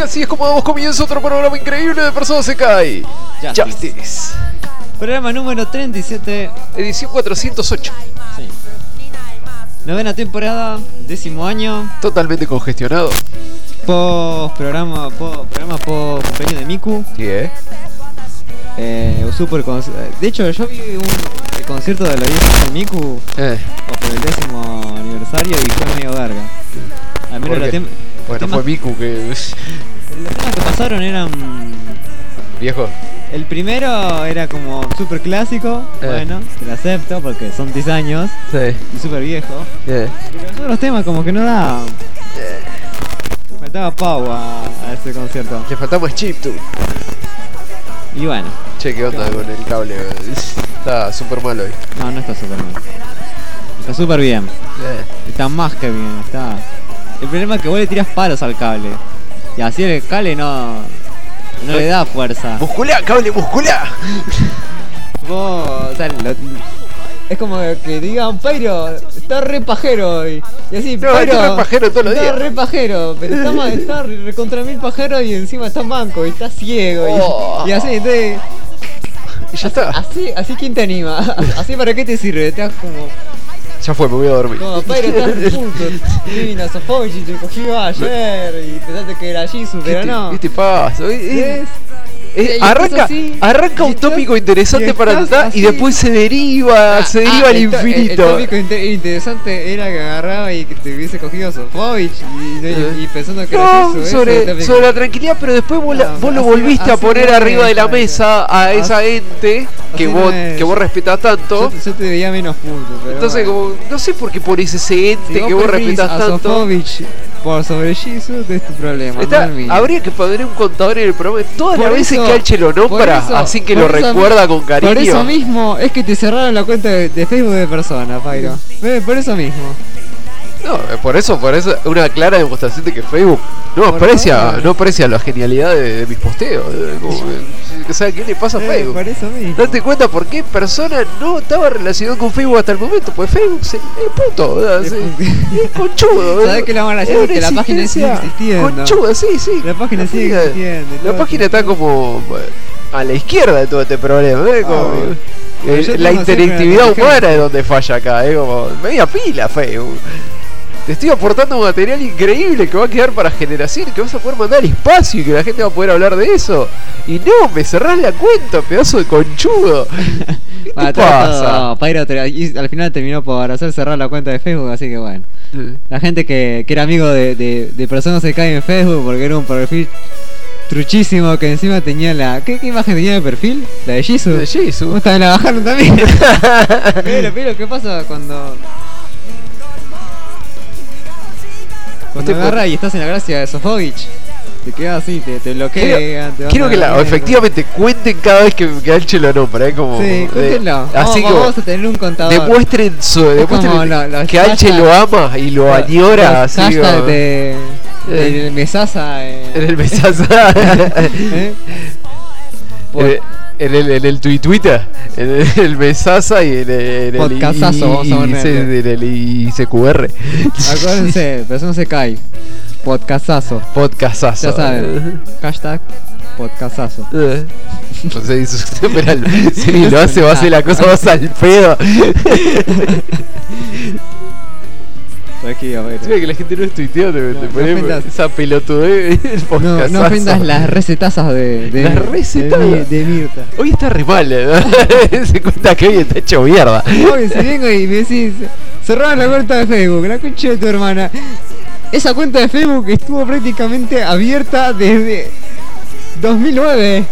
Así es como damos comienzo a otro programa increíble de Persona Sekai. Justice. Programa número 37. Edición 408. Sí. Novena temporada, 10º año. Totalmente congestionado. Programa post cumpleaños de Miku. Sí, De hecho, yo vi el concierto de la vieja de Miku por el 10º aniversario y fue medio verga. Al menos bueno, fue Miku que... Los temas que pasaron eran... Viejo. El primero era como super clásico, bueno, te lo acepto porque son 10 años y super viejo. Pero los otros temas como que no daban. Faltaba Pau a ese concierto. Le faltamos chiptune. Y bueno. Che, ¿qué onda con el cable? Está súper mal hoy. No está súper mal. Está súper bien. Está más que bien. El problema es que vos le tirás palos al cable. Y así el cable no le da fuerza. ¡Musculá, cable, musculá! Vos, o sea, es como que digan, Pairo, está re pajero hoy. Y así, no, Pairo, está re pajero todos los días. Está re pajero, pero está recontra 1000 pajeros y encima está manco y está ciego. Y así, entonces... Y ya está. Así ¿quién te anima? Así ¿para qué te sirve? Estás como... Ya fue, me voy a dormir. Como, Pairo, estás de punto. Vino Sofovich y te cogió ayer y pensaste que era Jisoo, pero no. ¿Qué te pasa? Arranca un tópico interesante para tratar y después se deriva al infinito. El tópico interesante era que agarraba y que te hubiese cogido Sofovich y pensando que era Jisoo. Sobre la tranquilidad, pero después vos lo volviste a poner arriba de la mesa a esa ente que vos respetás tanto. Yo te veía menos puntos. Entonces, como, no sé por qué pones ese ente que vos respetás tanto. Sofovich por sobre Jisoo, es tu problema. Habría que poner un contador en el programa todas las veces que Alche lo nombra, así que lo recuerda con cariño. Por eso mismo es que te cerraron la cuenta de Facebook de Persona, Pairo. Por eso mismo. No, por eso una clara demostración de que Facebook no aprecia la genialidad de mis posteos. O sea, ¿qué le pasa a Facebook? Por eso mismo. Date cuenta por qué Persona no estaba relacionado con Facebook hasta el momento, pues Facebook es puto, es conchudo. ¿Sabes qué la mala es que la página sigue existiendo? Conchudo, sí. La página sigue existiendo. La página está como a la izquierda de todo este problema, la interactividad humana es donde falla acá, como media pila Facebook. Te estoy aportando material increíble que va a quedar para generaciones, que vas a poder mandar al espacio y que la gente va a poder hablar de eso. Y no, me cerrás la cuenta, pedazo de conchudo. ¿Qué te pasa? Pairo al final terminó por hacer cerrar la cuenta de Facebook, así que bueno. La gente que era amigo de Personas se cae en Facebook porque era un perfil truchísimo que encima tenía la... ¿Qué imagen tenía de perfil? ¿La de Jisoo? De Jisoo. ¿Cómo también la bajaron también? Pero, ¿qué pasa cuando agarra y estás en la gracia de Sofovich? Te quedas así, te bloquean. Quiero que efectivamente cuenten cada vez que Alche lo nombra, como... Sí, cuéntenlo. Así vamos a tener un contador. Demuestren que Alche lo ama y lo añora. Así hashtag en el Mesasa. En el Mesasa. En el Twitter, en el Mesasa y en el podcastazo, vamos a poner. En el ICQR. Acuérdense, Persona se cae. Podcastazo. Ya saben. Hashtag podcastazo. No sé, si lo hace, va a ser la cosa más al pedo. Tranquilo, sí, que la gente no es tuiteo, te ponemos esa pelotudez. No ofendas las recetazas de Mirta. Hoy está re mal, se cuenta que hoy está hecho mierda. Hoy si vengo y me decís, cerraron la cuenta de Facebook, la concha de tu hermana. Esa cuenta de Facebook estuvo prácticamente abierta desde 2009.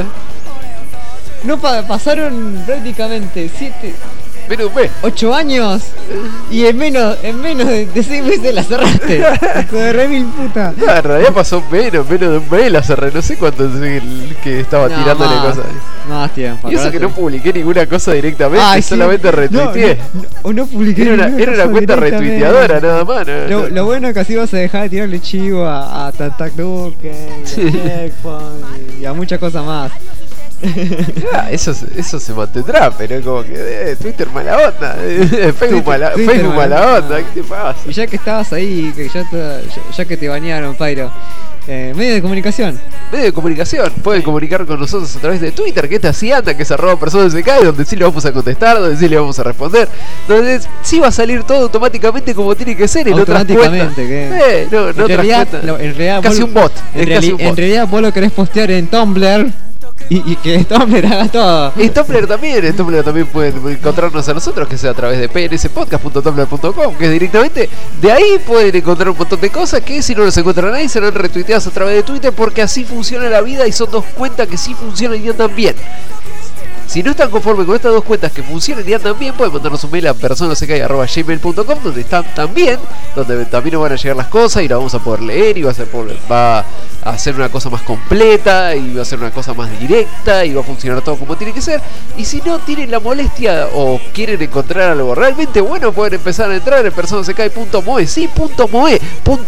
No pasaron prácticamente 8 años y en menos de 6 meses la cerraste. Hijo de re mil puta. No, en realidad pasó menos de un mes la cerré. No sé cuánto es que estaba tirándole cosas. Más tiempo. Y eso que no publiqué ninguna cosa directamente, solamente retuiteé. No publiqué. Era una cuenta retuiteadora nada más. Lo bueno es que así vas a dejar de tirarle chivo a Tantak Duke, y a muchas cosas más. Eso se mantendrá, pero es como que Twitter mala onda, Facebook mala onda, ¿qué te pasa? Y ya que estabas ahí, que ya que te bañaron, Pyro, medio de comunicación. Pueden comunicar con nosotros a través de Twitter, que así anda, que es @personasdecae, donde sí le vamos a contestar, donde sí le vamos a responder, donde sí va a salir todo automáticamente como tiene que ser, en otras cuentas. No, en realidad casi un bot. En realidad vos lo querés postear en Tumblr. Y que Tumblr haga todo. Y Tumblr también pueden encontrarnos a nosotros, que sea a través de pnspodcast.tumblr.com, que directamente de ahí pueden encontrar un montón de cosas que si no los encuentran ahí serán retuiteadas a través de Twitter, porque así funciona la vida y son dos cuentas que sí funcionan y andan bien. Si no están conformes con estas dos cuentas que funcionan y andan bien, pueden mandarnos un mail a personasdecae@gmail.com, donde están también, donde también nos van a llegar las cosas y las vamos a poder leer y va a ser una cosa más completa y va a ser una cosa más directa y va a funcionar todo como tiene que ser. Y si no tienen la molestia o quieren encontrar algo realmente bueno, pueden empezar a entrar en personasdecae.moe, sí, .moe,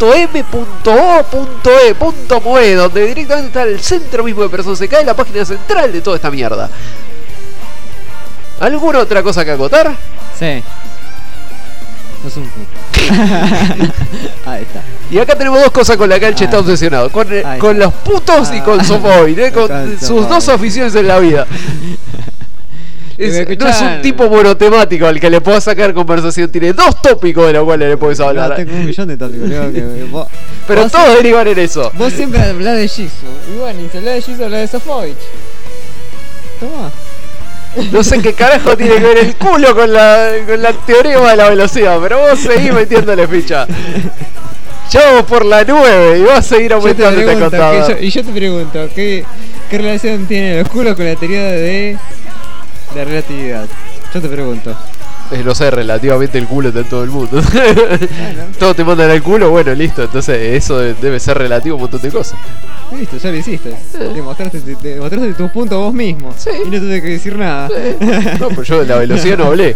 .m.o.e, donde directamente está el centro mismo de Personas Decae, la página central de toda esta mierda. ¿Alguna otra cosa que acotar? Sí. No es un puto. Ahí está. Y acá tenemos dos cosas con las que Alche está obsesionado. Con los putos y con Sofoid, con sus dos aficiones en la vida. No es un tipo monotemático al que le puedo sacar conversación. Tiene dos tópicos de los cuales le puedes hablar. No, tengo un millón de tópicos. Pero todos derivan en eso. Vos siempre hablás de Jisoo. Y bueno, y si hablás de Jisoo, hablás de Sofoid. Toma. No sé qué carajo tiene que ver el culo con la teorema de la velocidad, pero vos seguís metiéndole ficha. Ya vamos por la 9 y vas a seguir aumentando este contador. Y yo te pregunto, ¿qué relación tienen los culos con la teoría de relatividad? Yo te pregunto. No sé, relativamente el culo está en todo el mundo. Todos te mandan el culo, bueno, listo. Entonces eso debe ser relativo a un montón de cosas. Listo, ya lo hiciste. Demostraste tus puntos vos mismo. Sí. Y no tuve que decir nada. No, pero yo de la velocidad no hablé.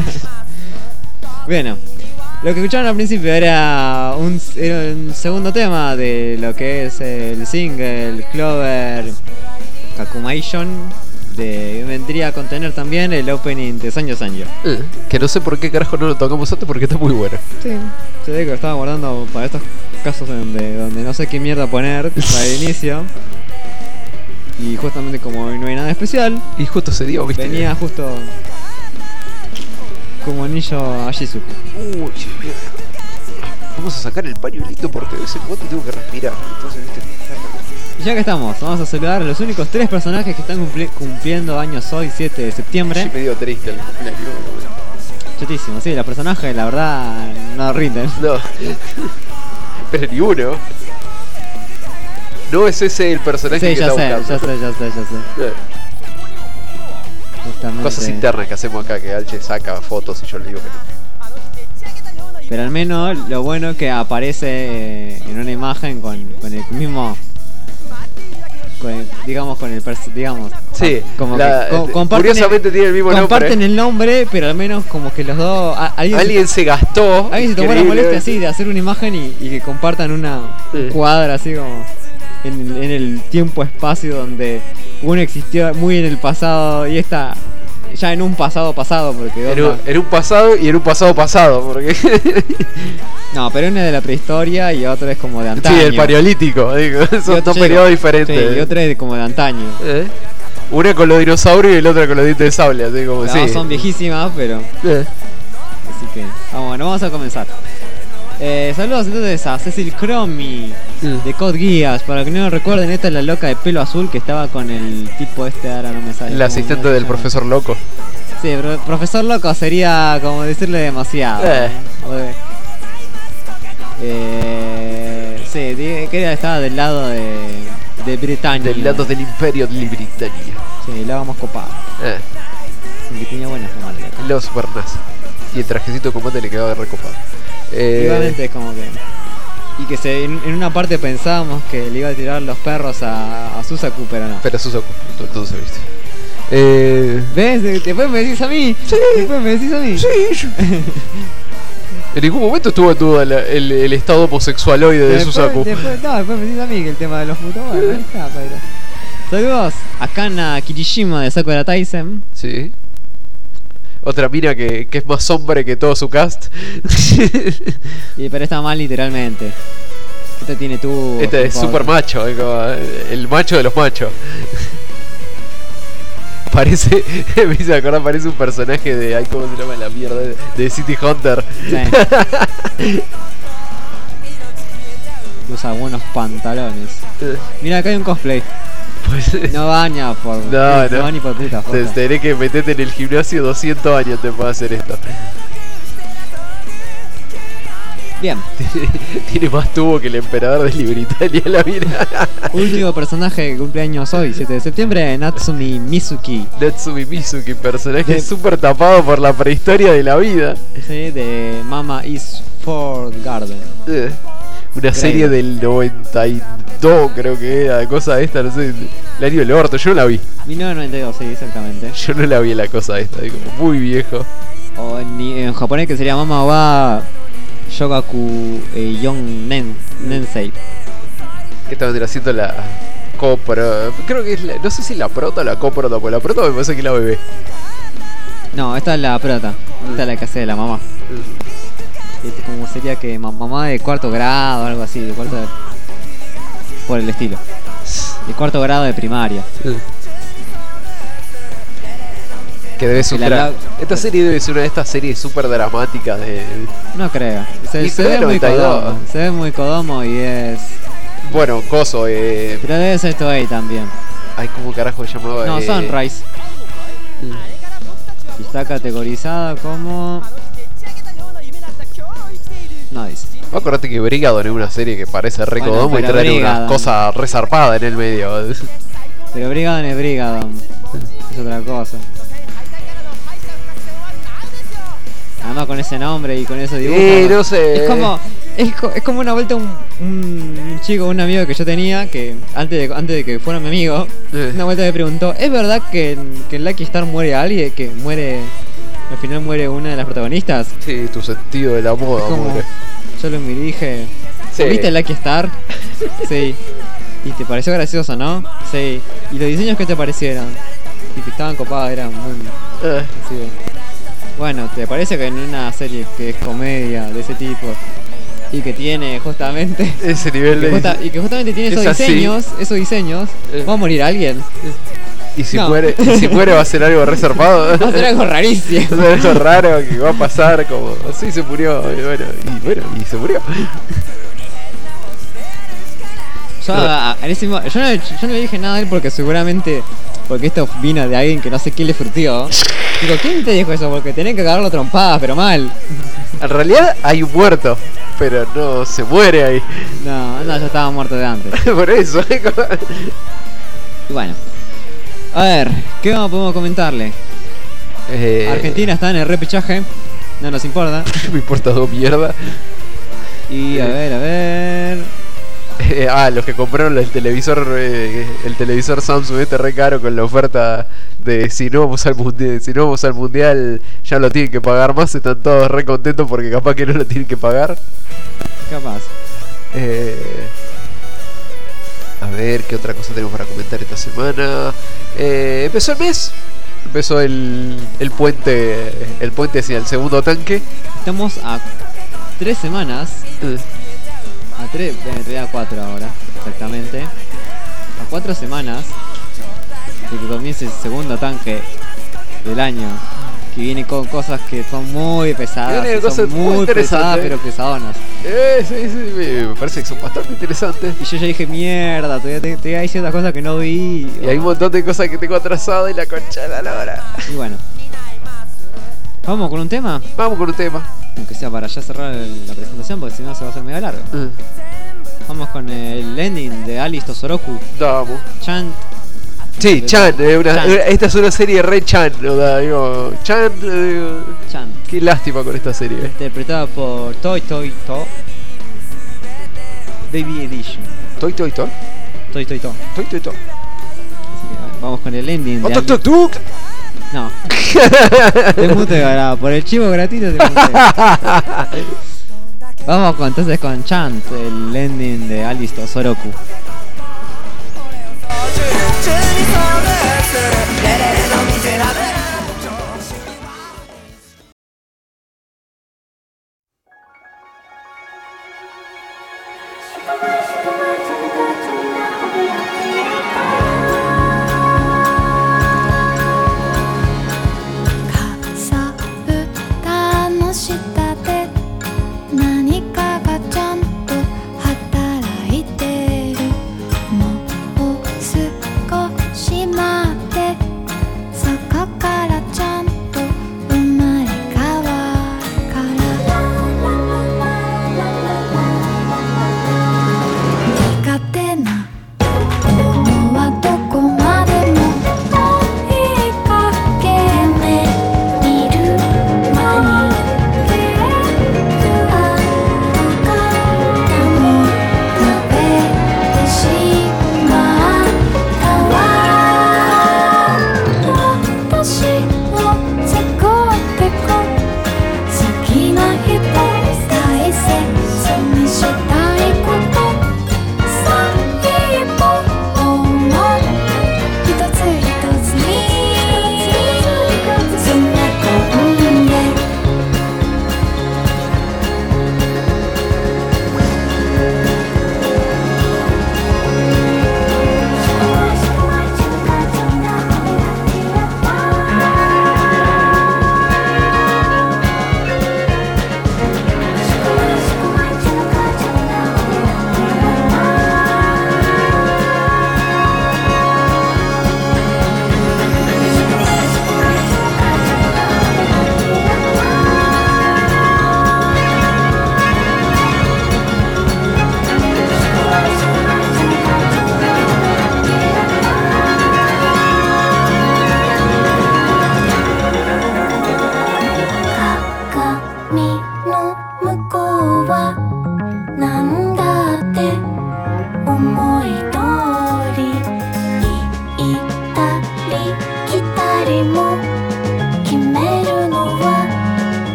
Bueno, lo que escucharon al principio era un segundo tema de lo que es el single Clover Kakumation. Vendría a contener también el opening de Sanyo Sanyo. Que no sé por qué carajo no lo tocamos antes, porque está muy bueno. Sí, se ve que lo estaba guardando para estos casos donde no sé qué mierda poner para el inicio. Y justamente como no hay nada especial, y justo se dio, ¿viste? Venía justo como anillo a Shizuku. Uy, vamos a sacar el pañuelito porque de vez en cuando tengo que respirar. Entonces, ¿viste? Y ya que estamos, vamos a saludar a los únicos 3 personajes que están cumpliendo años hoy, 7 de septiembre. Sí, medio triste el cumpleaños. Chetísimo, sí, los personajes la verdad no rinden. No. Pero ni uno. No es ese el personaje que está buscando. Ya sé. Justamente. Cosas internas que hacemos acá, que Alche saca fotos y yo le digo que no. Pero al menos lo bueno es que aparece en una imagen con el mismo... sí, como curiosamente tiene el mismo nombre. Comparten el nombre, pero al menos como que los dos alguien se gastó. Alguien se tomó la molestia así de hacer una imagen y que compartan una cuadra así como en el tiempo-espacio donde uno existió muy en el pasado y esta ya en un pasado porque en un pasado y en un pasado porque no, pero una es de la prehistoria y otra es como de antaño. Sí, el paleolítico, digo, son dos periodos diferentes. Sí, y otra es como de antaño. Una con los dinosaurios y la otra con los dientes de sable, así como no, sí. Son viejísimas, pero así que vamos a comenzar. Saludos entonces a Cecil Cromi de Code Geass. Para que no lo recuerden, esta es la loca de pelo azul que estaba con el tipo ahora no me sale. El asistente del profesor loco. Sí, pero profesor loco sería como decirle demasiado. Sí, que estaba del lado de Britania. Del lado del imperio de Britania. Sí, el lado más copado. Que tenía buenas formas. El lado super nazi. Y el trajecito de combate le quedaba recopado. Igualmente es como que... Y que en una parte pensábamos que le iba a tirar los perros a Susaku, pero no. Pero Susaku, todo se viste. ¿Ves? Después me decís a mí. Sí. Después me decís a mí. Sí. En ningún momento estuvo en duda el estado homosexualoide de Susaku. Después me decís a mí que el tema de los putos. Bueno, ahí está, Pedro. Saludos Akana Kirishima de Sakura Taisen. Sí. Otra mina que es más hombre que todo su cast. Pero está mal literalmente. Este tiene tú. Este es super macho, como el macho de los machos. Parece, me hizo acordar, parece un personaje de, ay, ¿cómo se llama la mierda? De City Hunter. Sí. Usa buenos pantalones. Mira, acá hay un cosplay. Pues, no baña por. No ni por puta. Tendré que meterte en el gimnasio 200 años te puedo hacer esto. Bien. Tiene más tubo que el emperador de Liberitalia, la mira. Último personaje que cumpleaños hoy, 7 de septiembre, Natsumi Mizuki. Natsumi Mizuki, personaje súper tapado por la prehistoria de la vida. Sí, de Mama is for Garden. Una serie del 92, creo que era, cosa esta, no sé, el año del orto, yo no la vi. 1992, sí, exactamente. Yo no la vi en la cosa esta, como muy viejo. O en japonés que sería Mama wa Shogaku Yon Nensei. Que esta vendría haciendo la copro. Creo que es la, no sé si la prota o la coprota, porque la prota me parece que es la bebé. No, esta es la prota. Esta es la que hace de la mamá. Como sería que mamá de cuarto grado, algo así, de cuarto de... por el estilo. De cuarto grado de primaria. Que debe ser esta serie debe ser una de estas series súper dramáticas de... No creo. Se ve muy Kodomo. Se ve muy Kodomo y es... Bueno, coso, pero debe ser Toei también. Ay, ¿cómo carajo se llamaba? No, Sunrise. Y está categorizada como... No dice. Acordate que Brigadon es una serie que parece re Kodomo y trae una cosa resarpada en el medio. Pero Brigadon es Brigadon. Es otra cosa. Además con ese nombre y con esos dibujos. No sé. Es como una vuelta un chico, un amigo que yo tenía que antes de que fuera mi amigo, una vuelta me preguntó, ¿es verdad que en Lucky Star muere alguien? Que muere, al final muere una de las protagonistas. Sí, tu sentido de la moda, pobre. Yo lo miré y dije, sí. ¿viste Lucky Star? Sí. ¿Y te pareció gracioso, no? Sí. ¿Y los diseños qué te parecieron? Y que estaban copados, eran muy... así de... Bueno, ¿te parece que en una serie que es comedia de ese tipo y que tiene justamente ese nivel de... y que justamente tiene esos diseños, ¿va a morir alguien? Y si muere va a ser algo reservado. Va a ser algo rarísimo. Va a ser algo raro que va a pasar como... Sí, se murió. Y se murió. Yo no le dije nada a él porque seguramente... Porque esto vino de alguien que no sé quién le furtió. Digo, ¿quién te dijo eso? Porque tenés que cagarlo trompadas, pero mal. En realidad hay un muerto, pero no se muere ahí. No, ya estaba muerto de antes. Por eso. Y bueno. A ver, ¿qué podemos comentarle? Argentina está en el repechaje. No nos importa. Me importa dos mierda. Y a ver. Los que compraron el televisor Samsung este re caro con la oferta de si no vamos al mundial ya lo tienen que pagar más, están todos re contentos porque capaz que no lo tienen que pagar. Capaz. A ver qué otra cosa tenemos para comentar esta semana. Empezó el mes. Empezó el puente hacia el segundo tanque. Estamos a 3 semanas. A 3, en realidad 4 ahora, exactamente. A 4 semanas de que comience el segundo tanque del año. Que viene con cosas que son muy pesadas. Viene cosas muy pesadas, pero pesadonas. Sí, me parece que son bastante interesantes. Y yo ya dije, mierda, todavía hay ciertas cosas que no vi. Y hay un montón de cosas que tengo atrasado y la concha de la lora. Y bueno. ¿Vamos con un tema? Vamos con un tema. Aunque sea para ya cerrar la presentación, porque si no se va a hacer medio largo. Vamos con el ending de Alice Tosoroku. Vamos. Chant. Sí, Chan. Esta es una serie re Chan. Chan. Qué lástima con esta serie. Interpretada por Toy Baby Edition. Toy. Vamos con el ending de Alice. No. Te mute ahora, por el chivo gratuito te mute. Vamos entonces con Chant, el ending de Alice Tosoroku.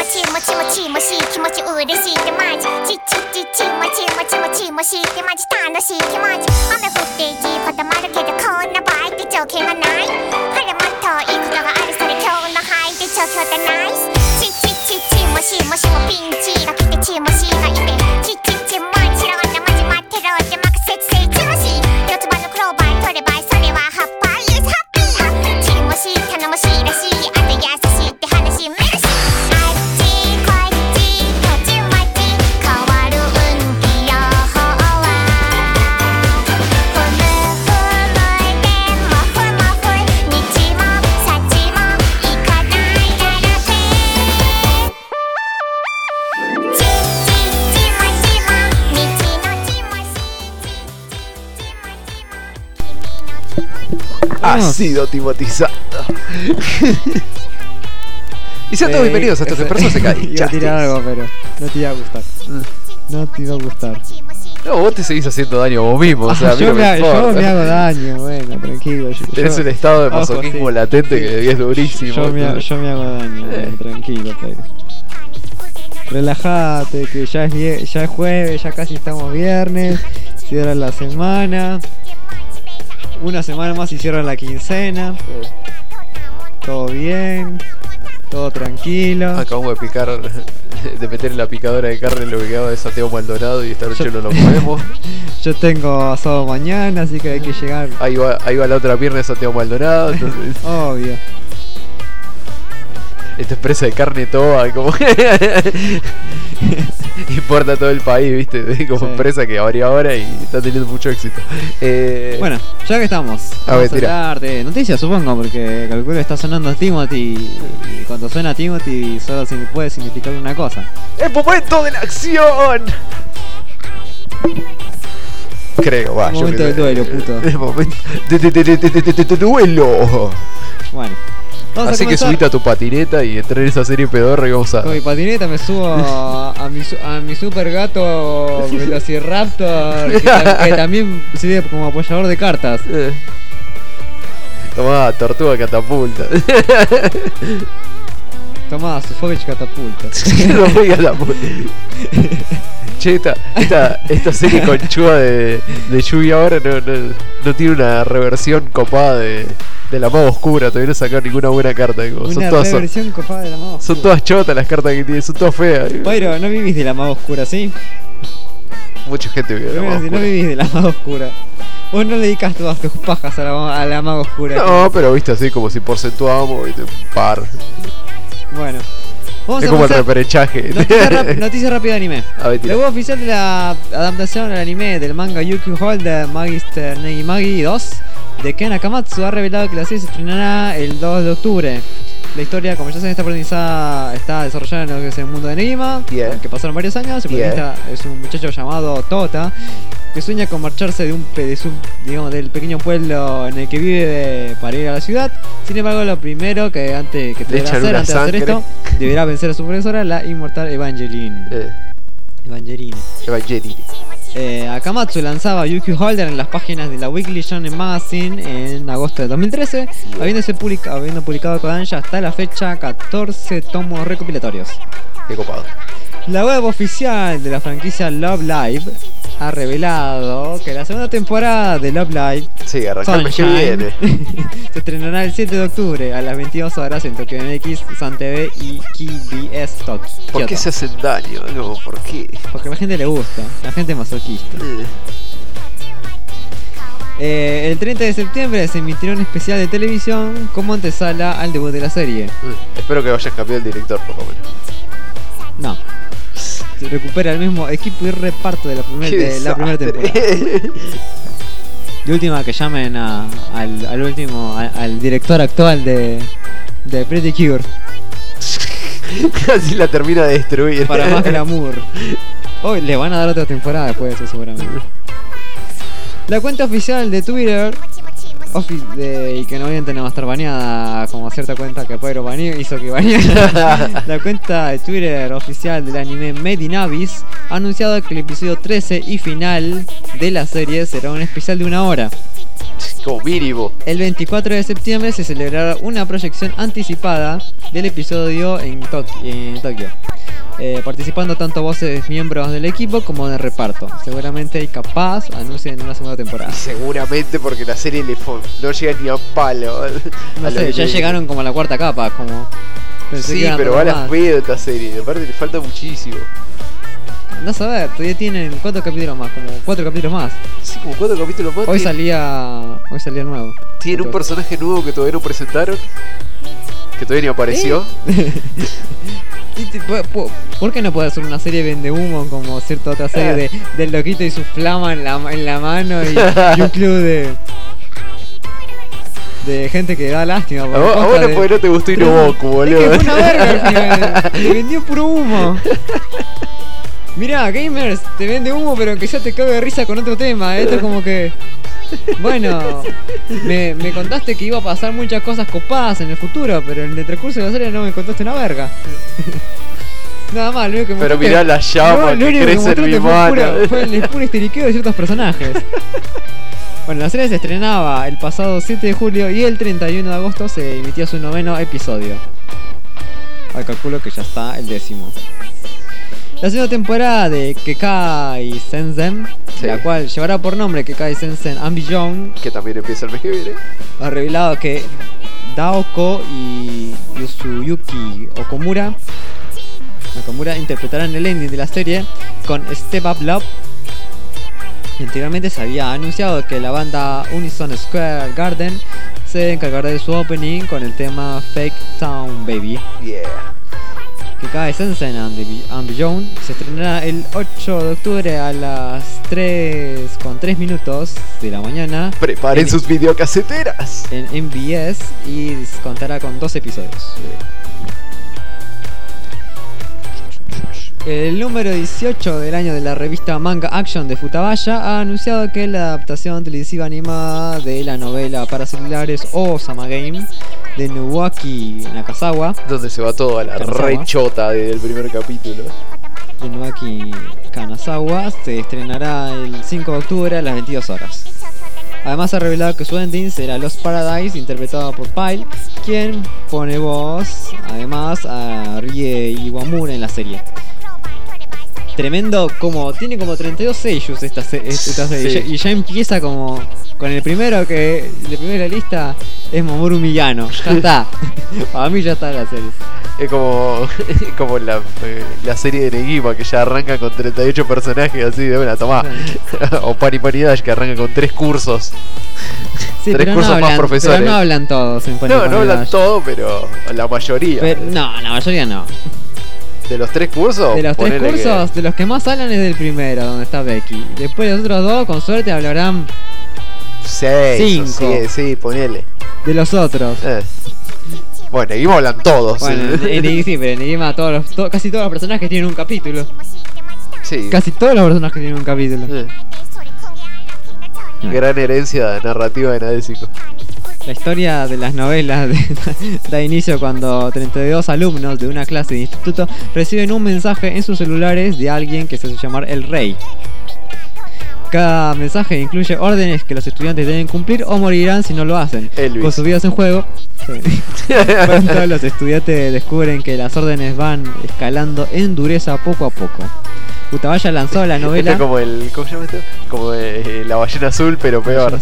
ちもちもちもしい気持ち嬉しいってマジちちちちもちもちもちもしいってマジ楽しい気持ち雨降って地固まるけどこんな場合って条件がない晴れもっといいことがあるそれ今日の範囲で状況ってナイスちちちちもしもしもピンチが来てちもしがいてちちちもちろんなマジ待ってろってマクセツセイチもし四つ葉のクローバー取ればそれはハッパーユースハッピーちもし頼もしいらしいあと優しいって話メルシーあっちこっちたちまち変わる運気予報はふむふむでもふもふ日もさちも行かないならせちちちもちも道のちもし Ha sido timotizado. Y sean todos bienvenidos a esto que persona se cae. Iba a tirar algo, pero no te iba a gustar. No te iba a gustar. No, vos te seguís haciendo daño a vos mismo. O sea, a mí yo, no me yo importa. me hago daño, bueno, tranquilo. Tenés un estado de Ojo, masoquismo sí. latente que es durísimo. Yo me hago daño, bueno, tranquilo, pero. Relájate, que ya es jueves, ya casi estamos viernes, cierra la semana. Una semana más y cierra la quincena. Todo bien, todo tranquilo. Acabamos de picar, de meter en la picadora de carne lo que quedaba de Santiago Maldonado y esta noche no lo comemos. Yo tengo asado mañana, así que hay que llegar. Ahí va la otra pierna de Santiago Maldonado. Entonces, Obvio. esta empresa de carne toda, como importa todo el país, viste, como Sí. empresa que abrió ahora y está teniendo mucho éxito. Bueno, ya que estamos, A ver, vamos a tira. hablar de noticias, supongo, porque calculo que está sonando Timothy y cuando suena Timothy solo puede significar una cosa. ¡El momento de la acción! Creo, va. yo Momento que- del duelo, puto. El momento de duelo. Bueno, vamos Así a que comenzar. subite a tu patineta y entré en esa serie pedorra y vamos a... Con mi patineta me subo a mi super gato Velociraptor que también sirve como apoyador de cartas. Tomá, tortuga catapulta. Tomá, Sofovich catapulta. No me digas la Che, esta serie conchuda de Yugi ahora no tiene una reversión copada de la maga oscura. Todavía no sacaron ninguna buena carta. Como, Una reversión copada de la maga son oscura. todas chotas las cartas que tiene, son todas feas. Pyro, no vivís de la maga oscura, ¿sí? Mucha gente vive de la Primero, maga si no oscura. vivís de la maga oscura. Vos no le dedicas todas tus pajas a la maga oscura. No, pero viste así como si porcentuamos, viste, par. Bueno, vamos Es a como el comenzar. reperechaje. Noticia rápida de anime. A ver, La tira. web oficial de la adaptación al anime del manga Yuki Holder Magister Negimagi 2 de Ken Akamatsu ha revelado que la serie se estrenará el 2 de octubre. La historia, como ya saben, está desarrollada en lo que es el mundo de Negima, Yeah. que pasaron varios años. El protagonista es un muchacho llamado Tota, que sueña con marcharse del pequeño pueblo en el que vive para ir a la ciudad. Sin embargo, lo primero que deberá echan hacer una antes de hacer sangre. esto, deberá vencer a su profesora, la inmortal Evangeline. Evangeline. Evangeli. Akamatsu lanzaba Yuki Holder en las páginas de la Weekly Shonen Magazine en agosto de 2013, habiendo publicado Kodansha hasta la fecha 14 tomos recopilatorios. Qué copado. La web oficial de la franquicia Love Live ha revelado que la segunda temporada de Love Live Sí, arrancá el mes que Sunshine viene. se estrenará el 7 de octubre a las 22 horas en Tokyo MX, Sun TV y KBS Tokyo. ¿Por qué se hacen daño? No, ¿por qué? Porque a la gente le gusta, la gente es masoquista. El 30 de septiembre se emitirá un especial de televisión como antesala al debut de la serie. Espero que vayas cambiando el director, por lo menos. No. Se recupera el mismo equipo y reparto de la primera temporada. De última que llamen al director actual de Pretty Cure Casi la termina de destruir. para más glamour. Hoy le van a dar otra temporada después de eso seguramente. La cuenta oficial de Twitter y que no obviamente no va a estar baneada, como cierta cuenta que Pedro hizo que baneara. La cuenta de Twitter oficial del anime Made in Abyss ha anunciado que el episodio 13 y final de la serie será un especial de 1 hora. Como mínimo. El 24 de septiembre se celebrará una proyección anticipada del episodio en Tokio. Participando tanto voces miembros del equipo como del reparto. Seguramente y capaz anuncien una segunda temporada. Seguramente porque la serie no llega ni a palo. No sé, ya llegaron como a la 4ª capa, como... Sí, pero va a las pedo esta serie. Aparte le falta muchísimo. No a ver, todavía tienen ¿cuántos capítulos más? Como 4 capítulos más. Sí, como 4 capítulos más. Hoy salía el nuevo. Tiene un personaje nuevo que todavía no presentaron. Que todavía ni apareció. ¿Por qué no puede hacer una serie vende humo como cierta otra serie del loquito y su flama en la mano y un club de gente que da lástima? Ahora porque no te gustó Inoboku, boludo. Es que fue una verga al final. Te vendió puro humo. Mirá, gamers, te vende humo pero que ya te cabe de risa con otro tema. Esto es como que... Bueno, me contaste que iba a pasar muchas cosas copadas en el futuro, pero en el transcurso de la serie no me contaste una verga. Nada más, lo único que me Pero mirá la llama que crece en mi mano. Fue el puro histeriqueo de ciertos personajes. Bueno, la serie se estrenaba el pasado 7 de julio y el 31 de agosto se emitía su 9º episodio. Al calculo que ya está el 10º. La segunda temporada de Kekai Sensen, sí, la cual llevará por nombre Kekai Sensen and Beyond, que también empieza el mes que viene, ha revelado que Daoko y Yusuyuki Okomura interpretarán el ending de la serie con Step Up Love. Anteriormente se había anunciado que la banda Unison Square Garden se encargará de su opening con el tema Fake Town Baby. Yeah. Kekai Sensen and Beyond se estrenará el 8 de octubre a las 3:03 de la mañana. Preparen sus videocaseteras en MBS y contará con 2 episodios. El número 18 del año de la revista Manga Action de Futabaya ha anunciado que la adaptación televisiva animada de la novela para celulares Osama Game de Nuaki Nakazawa, donde se va toda la rechota del primer capítulo de Nuaki Kanazawa, se estrenará el 5 de octubre a las 22 horas. Además ha revelado que su ending será Lost Paradise, interpretado por Pyle, quien pone voz además a Rie Iwamura en la serie. Tremendo, tiene como 32 sellos esta serie, sí. Y ya empieza como con el primero que de primera lista es Mamoru Miyano. Ya está. Para mí ya está la serie. Es como la serie de Negima, que ya arranca con 38 personajes así de una, tomá. O Pari Dash, que arranca con 3 cursos. Sí, 3 cursos no hablan, más profesores. Pero no hablan todos en No hablan todos, pero la mayoría. No, la mayoría no. ¿De los 3 cursos? De los 3 cursos, de los que más hablan es del primero, donde está Becky. Después los otros 2, con suerte, hablarán 5. Sí, ponele. De los otros. Bueno, Negima hablan todos. Bueno, sí, pero en Negima casi todos los personajes tienen un capítulo. Sí. Casi todos los personajes tienen un capítulo. Gran herencia narrativa de Nadesico. La historia de las novelas da inicio cuando 32 alumnos de una clase de instituto reciben un mensaje en sus celulares de alguien que se hace llamar el Rey. Cada mensaje incluye órdenes que los estudiantes deben cumplir o morirán si no lo hacen. Con sus vidas en juego, pronto los estudiantes descubren que las órdenes van escalando en dureza poco a poco. Futabaya lanzó la novela. Esto como ¿cómo se llama esto? Como la ballena azul, pero peor.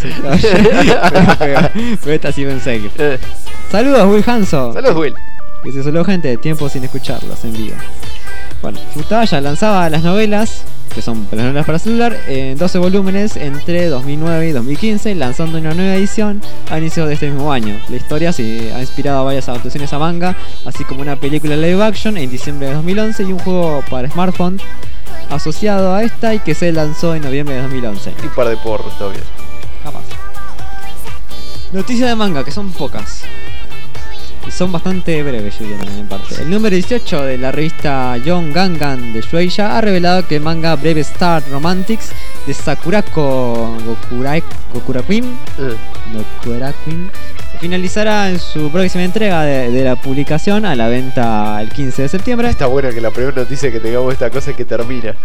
Pero esta sí va en serio. Saludos, Will Hanson. Saludos, Will. Que se soló gente de tiempo sin escucharlos en vivo. Bueno, Futabaya lanzaba las novelas, que son las novelas para celular, en 12 volúmenes entre 2009 y 2015, lanzando una nueva edición a inicios de este mismo año. La historia se ha inspirado a varias adaptaciones a manga, así como una película live action en diciembre de 2011 y un juego para smartphone asociado a esta y que se lanzó en noviembre de 2011. Y un par de porros todavía. Capaz. Noticias de manga, que son pocas. son bastante breves, yo diría también en parte. El número 18 de la revista Young Gangan de Shueisha ha revelado que el manga Brave Star Romantics de Sakurako Gokuraquin finalizará en su próxima entrega de la publicación a la venta el 15 de septiembre. Está bueno que la primera noticia que tengamos esta cosa es que termina.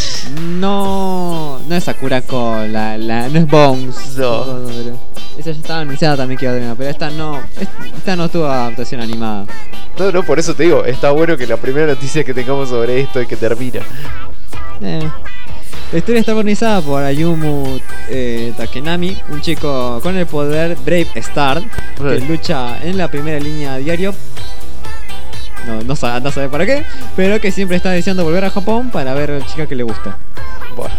No es Sakurako, no es Bones. No. Pero esa ya estaba anunciada también que iba a terminar, pero esta no tuvo adaptación animada. No, por eso te digo, está bueno que la primera noticia que tengamos sobre esto es que termina. La historia está organizada por Ayumu Takenami, un chico con el poder Brave Star, que lucha en la primera línea a diario. No sabe para qué, pero que siempre está deseando volver a Japón para ver a la chica que le gusta. Buah.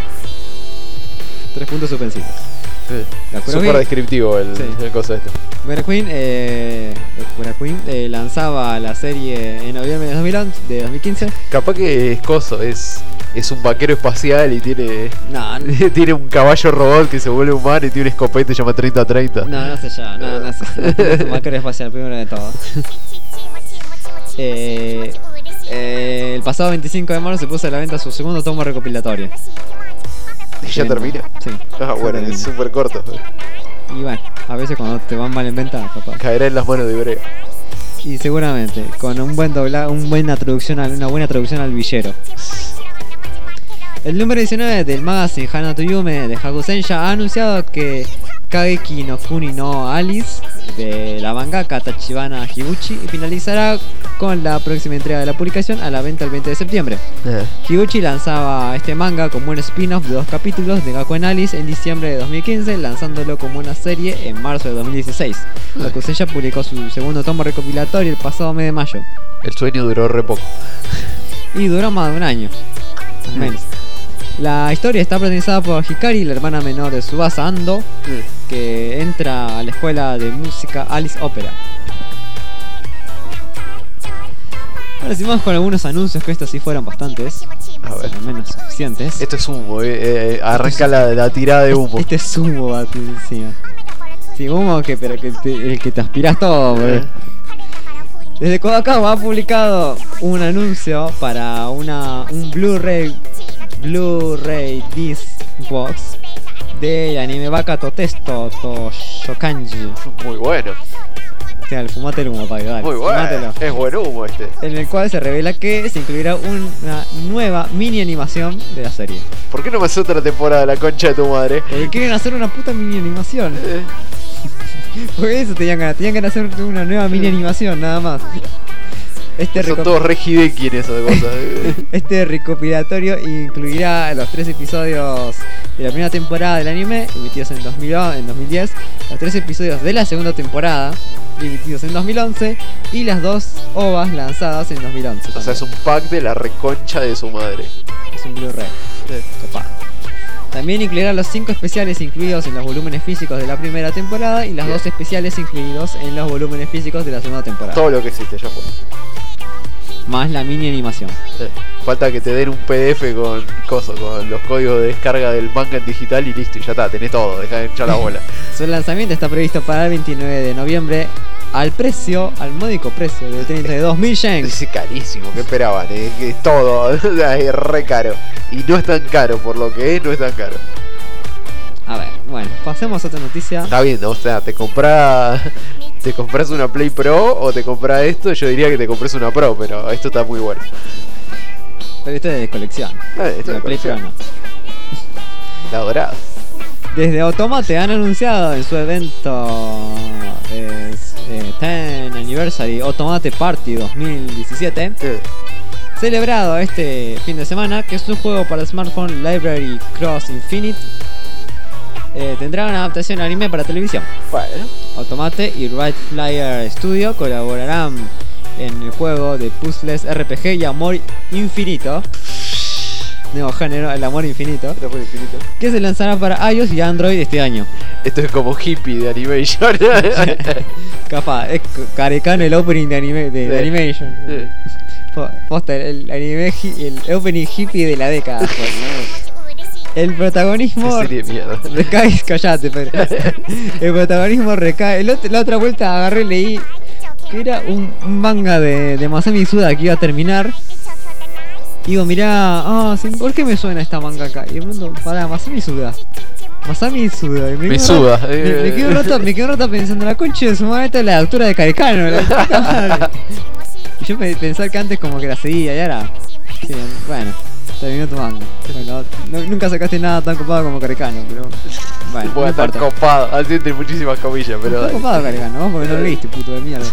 3 puntos suspensivos. Súper descriptivo el cosa este. Gokuraquin lanzaba la serie en noviembre de 2015. Capaz que es coso, es un vaquero espacial y tiene tiene un caballo robot que se vuelve humano y tiene un escopete que se llama 30-30. No sé ya, no sé. Es un vaquero espacial, primero de todo. El pasado 25 de marzo se puso a la venta su segundo tomo recopilatorio. ¿Y ya termina? Sí. Bueno, es súper corto. Y bueno, a veces cuando te van mal en venta, capaz. Caerá en las manos de Ibrea. Y seguramente, con un buen doblaje, una buena traducción al villero. El número 19 del magazine Hana to Yume de Hakusensha ha anunciado que Kageki no Kuni no Alice de la mangaka Tachibana Higuchi finalizará con la próxima entrega de la publicación a la venta el 20 de septiembre. Higuchi lanzaba este manga como un spin-off de 2 capítulos de Gakuen Alice en diciembre de 2015, lanzándolo como una serie en marzo de 2016. Hakusensha publicó su segundo tomo recopilatorio el pasado mes de mayo. El sueño duró re poco. Y duró más de un año. Menos. La historia está protagonizada por Hikari, la hermana menor de Tsubasa Ando, que entra a la escuela de música Alice Opera. Ahora seguimos con algunos anuncios, que estos sí fueron bastantes. A ver. Al menos suficientes. Esto es humo, arranca la tirada de humo. Este es humo, bate encima. Sí, humo el que te aspiras todo, Desde Kodakawa ha publicado un anuncio para un Blu-ray disc box de anime Baka Totesto to Shokanji. Muy bueno. O sea, fumate el humo, dale. Muy bueno. Fumátelo. Es buen humo este. En el cual se revela que se incluirá una nueva mini animación de la serie. ¿Por qué no me hace otra temporada la concha de tu madre? Porque quieren hacer una puta mini animación. Porque eso tenían ganas de hacer una nueva mini animación, nada más. Son todos re Hideki en esas cosas. Este recopilatorio incluirá los 3 episodios de la primera temporada del anime, emitidos en 2010, los 3 episodios de la segunda temporada, emitidos en 2011, y las 2 OVAs lanzadas en 2011. O sea, es un pack de la reconcha de su madre. Es un Blu-ray. Copado. También incluirá los 5 especiales incluidos en los volúmenes físicos de la primera temporada y las 2 especiales incluidos en los volúmenes físicos de la segunda temporada. Todo lo que existe, ya fue. Más la mini animación. Falta que te den un PDF con los códigos de descarga del manga en digital y listo, y ya está, tenés todo, dejá de echar la bola. Su lanzamiento está previsto para el 29 de noviembre al módico precio de 32.000 yen. Es carísimo, ¿qué esperaban? Es todo, es re caro. Y no es tan caro, por lo que no es tan caro. A ver, bueno, pasemos a otra noticia. Está bien, o sea, te compras una Play Pro o te compras esto. Yo diría que te compres una Pro, pero esto está muy bueno. Pero esto es de colección. La Play Pro no. La dorada. Desde Automate han anunciado en su evento 10 Anniversary Automate Party 2017, celebrado este fin de semana, que es un juego para smartphone Library Cross Infinite. Tendrá una adaptación anime para televisión. Bueno. Automate y Right Flyer Studio colaborarán en el juego de puzzles RPG y amor infinito. Nuevo género, el amor infinito. Que se lanzará para iOS y Android este año. Esto es como hippie de Animation. Capaz, es Carecano el opening de Animation. Posta, el opening hippie de la década. El protagonismo recae. Callate, pero. El protagonismo recae. La otra vuelta agarré y leí que era un manga de Masami Suda que iba a terminar. Digo, mirá, sí, ¿por qué me suena esta manga acá? Y el mundo, pará, Masami Suda. Masami Suda. Y Me suda. Me quedo un rato pensando, la concha de su madre, esta es la autora de Carecano. Y yo pensaba que antes como que la seguía y ahora... Sí, bueno, terminó tu manga. Bueno, nunca sacaste nada tan copado como Carecano, pero... Bueno, Puede estar copado, así entre muchísimas comillas, pero está dale. copado Carecano, vos porque no lo leíste, puto de mierda.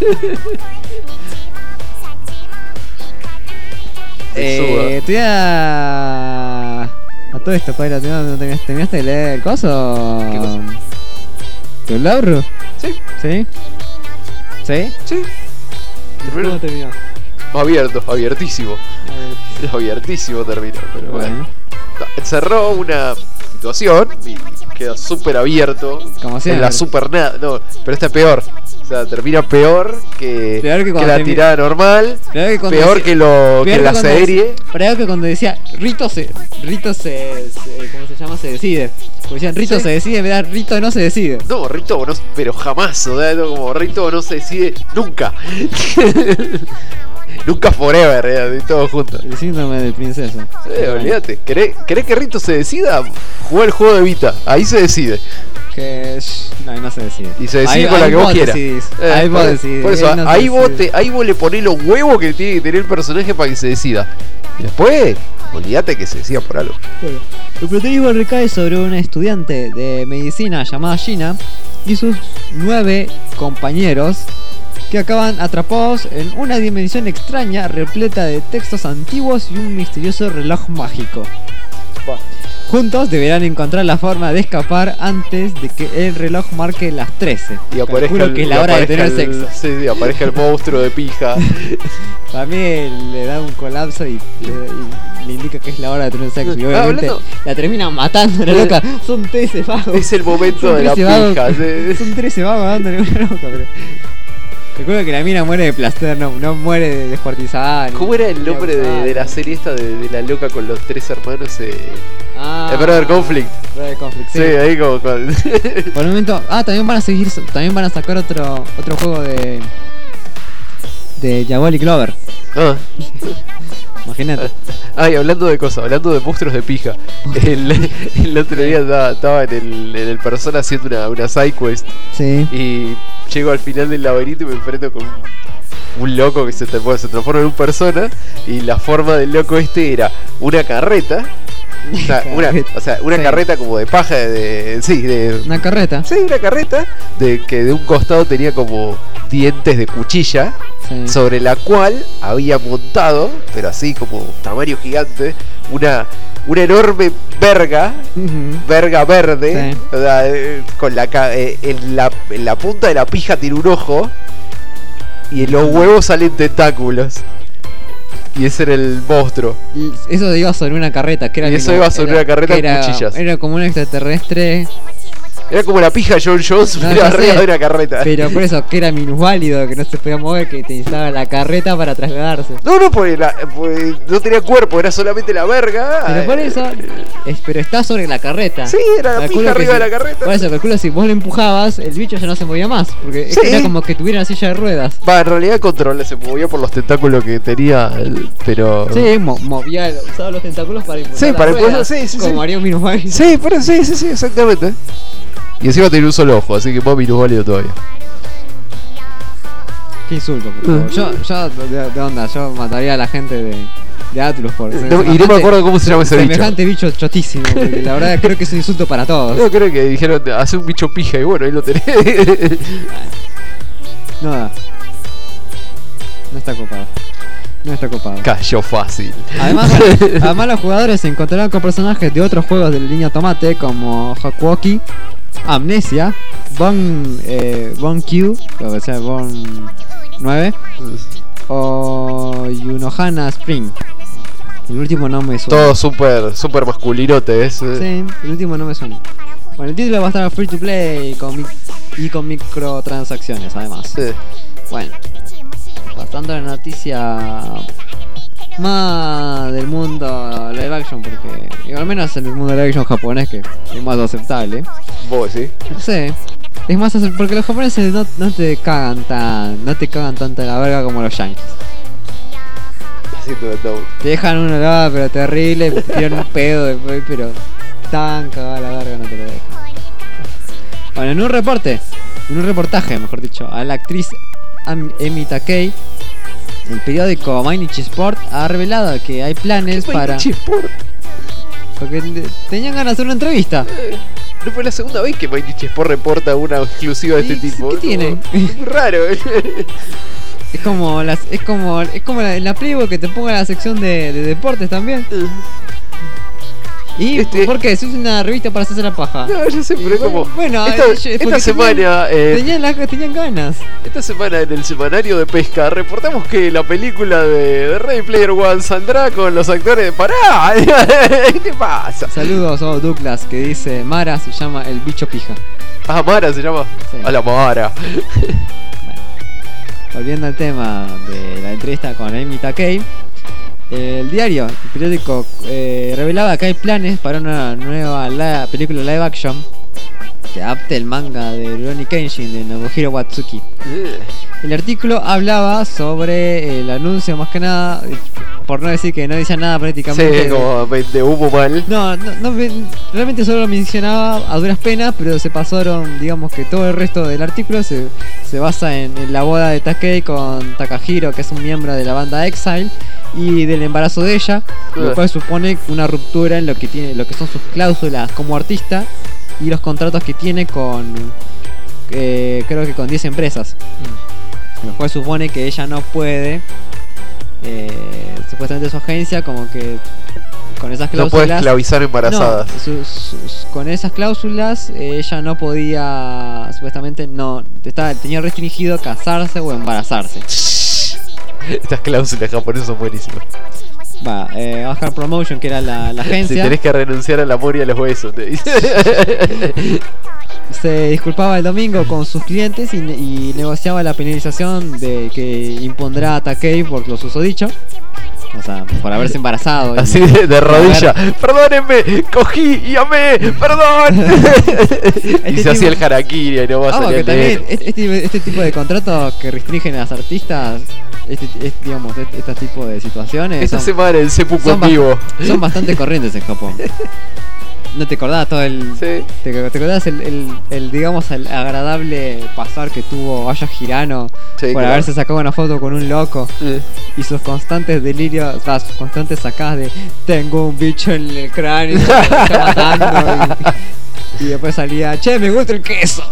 Estoy a todo esto, Paila, ¿terminaste de leer el coso? ¿Qué cosa? ¿Tu labro? Sí, ¿Sí? ¿Sí? sí. ¿Cómo terminó? Abiertísimo. Abiertísimo terminó, pero bueno. No, cerró una situación y queda súper abierto. Como En siempre. la super nada. No, pero está peor. O sea, termina peor que cuando la tirada normal. Peor que cuando Peor decía- que peor que la cuando serie. Peor que cuando decía Rito se ¿cómo se llama? Se decide. Como decían Rito Sí. se decide, en vez de Rito no se decide. No, Rito no, pero jamás, o sea, no, como Rito no se decide nunca. Nunca forever, de todo junto. El síndrome del princeso. Sí, olvídate. ¿Querés que Rito se decida? Juega el juego de Vita, ahí se decide. Que no se decide. Y se decide con la que vos quieras. Ahí vos decidís. Por eso, no se ahí decide. vos le ponés los huevos que tiene que tener el personaje para que se decida. Y después, olvídate que se decida por algo. Bueno, el protagonismo recae sobre una estudiante de medicina llamada Gina y sus 9 compañeros que acaban atrapados en una dimensión extraña repleta de textos antiguos y un misterioso reloj mágico. Juntos deberán encontrar la forma de escapar antes de que el reloj marque las 13. Y aparezca Calculo que es la hora de tener sexo. Sí, aparezca el monstruo de pija. Para mí le da un colapso y le indica que es la hora de tener sexo. Y obviamente hablando- la termina matando la loca. Son 13 vagos. Es el momento Son de la 13 vagos. pija. Sí. Son 13 vagos dándole una loca, pero... Recuerdo que la mina muere de placer, no muere de descuartizada. ¿Cómo era el nombre de la serie esta de la loca con los 3 hermanos? Brother Conflict. Brother Conflict, Sí, ahí como con... Por el momento... también van a sacar otro juego de Diabolic Clover. Ah. Imagínate. Y hablando de cosas, hablando de monstruos de pija. El otro día estaba en el Persona haciendo una side quest. Sí. Y llego al final del laberinto y me enfrento con un loco que se transforma en un persona. Y la forma del loco este era una carreta. O sea, una Sí. carreta como de paja Una carreta. Sí, una carreta que de un costado tenía como dientes de cuchilla, Sí. sobre la cual había montado, pero así como tamaño gigante, una enorme verga verde, Sí. o sea, con en la punta de la pija tiene un ojo y en los huevos salen tentáculos. Y ese era el monstruo. Y eso iba sobre una carreta. Que era Y eso tipo- iba sobre una carreta que con era- cuchillas. Era como un extraterrestre. Era como la pija de John Jones, No, pero ya arriba sé, de una carreta. Pero por eso, que era minusválido, que no se podía mover, que te necesitaba la carreta para trasladarse. No, porque no tenía cuerpo, era solamente la verga. Pero por eso, pero está sobre la carreta. Sí, era la Calculo pija que arriba si- de la carreta. Por eso, calculo si vos lo empujabas, el bicho ya no se movía más. Porque Sí. era como que tuviera una silla de ruedas. En realidad control se movía por los tentáculos que tenía, pero... Sí, movía, usaba los tentáculos para impulsar Sí, las para impulsar, ruedas, sí, como sí. haría un minusválido. Sí, sí, exactamente. Y encima tenía un solo ojo, así que más minusválido todavía. Qué insulto, por favor. Yo de onda, yo mataría a la gente de Atlus por ser Y no me semejante- acuerdo cómo se llama ese bicho. semejante bicho chotísimo, porque la verdad creo que es un insulto para todos. Yo creo que dijeron, hace un bicho pija y bueno, ahí lo tenés. No da. No está copado. No está copado. Cayó fácil. Además los jugadores se encontrarán con personajes de otros juegos de la línea Tomate como Hakuoki, Amnesia, Bon Q, o sea, Bon 9 o Yunohana Spring. El último no me suena. Todo súper masculinote, ¿es? Sí, el último no me suena. Bueno, el título va a estar free to play y con microtransacciones además. Sí. Bueno, pasando a la noticia más del mundo live action, porque al menos en el mundo live action japonés, que es más aceptable. Vos, ¿sí? Sí, Es más, porque los japoneses no te cagan tanto la verga como los yankees. Haciendo de todo. Te dejan una helada pero terrible, te tiran un pedo después, pero tan cagada la verga no te lo dejan. Bueno, en un reportaje, mejor dicho, a la actriz Emi Takei, el periódico Mainichi Sport ha revelado que hay planes para... Mainichi Sport? Porque tenían ganas de hacer una entrevista. No fue la segunda vez que Mainichi Sport reporta una exclusiva de este tipo. ¿Qué tiene? Es muy raro. Es como en la Playboy que te ponga la sección de deportes también. ¿Y por qué? ¿Es una revista para hacerse la paja? No, yo sé, pero es como... Bueno, esta semana... tenían ganas. Esta semana en el semanario de pesca reportamos que la película de Ready Player One saldrá con los actores de... ¡Pará! ¿Qué te pasa? Saludos a Douglas, que dice Mara se llama el bicho pija. Ah, Mara se llama. Sí. A la Mara. Bueno, volviendo al tema de la entrevista con Emi Takei, el periódico revelaba que hay planes para una nueva película live action que adapte el manga de Rurouni Kenshin de Nobuhiro Watsuki. El artículo hablaba sobre el anuncio, más que nada, por no decir que no decía nada prácticamente. Sí, como de humo mal. No, realmente solo lo mencionaba a duras penas, pero se pasaron, digamos que todo el resto del artículo se basa en la boda de Takei con Takahiro, que es un miembro de la banda Exile, y del embarazo de ella, lo cual supone una ruptura en lo que son sus cláusulas como artista y los contratos que tiene con creo que con 10 empresas, lo cual supone que ella no puede, supuestamente su agencia como que con esas cláusulas no puede esclavizar embarazadas. No, con esas cláusulas ella no podía, supuestamente tenía restringido casarse o embarazarse. Estas cláusulas japonesas son buenísimas. Oscar Promotion, que era la agencia. Si tenés que renunciar al amor y a los huesos, te dice. Se disculpaba el domingo con sus clientes y negociaba la penalización que impondrá a Takei por lo susodicho. O sea, por haberse embarazado. Así de rodilla. Perdónenme, cogí y amé, perdón. Y se hacía el harakiri y no va a salir que también este tipo de contratos que restringen a las artistas, digamos, este tipo de situaciones. Esta semana el seppuku en vivo. Son bastante corrientes en Japón. ¿No te acordás todo el... Sí. ¿Te acordás el digamos, el agradable pasar que tuvo Aya Hirano por haberse sacado una foto con un loco? Y sus constantes delirios, sus constantes sacadas de tengo un bicho en el cráneo y me está matando. Y después salía, che, me gusta el queso.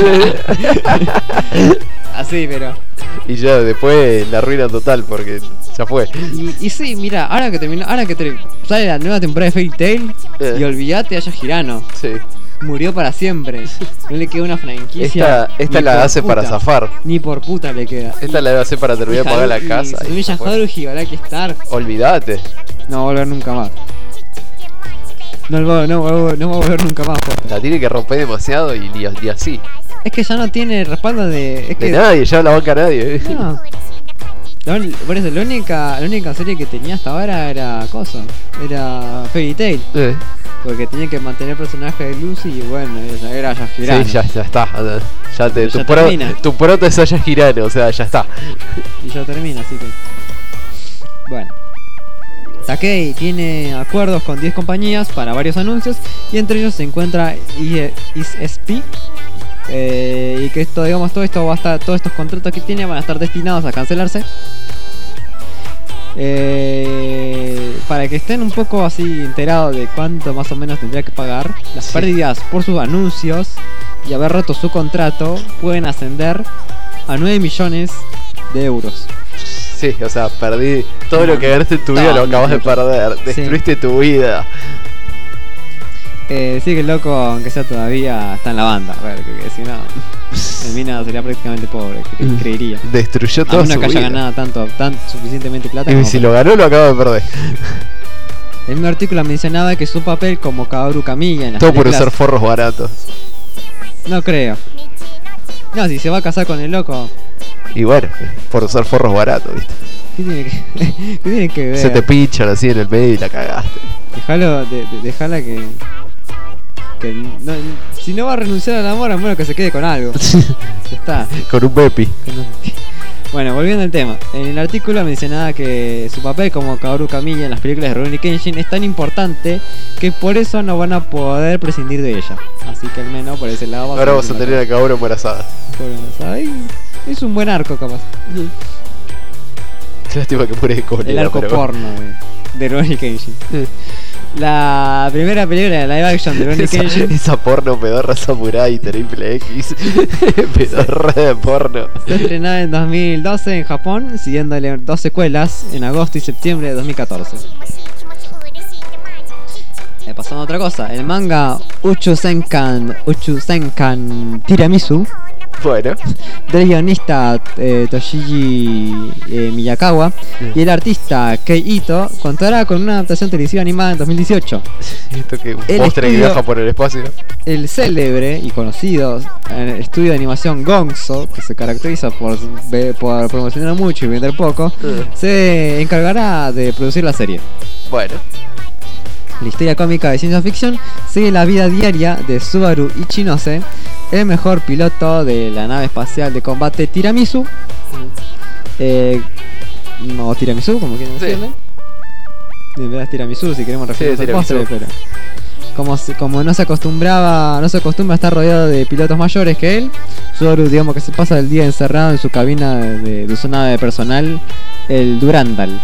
Así, pero... Y ya después la ruina total porque ya fue. Y sí, mira, ahora que sale la nueva temporada de Fairy Tail y olvídate, Aya Hirano. Sí. Murió para siempre. No le queda una franquicia. Esta la hace para zafar. Ni por puta le queda. Esta la hace para terminar de pagar la casa. Sumiya Haruhi, Baraki Stark. Olvídate. No va a volver nunca más. No va a volver nunca más. La tiene que romper demasiado y ni así. Es que ya no tiene respaldo de nadie, ya no la banca nadie. No. Por eso, la única serie que tenía hasta ahora era era Fairy Tail. Porque tenía que mantener el personaje de Lucy y bueno, era Aya Hirano. Sí, ya está. Tu proto es Aya Hirano, o sea, ya está. Y ya termina, así que... Bueno. Takei tiene acuerdos con 10 compañías para varios anuncios y entre ellos se encuentra ESP. Y que todos estos contratos que tiene van a estar destinados a cancelarse, para que estén un poco así enterados de cuánto más o menos tendría que pagar. Las pérdidas por sus anuncios y haber roto su contrato pueden ascender a 9 millones de euros. Sí, o sea, perdí todo lo que ganaste en tu vida, lo acabas de perder. Destruiste tu vida. Sí, que el loco, aunque sea todavía, está en la banda. A ver, que si no, el mina sería prácticamente pobre, creería. Destruyó todo su vida. A menos que haya ganado tan suficientemente plata. Y si lo ganó, lo acaba de perder. El mismo artículo mencionaba que su papel como Kaoru Kamiya en las todo películas... por usar forros baratos. No creo. No, si se va a casar con el loco... Y bueno, por usar forros baratos, ¿viste? ¿Qué tiene que ver? Se te pinchan así en el medio y la cagaste. Dejala que... Que si no va a renunciar al amor, al menos que se quede con algo. Ya está. Con un Bepi. Bueno, volviendo al tema. En el artículo mencionaba que su papel como Kaoru Kamiya en las películas de Rurouni Kenshin es tan importante que por eso no van a poder prescindir de ella. Así que al menos por ese lado ahora vamos a tener a Kaoru embarazada. Es un buen arco, capaz. Lástima que muere de cólera. El arco porno de Rurouni Kenshin. La primera película de live action de Rurouni Kenshin. Esa porno pedorra samurai triple X. Pedorra de porno. Fue estrenada en 2012 en Japón, siguiéndole 2 secuelas en agosto y septiembre de 2014. Pasando a otra cosa, el manga Uchusenkan Tiramisu, bueno, del guionista Toshiji Miyakawa y el artista Kei Ito, contará con una adaptación televisiva animada en 2018. Esto que un postre que viaja por el espacio. El célebre y conocido estudio de animación Gongso, que se caracteriza por promocionar mucho y vender poco, se encargará de producir la serie. Bueno. La historia cómica de ciencia ficción sigue la vida diaria de Subaru Ichinose, el mejor piloto de la nave espacial de combate Tiramisu. O Tiramisu, como quieran decirle. En verdad es Tiramisu si queremos referirnos al postre, pero como no se acostumbra a estar rodeado de pilotos mayores que él, Subaru digamos que se pasa el día encerrado en su cabina de su nave personal, el Durandal.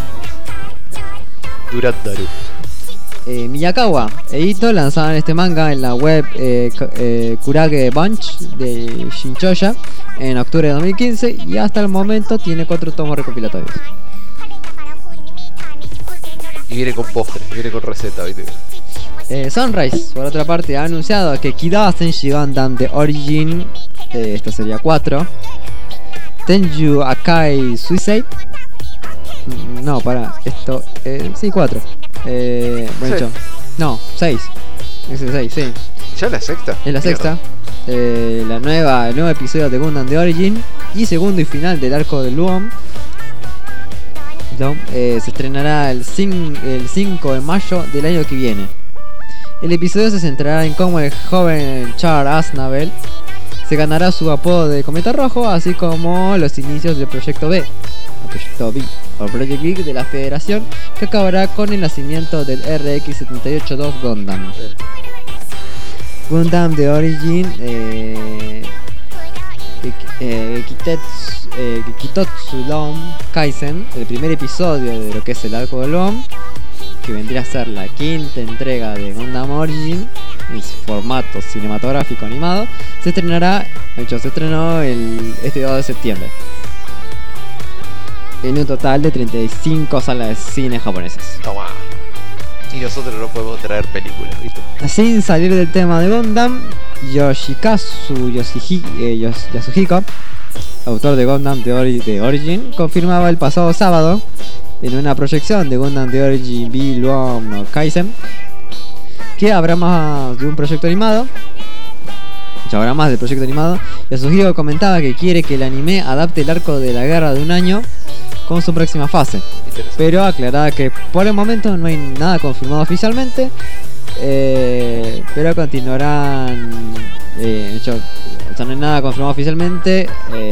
Miyakawa e Ito lanzaron este manga en la web Kurage Bunch de Shinchoya en octubre de 2015 y hasta el momento tiene 4 tomos recopilatorios. Y viene con postre, viene con receta, ¿viste? Sunrise, por otra parte, ha anunciado que Kidou Senshi Gundam The Origin, esto sería 4, Tenju Akai Suicide, no, para, esto, sí, 4. Bueno, no, 6. Es el 6, sí. ¿Ya la sexta? Es la sexta. El nuevo episodio de Gundam The Origin y segundo y final del arco de Luom. Se estrenará el 5 de mayo del año que viene. El episodio se centrará en cómo el joven Char Aznavour se ganará su apodo de Cometa Rojo, así como los inicios del Proyecto B. O Project Big de la Federación, que acabará con el nacimiento del RX-78-2 Gundam. Gundam The Origin Kikitotsu Loom Kaisen, el primer episodio de lo que es el arco de Loom, que vendría a ser la quinta entrega de Gundam Origin en su formato cinematográfico animado, se estrenó este 2 de septiembre en un total de 35 salas de cine japonesas. Toma. Y nosotros no podemos traer películas, ¿viste? Sin salir del tema de Gundam, Yoshikazu Yasuhiko, autor de Gundam The Origin, confirmaba el pasado sábado en una proyección de Gundam The Origin B Luom no Kaisen que habrá más de un proyecto animado. Ya habrá más del proyecto animado. Yasuhiko comentaba que quiere que el anime adapte el arco de la guerra de un año con su próxima fase, pero aclaraba que por el momento no hay nada confirmado oficialmente, pero continuarán no hay nada confirmado oficialmente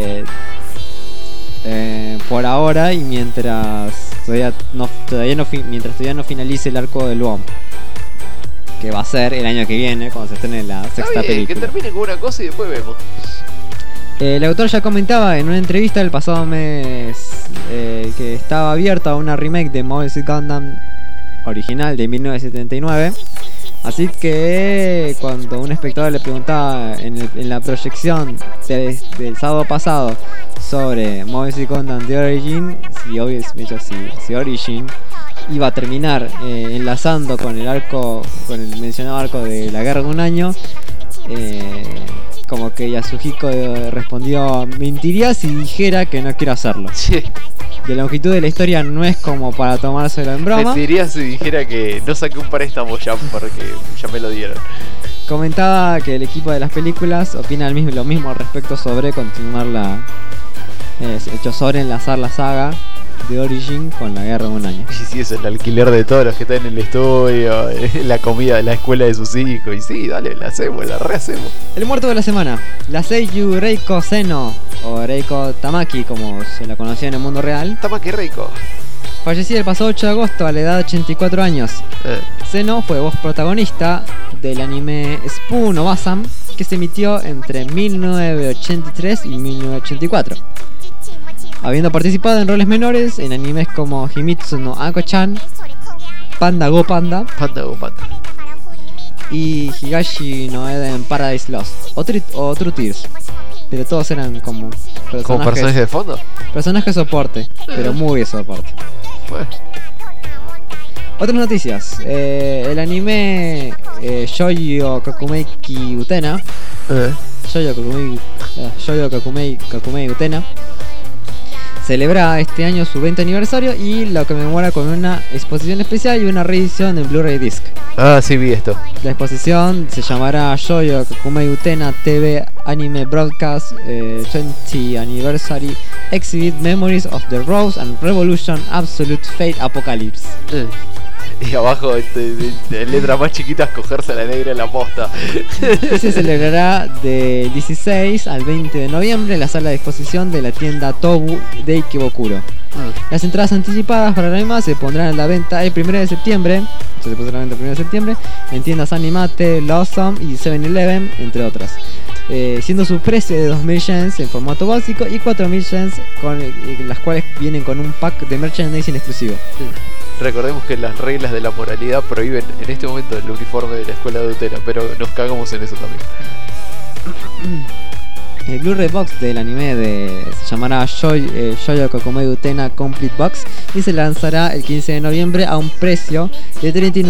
por ahora, y mientras todavía no finalice el arco de Luom, que va a ser el año que viene cuando se estrene la sexta película. Que termine con una cosa y después vemos. El autor ya comentaba en una entrevista el pasado mes que estaba abierto a una remake de Mobile Suit Gundam original de 1979. Así que cuando un espectador le preguntaba en la proyección del sábado pasado sobre Mobile Suit Gundam The Origin, si Origin iba a terminar enlazando con el mencionado arco de la guerra de un año, como que Yasuhiko respondió: mentiría si dijera que no quiero hacerlo. Sí. Y la longitud de la historia no es como para tomárselo en broma. Mentiría si dijera que no saqué un préstamo ya porque ya me lo dieron. Comentaba que el equipo de las películas opina lo mismo al respecto sobre continuar sobre enlazar la saga de Origin con la guerra de un año. Y sí, es el alquiler de todos los que están en el estudio, la comida de la escuela de sus hijos. Y sí, dale, la hacemos, la rehacemos. El muerto de la semana, la seiyuu Reiko Seno, o Reiko Tamaki como se la conocía en el mundo real, Tamaki Reiko. fallecida el pasado 8 de agosto a la edad de 84 años. Seno fue voz protagonista del anime Spoon o Basam, que se emitió entre 1983 y 1984. Habiendo participado en roles menores en animes como Himitsu no Ako-chan, Panda Go Panda y Higashi no Eden Paradise Lost o True Tears. Pero todos eran como ¿Como personajes de fondo? Personajes de soporte, pero muy de soporte. Bueno. Otras noticias. El anime Shoujo Kakumeiki Utena. Shoujo Kakumei Utena celebra este año su 20 aniversario y lo conmemora con una exposición especial y una reedición en Blu-ray Disc. Ah, sí, vi esto. La exposición se llamará Shoujo Kakumei Utena TV Anime Broadcast 20 Anniversary Exhibit Memories of the Rose and Revolution Absolute Fate Apocalypse. Y abajo, de letras más chiquitas, cogerse a la negra en la posta. Y se celebrará del 16 al 20 de noviembre en la sala de exposición de la tienda Tobu de Ikebukuro. Las entradas anticipadas para la misma se pondrán a la venta el 1 de septiembre. Se puso a la venta el 1 de septiembre en tiendas Animate, Lawson y 7-Eleven, entre otras. Siendo su precio de 2.000 yens en formato básico y 4.000 yens con las cuales vienen con un pack de merchandising exclusivo. Recordemos que las reglas de la moralidad prohíben en este momento el uniforme de la escuela de Utena, pero nos cagamos en eso también. El Blu-ray box del anime se llamará Shoujo Kakumei Utena Complete Box y se lanzará el 15 de noviembre a un precio de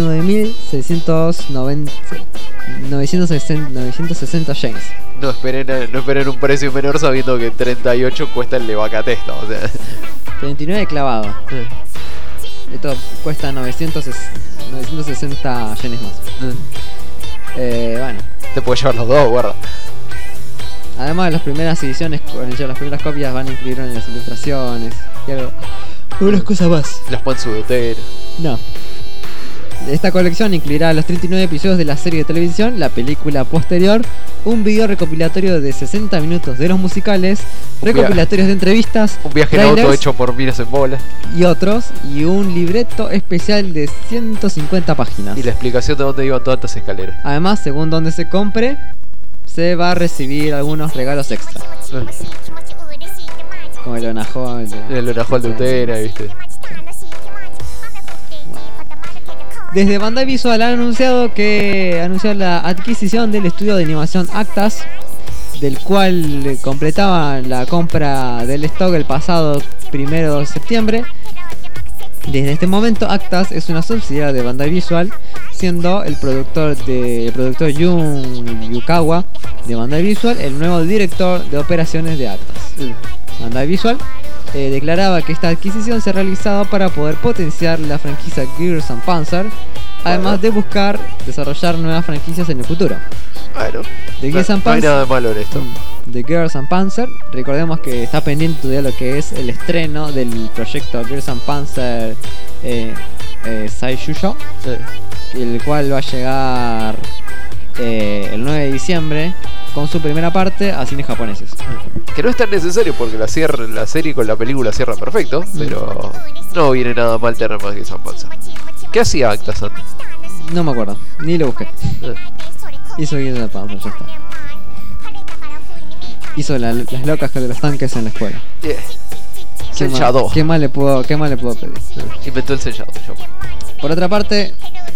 39.960 yens. No esperen un precio menor sabiendo que 38 cuesta el levacatesta, o sea. 39 clavado. Esto cuesta 960 yenes más. Bueno. Te puedes llevar los dos, guarda. Además, las primeras ediciones, las primeras copias van a incluir en las ilustraciones y algunas cosas más. Los panzudoteros. No. Esta colección incluirá los 39 episodios de la serie de televisión, la película posterior, un video recopilatorio de 60 minutos de los musicales, recopilatorios de entrevistas, un viaje en auto hecho por miras en bola y otros, y un libreto especial de 150 páginas. Y la explicación de dónde iban todas estas escaleras. Además, según donde se compre, se va a recibir algunos regalos extra. Como el Onahol de Utena, ¿viste? Desde Bandai Visual han anunciado la adquisición del estudio de animación Actas, del cual completaban la compra del stock el pasado 1 de septiembre. Desde este momento, Actas es una subsidiaria de Bandai Visual, siendo el productor Jun Yukawa de Bandai Visual el nuevo director de operaciones de Actas. Bandai Visual declaraba que esta adquisición se ha realizado para poder potenciar la franquicia Gears and Panzer, además de buscar desarrollar nuevas franquicias en el futuro. Bueno, The Gears and no hay Panzer, nada de malo en esto. The Gears and Panzer, recordemos que está pendiente todavía lo que es el estreno del proyecto Gears and Panzer Saishusho, el cual va a llegar el 9 de diciembre con su primera parte a cines japoneses. Que no es tan necesario porque la serie con la película cierra perfecto, pero no viene nada mal tener más que Gears and Panzer. ¿Qué hacía Actas antes? No me acuerdo, ni lo busqué. Hizo Gears and Panzer, ya está. Hizo las locas de los tanques en la escuela. Yeah. ¿Qué más le puedo pedir? Inventó el sellado. Por otra parte,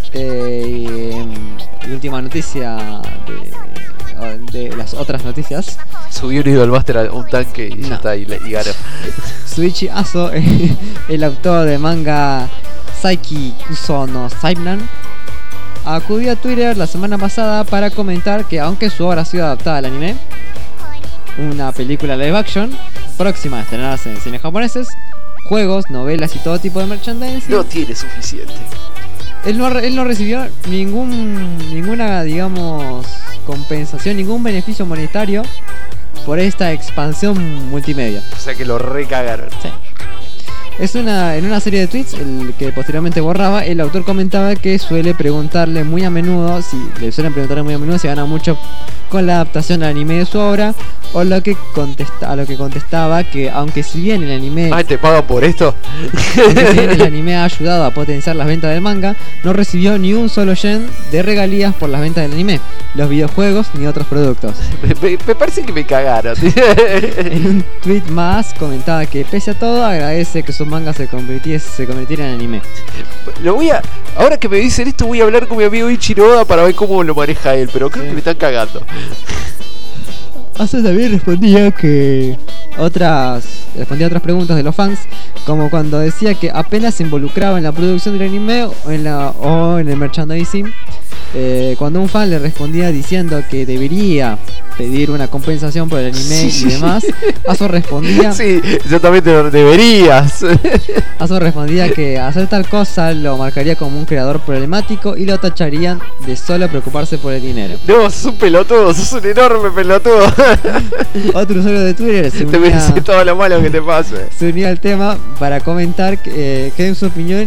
la última noticia de las otras noticias. Subió un Idolmaster a un tanque y ya está, y ganó. Suichi Aso, el autor de manga Saiki Kuso no Sainan, acudió a Twitter la semana pasada para comentar que aunque su obra ha sido adaptada al anime, una película live action próxima a estrenarse en cines japoneses, juegos, novelas y todo tipo de merchandising, no tiene suficiente. Él no recibió ninguna, digamos, compensación, ningún beneficio monetario por esta expansión multimedia. O sea que lo recagaron. Sí. En una serie de tweets, el que posteriormente borraba, el autor comentaba que suele preguntarle muy a menudo, si gana mucho con la adaptación al anime de su obra, o a lo que contestaba que aunque si bien el anime ¿te pagan por esto? aunque si bien el anime ha ayudado a potenciar las ventas del manga, no recibió ni un solo yen de regalías por las ventas del anime, los videojuegos ni otros productos. Me parece que me cagaron. En un tweet más comentaba que pese a todo agradece que sus mangas se convirtieran en anime. Ahora que me dicen esto voy a hablar con mi amigo Ichiro para ver cómo lo maneja él, pero creo que me están cagando. Asa también respondía a otras preguntas de los fans, como cuando decía que apenas se involucraba en la producción del anime o en el merchandising. Cuando un fan le respondía diciendo que debería pedir una compensación por el anime y demás, Aso respondía: sí, yo también te lo deberías. Aso respondía que hacer tal cosa lo marcaría como un creador problemático y lo tacharían de solo preocuparse por el dinero. No, sos un pelotudo, sos un enorme pelotudo. Otro usuario de Twitter te mereces todo lo malo que te pase. Se unía al tema para comentar que en su opinión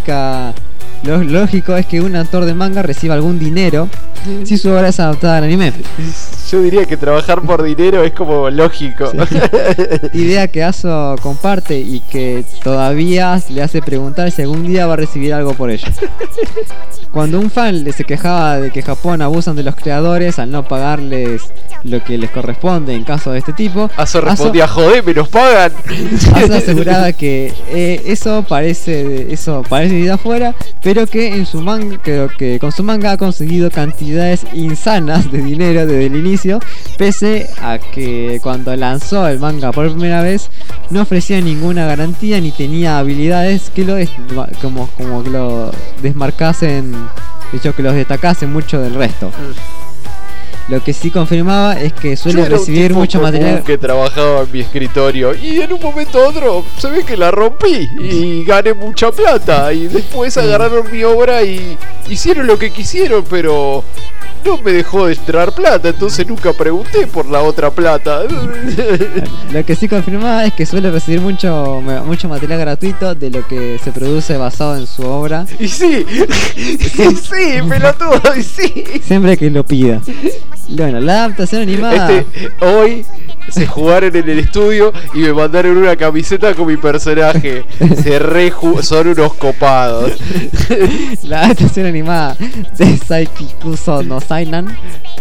lo lógico es que un autor de manga reciba algún dinero si su obra es adaptada al anime. Yo diría que trabajar por dinero es como lógico. Sí. Idea que Aso comparte y que todavía le hace preguntar si algún día va a recibir algo por ello. Cuando un fan se quejaba de que Japón abusan de los creadores al no pagarles lo que les corresponde en casos de este tipo, Aso respondía: joder, me nos pagan. Aso aseguraba que eso parece ir de afuera, pero que en su manga, que con su manga ha conseguido cantidades insanas de dinero desde el inicio, pese a que cuando lanzó el manga por primera vez no ofrecía ninguna garantía ni tenía habilidades que lo como que lo desmarcasen, de hecho que los destacasen mucho del resto. Lo que sí confirmaba es que suele recibir mucho material que trabajaba en mi escritorio y en un momento a otro se ve que la rompí y gané mucha plata y después agarraron mi obra y hicieron lo que quisieron, pero no me dejó de entrar plata, entonces nunca pregunté por la otra plata. Lo que sí confirmaba es que suele recibir mucho material gratuito de lo que se produce basado en su obra. Y sí, pelotudo, y sí. Siempre que lo pida. Bueno, la adaptación animada. Hoy se jugaron en el estudio y me mandaron una camiseta con mi personaje. Son unos copados. La adaptación animada de Saikikuso no Sainan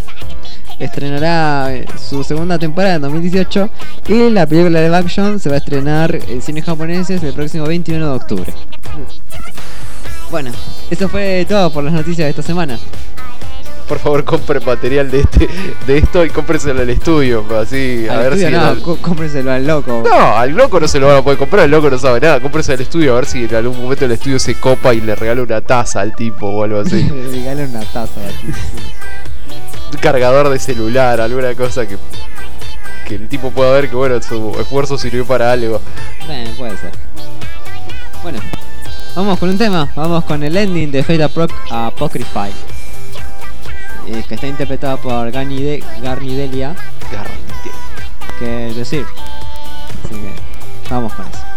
estrenará su segunda temporada en 2018 y la película live action se va a estrenar en cines japoneses el próximo 21 de octubre. Bueno, eso fue todo por las noticias de esta semana. Por favor, compren material de esto y cómprenselo al estudio, así a ver si... cómprenselo al loco. No, al loco no se lo van a poder comprar, el loco no sabe nada. Cómprenselo al estudio a ver si en algún momento el estudio se copa y le regala una taza al tipo o algo así. Le regala una taza al tipo. Un cargador de celular, alguna cosa que el tipo pueda ver que bueno, su esfuerzo sirvió para algo. Bueno, puede ser. Bueno, vamos con un tema, vamos con el ending de Fate Apocryphy. Que está interpretado por Garnidelia. Que es decir. Así que vamos con eso.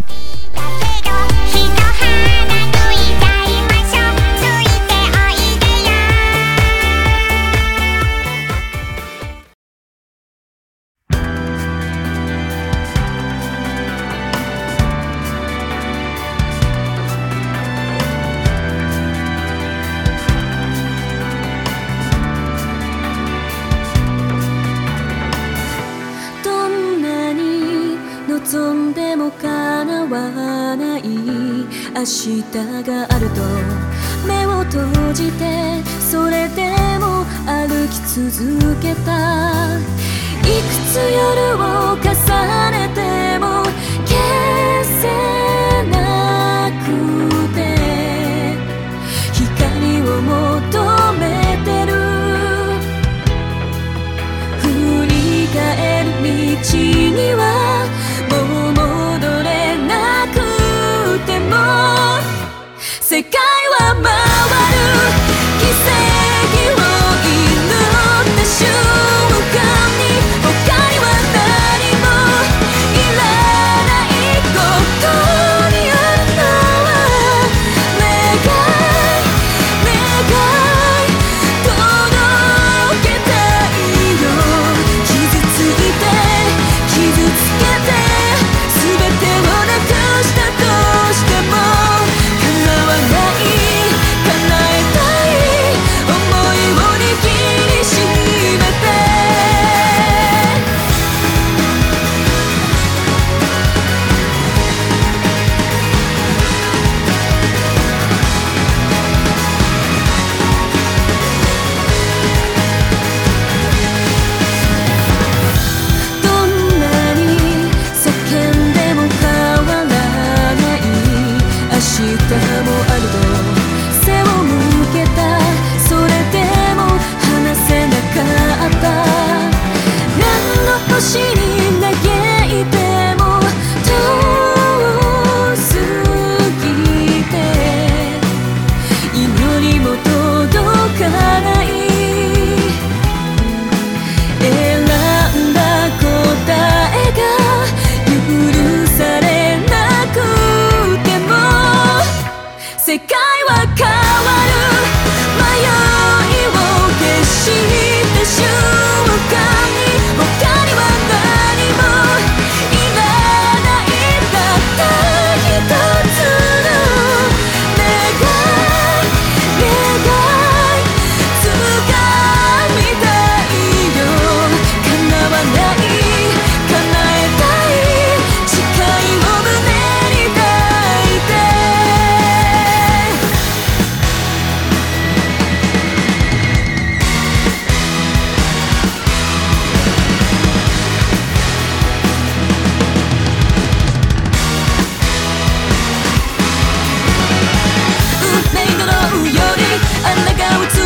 明日があると目を閉じてそれでも歩き続けたいくつ夜を重ねても消せなくて光を求めてる振り返る道にはもう戻れなくても世界は回る奇跡を祈った瞬間に他には何もいらないこと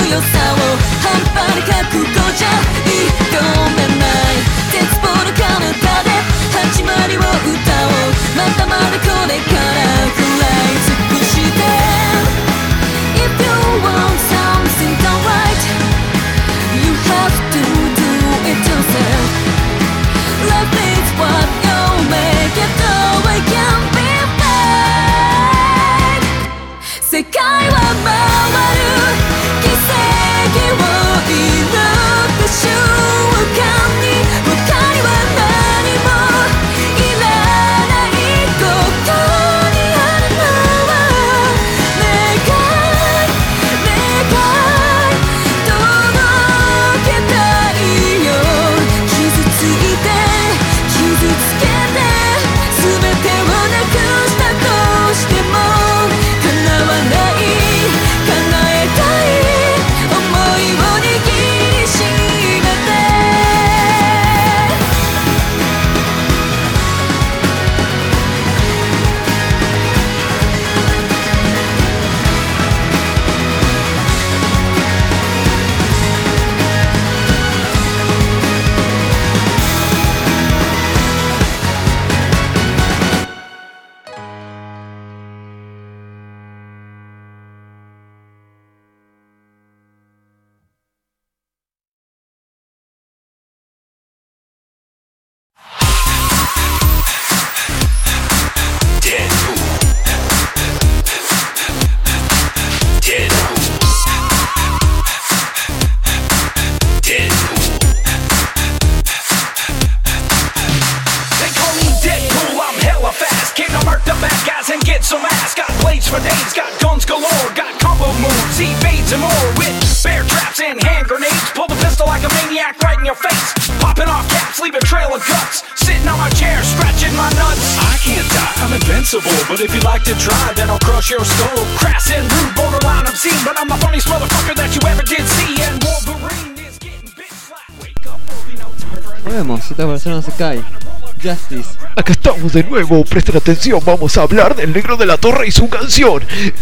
強さを半端に覚悟じゃ挑めない絶望の彼方で始まりを歌おうまだまだこれから食らい尽くして If you want something done right You have to do it yourself Love is what you make it though I can be fake 世界は回る奇跡を祈った瞬間に他には何もいらないことにあるのは願い届けたいよ傷ついて傷つけて全てをなくしたとしても叶わない叶えたい想いを握りしめて Some ass, got blades for days, got guns galore, got combo moves, evades and more with bear traps and hand grenades. Pull the pistol like a maniac right in your face, popping off caps, leave a trail of guts. Sitting on my chair, scratching my nuts. I can't die, I'm invincible, but if you like to try, then I'll crush your skull. Crass and rude, borderline obscene, but I'm the funniest motherfucker that you ever did see. And Wolverine is getting bit slack. Wake up, Wolverine, no time. Volvemos, esta persona se cae. Justice. Acá estamos de nuevo, presten atención, vamos a hablar del Negro de la Torre y su canción.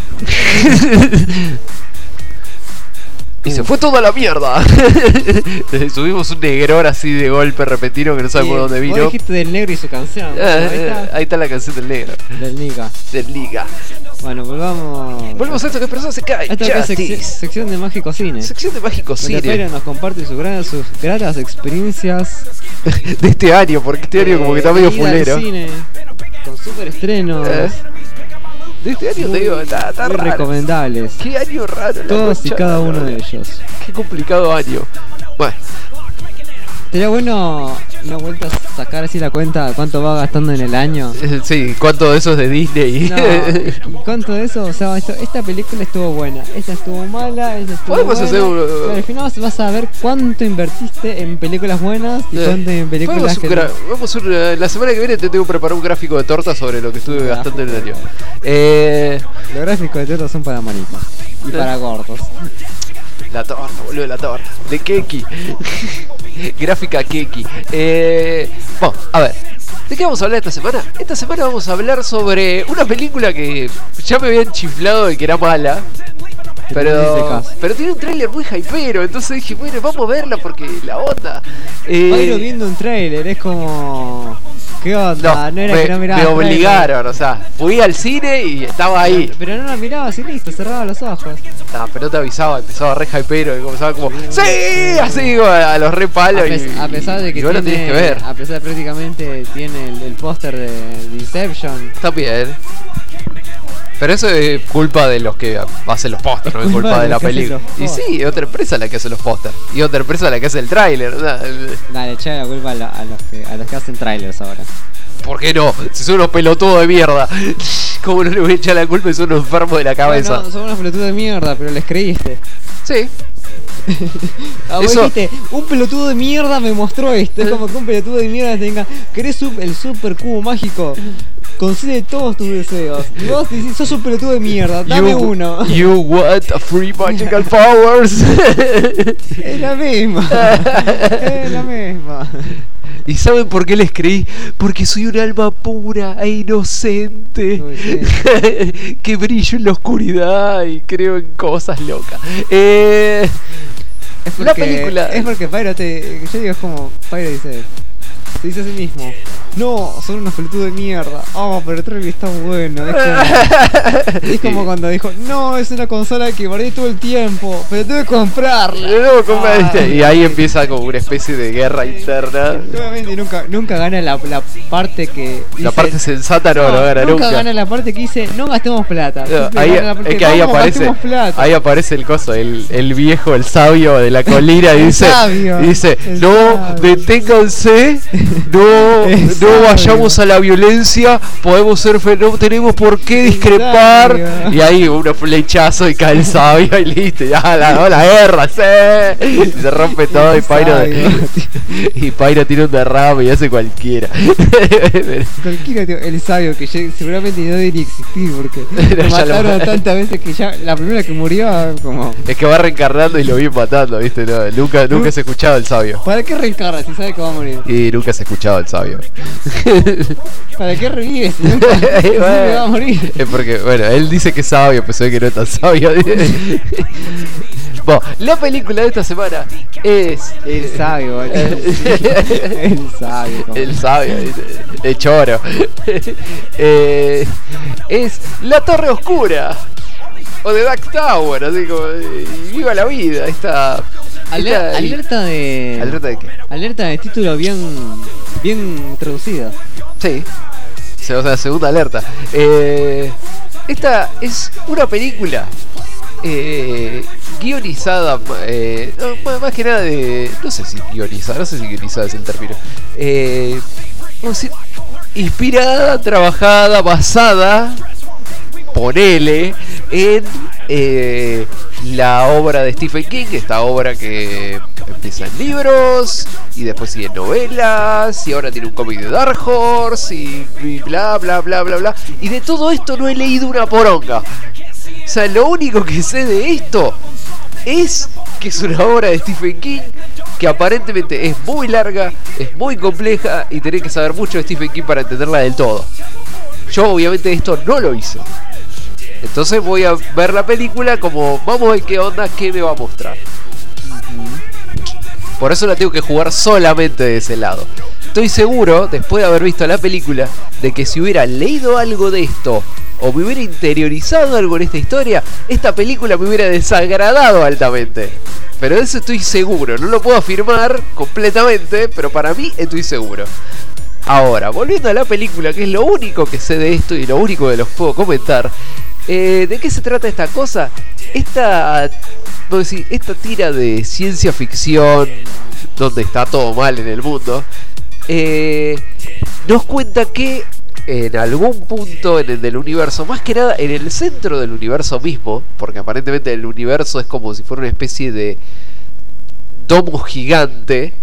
Y se fue toda la mierda. Subimos un negrón así de golpe repentino que no sabemos dónde vino. Vos dijiste del negro y su canción. Ahí está la canción del negro. Del Liga. Del Liga. Bueno, volvamos a esto que persona se cae. Esta es sección de Mágico Cine. Sección de Mágico Cine. Donde nos comparte sus gratas experiencias de este año, porque este año como que está medio fulero. Cine, con super estrenos. De este año te digo, está muy raro. Recomendables. Qué año raro. Todos y cada uno de ellos. Qué complicado año. Bueno. Sería bueno una vuelta a sacar así la cuenta de cuánto va gastando en el año. Sí, cuánto de eso es de Disney. No, ¿y cuánto de eso? O sea, esta película estuvo buena, esta estuvo mala, esta estuvo podemos buena. Hacer Pero al final vas a ver cuánto invertiste en películas buenas y cuánto en películas que la semana que viene te tengo que preparar un gráfico de torta sobre lo que estuve gastando en el año. Los gráficos de torta son para manitos y para gordos. La torta, boludo, la torta. De Keki. Gráfica Keki. Bueno, a ver. ¿De qué vamos a hablar esta semana? Esta semana vamos a hablar sobre una película que ya me habían chiflado de que era mala. Pero tiene un tráiler muy hypero. Entonces dije, bueno, vamos a verla porque la onda. Pero viendo un tráiler es como... ¿Qué onda? No era que no miraba. Me obligaron, o sea, fui al cine y estaba ahí. Pero no la mirabas y listo, cerraba los ojos. No, pero no te avisaba, empezaba re hypero y comenzaba como ¡sí! Así a los re palos. A pesar de que tiene, tienes que ver. A pesar de que prácticamente tiene el póster de Inception. Está bien. Pero eso es culpa de los que hacen los pósters, no es culpa de la película. Y sí, es otra empresa la que hace los pósters. Y otra empresa la que hace el tráiler. Dale, echa la culpa a los que hacen trailers ahora. ¿Por qué no? Si son unos pelotudos de mierda. ¿Cómo no le voy a echar la culpa si son unos enfermos de la cabeza? No, son unos pelotudos de mierda, pero les creíste. Sí. Vos dijiste, un pelotudo de mierda me mostró esto. Es como que un pelotudo de mierda tenga, ¿querés el super cubo mágico? concede todos tus deseos. Y vos decís, sos un pelotudo de mierda, dame uno. You want a free magical powers. Es la misma. Es la misma. ¿Y saben por qué les creí? Porque soy un alma pura e inocente. Que brillo en la oscuridad y creo en cosas locas. La película. Es porque Pyro yo digo, es como Pyro se dice a sí mismo, no, son unos pelotudos de mierda. Oh, pero el trailer está bueno. Es como cuando dijo, no, es una consola que guardé todo el tiempo, pero tengo que comprarla. Y ahí empieza como una especie de guerra interna. Obviamente nunca gana la parte que dice, la parte sensata no gana nunca. Gana la parte que dice, no gastemos plata. No, es que ahí aparece el coso, el viejo, el sabio de la colina y dice, no, deténganse. No vayamos a la violencia, podemos ser no tenemos por qué discrepar. Y ahí unos flechazos y cae el sabio y listo, ya la guerra, y se rompe todo y Pyro tiene un derrame y hace cualquiera. Cualquiera, tío, el sabio que seguramente no debería existir porque lo mataron tantas veces que ya la primera que murió como... Es que va reencarnando y lo viene matando, ¿viste? No, nunca se ha escuchado el sabio. ¿Para qué reencarna si sabe que va a morir? Y nunca se ha escuchado el sabio. ¿Para qué revives? Nunca va a morir. Es porque, bueno, él dice que es sabio, pero se ve que no es tan sabio. Bueno, la película de esta semana es... El sabio, El sabio, el choro. Es La Torre Oscura. O The Dark Tower, así como... viva la vida, esta... Alerta de... ¿Alerta de qué? Alerta de título bien traducida. Sí. O sea, segunda alerta. Esta es una película guionizada, más que nada de... No sé si guionizada es el término. Vamos a decir, inspirada, trabajada, basada, ponele, en la obra de Stephen King, esta obra que empieza en libros y después sigue en novelas y ahora tiene un cómic de Dark Horse y bla bla bla bla bla, y de todo esto no he leído una poronga. O sea, lo único que sé de esto es que es una obra de Stephen King que aparentemente es muy larga, es muy compleja y tenés que saber mucho de Stephen King para entenderla del todo. Yo obviamente esto no lo hice. Entonces voy a ver la película como vamos a ver qué onda, qué me va a mostrar. Por eso la tengo que jugar solamente de ese lado. Estoy seguro, después de haber visto la película, de que si hubiera leído algo de esto o me hubiera interiorizado algo en esta historia, esta película me hubiera desagradado altamente. Pero de eso estoy seguro, no lo puedo afirmar completamente, pero para mí estoy seguro. Ahora, volviendo a la película, que es lo único que sé de esto y lo único que los puedo comentar. ¿De qué se trata esta cosa? Esta tira de ciencia ficción donde está todo mal en el mundo, nos cuenta que en algún punto en el del universo, más que nada en el centro del universo mismo, porque aparentemente el universo es como si fuera una especie de domo gigante,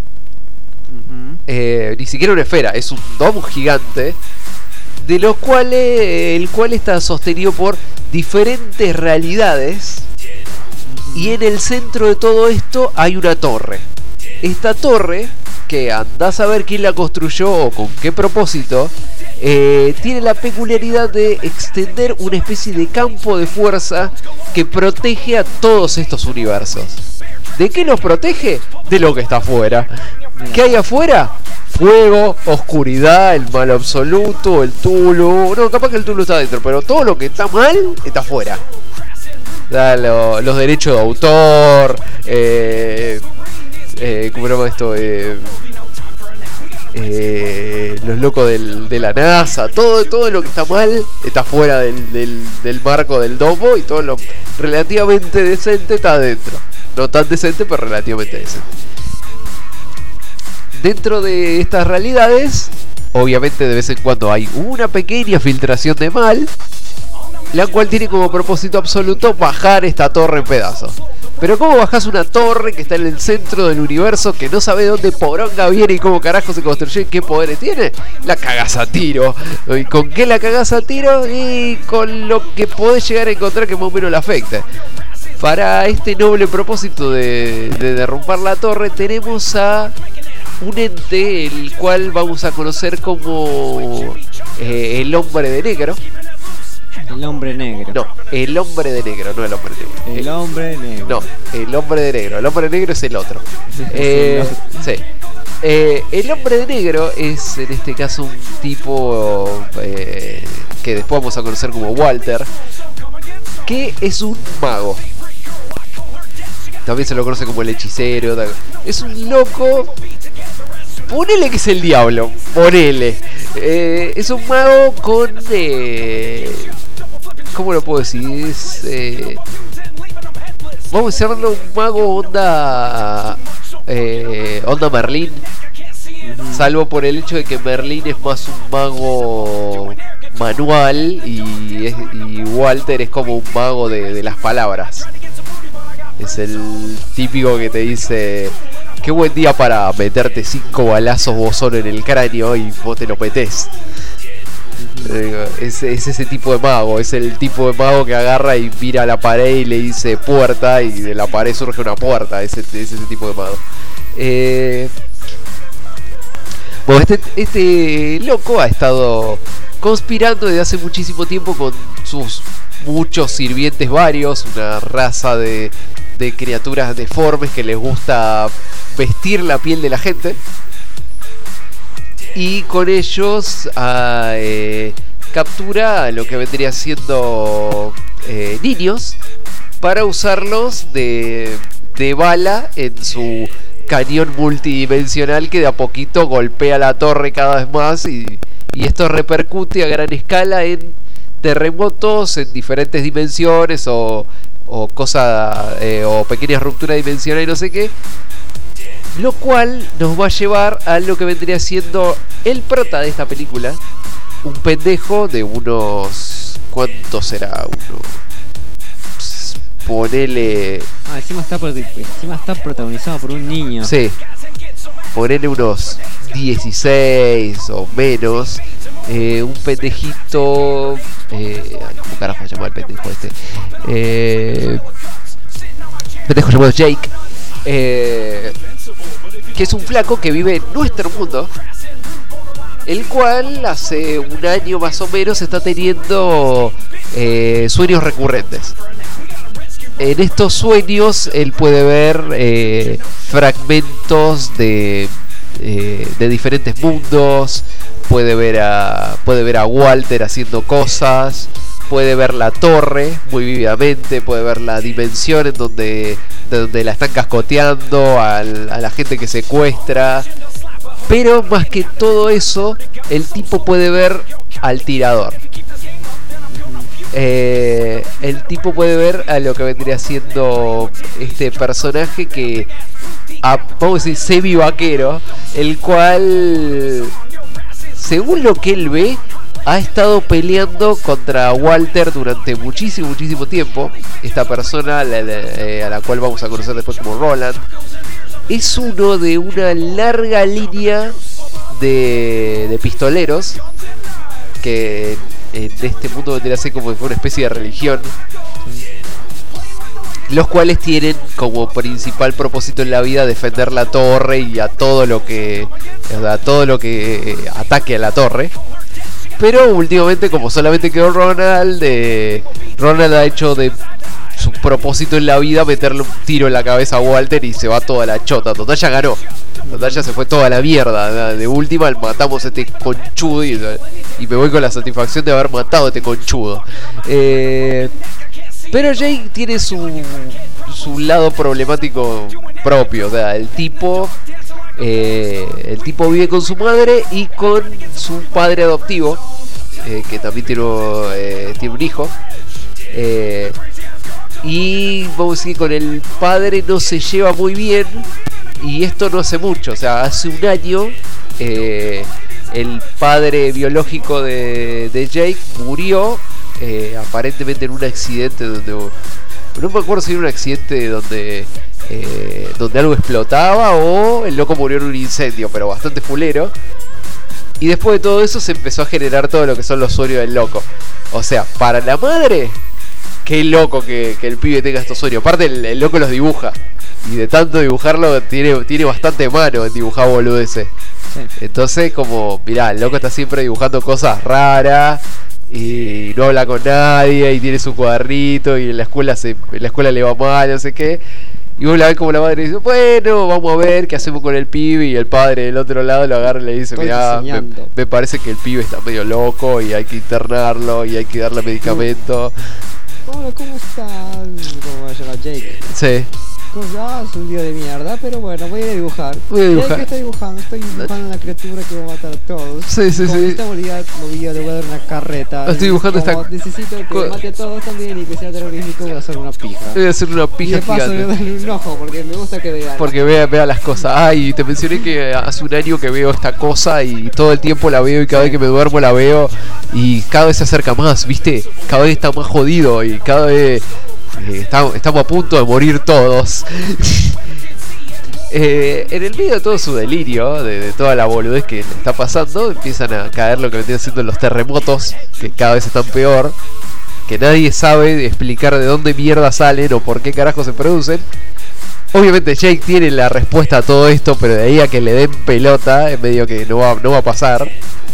ni siquiera una esfera, es un domo gigante, de los cuales el cual está sostenido por diferentes realidades, y en el centro de todo esto hay una torre. Esta torre, que andás a ver quién la construyó o con qué propósito, tiene la peculiaridad de extender una especie de campo de fuerza que protege a todos estos universos. ¿De qué los protege? De lo que está afuera. ¿Qué hay afuera? Fuego, oscuridad, el mal absoluto, el Tulu. No, capaz que el Tulu está adentro, pero todo lo que está mal está afuera. Los derechos de autor, ¿cómo se llama esto? Los locos de la NASA, todo lo que está mal está fuera del marco del domo, y todo lo relativamente decente está adentro. No tan decente, pero relativamente decente. Dentro de estas realidades, obviamente de vez en cuando hay una pequeña filtración de mal, la cual tiene como propósito absoluto bajar esta torre en pedazos. Pero ¿cómo bajás una torre que está en el centro del universo, que no sabe dónde poronga viene y cómo carajo se construyó y qué poderes tiene? La cagás a tiro. ¿Y con qué la cagás a tiro? Y con lo que podés llegar a encontrar que más o menos la afecte. Para este noble propósito de derrumbar la torre, tenemos a un ente el cual vamos a conocer como el hombre de negro. El hombre negro. No, el hombre de negro, no el hombre negro. El hombre negro. No, el hombre de negro. El hombre negro es el otro. Sí. El hombre de negro es en este caso un tipo que después vamos a conocer como Walter, que es un mago. También se lo conoce como el hechicero. Es un loco. Ponele que es el diablo. Ponele. Es un mago con... ¿cómo lo puedo decir? Es... vamos a llamarlo un mago onda... onda Merlín. Salvo por el hecho de que Merlín es más un mago manual y Walter es como un mago de las palabras. Es el típico que te dice: qué buen día para meterte 5 balazos vos solo en el cráneo, y vos te lo metés. Es ese tipo de mago. Es el tipo de mago que agarra y mira a la pared y le dice puerta, y de la pared surge una puerta. Es ese tipo de mago. Bueno, este loco ha estado conspirando desde hace muchísimo tiempo con sus muchos sirvientes varios, una raza de criaturas deformes que les gusta vestir la piel de la gente, y con ellos captura lo que vendría siendo niños para usarlos de bala en su cañón multidimensional que de a poquito golpea la torre cada vez más, y esto repercute a gran escala en terremotos en diferentes dimensiones o cosas o pequeñas rupturas dimensionales y no sé qué, lo cual nos va a llevar a lo que vendría siendo el prota de esta película, un pendejo de unos... ¿cuánto será? Ponele... encima está protagonizado por un niño. Sí, ponele unos 16 o menos. Un pendejito... ¿cómo carajo se llama el pendejo este? Pendejo llamado Jake, que es un flaco que vive en nuestro mundo, el cual hace un año más o menos está teniendo sueños recurrentes. En estos sueños él puede ver fragmentos de diferentes mundos. Puede ver a Walter haciendo cosas. Puede ver la torre muy vívidamente. Puede ver la dimensión en donde la están cascoteando a la gente que secuestra. Pero más que todo eso, el tipo puede ver al tirador. El tipo puede ver a lo que vendría siendo este personaje que, vamos a decir, semi-vaquero, el cual, según lo que él ve, ha estado peleando contra Walter durante muchísimo tiempo. Esta persona, a la cual vamos a conocer después como Roland, es uno de una larga línea de pistoleros que en este mundo vendría a ser como si fuera una especie de religión, los cuales tienen como principal propósito en la vida defender la torre y a todo lo que ataque a la torre. Pero últimamente, como solamente quedó Ronald, Ronald ha hecho de su propósito en la vida meterle un tiro en la cabeza a Walter y se va toda la chota. Total, ya ganó. Total, ya se fue toda la mierda. De última, matamos a este conchudo y me voy con la satisfacción de haber matado a este conchudo. Pero Jake tiene su lado problemático propio. O sea, el tipo vive con su madre y con su padre adoptivo, que también tiene un hijo. Y vamos a decir, con el padre no se lleva muy bien. Y esto no hace mucho, o sea, hace un año el padre biológico de Jake murió aparentemente en un accidente donde... No me acuerdo si era un accidente donde algo explotaba o el loco murió en un incendio, pero bastante fulero. Y después de todo eso se empezó a generar todo lo que son los sueños del loco. O sea, para la madre, qué loco que el pibe tenga estos sueños. Aparte el loco los dibuja. Y de tanto dibujarlo tiene bastante mano en dibujar boludeces. Sí. Entonces como, mirá, el loco está siempre dibujando cosas raras. Y no habla con nadie y tiene su cuadernito y en la escuela le va mal, no sé qué. Y vos la ves como la madre dice, bueno, vamos a ver qué hacemos con el pibe. Y el padre del otro lado lo agarra y le dice, mirá, me parece que el pibe está medio loco y hay que internarlo y hay que darle medicamento. Hola, ¿cómo estás? ¿Cómo se llama Jake? Sí. Es un día de mierda, pero bueno, voy a dibujar. ¿Qué estoy dibujando? Estoy dibujando una criatura que va a matar a todos. Sí. Esta movida le voy a dar una carreta. Estoy dibujando necesito que mate a todos también y que sea terrorífico. Voy a hacer una pija. Voy a hacer una pija. Y de paso le doy un ojo porque me gusta que vean. Porque vea las cosas. Ay, te mencioné que hace un año que veo esta cosa y todo el tiempo la veo y cada vez que me duermo la veo y cada vez se acerca más, ¿viste? Cada vez está más jodido y cada vez... estamos a punto de morir todos. En el medio de todo su delirio, de toda la boludez que le está pasando, empiezan a caer lo que vendrían siendo los terremotos, que cada vez están peor, que nadie sabe explicar de dónde mierda salen o por qué carajo se producen. Obviamente Jake tiene la respuesta a todo esto, pero de ahí a que le den pelota, en medio que no va a pasar.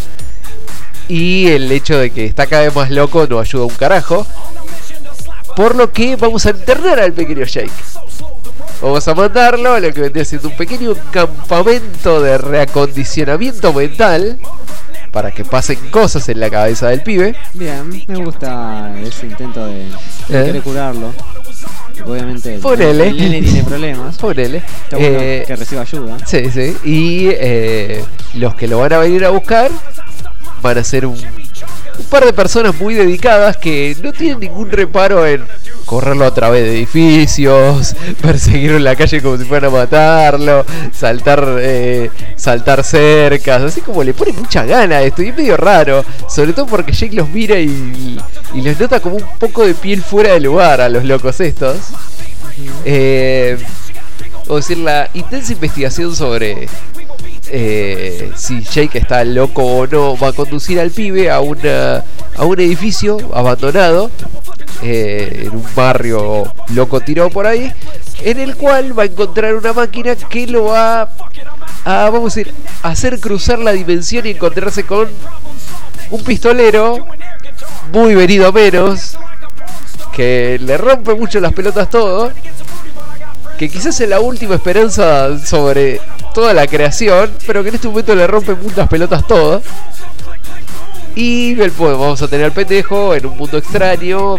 Y el hecho de que está cada vez más loco no ayuda un carajo. Por lo que vamos a internar al pequeño Jake. Vamos a mandarlo a lo que vendría siendo un pequeño campamento de reacondicionamiento mental para que pasen cosas en la cabeza del pibe. Bien, me gusta ese intento de querer curarlo. Obviamente ponele. El nene tiene problemas. Ponele. Está bueno que reciba ayuda. Sí. Y los que lo van a venir a buscar van a ser un par de personas muy dedicadas que no tienen ningún reparo en correrlo a través de edificios, perseguirlo en la calle como si fueran a matarlo, saltar cercas, así como le pone mucha gana a esto y es medio raro, sobre todo porque Jake los mira y los nota como un poco de piel fuera de lugar a los locos estos. O decir, la intensa investigación sobre si Jake está loco o no va a conducir al pibe a un edificio abandonado en un barrio loco tirado por ahí, en el cual va a encontrar una máquina que lo va a, vamos a decir, hacer cruzar la dimensión y encontrarse con un pistolero muy venido a menos, que le rompe mucho las pelotas todo, que quizás es la última esperanza sobre toda la creación, pero que en este momento le rompe muchas pelotas todas. Y vamos a tener al pendejo en un mundo extraño,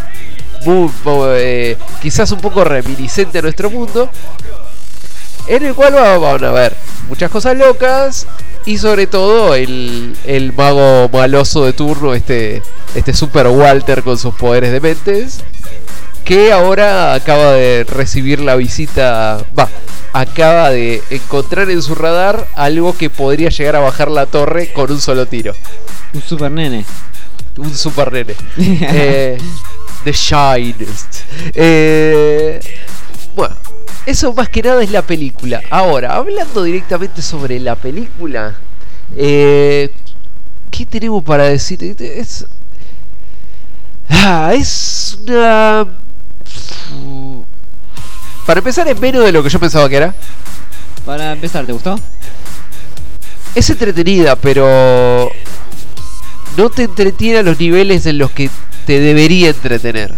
quizás un poco reminiscente a nuestro mundo, en el cual van a ver muchas cosas locas y sobre todo el mago maloso de turno, este Super Walter con sus poderes dementes, que ahora acaba de recibir la visita, acaba de encontrar en su radar algo que podría llegar a bajar la torre con un solo tiro. Un super nene. The Shinest. Bueno, eso más que nada es la película. Ahora, hablando directamente sobre la película, ¿qué tenemos para decir? Es una... Para empezar, es menos de lo que yo pensaba que era. Para empezar, ¿te gustó? Es entretenida, pero no te entretiene a los niveles en los que te debería entretener.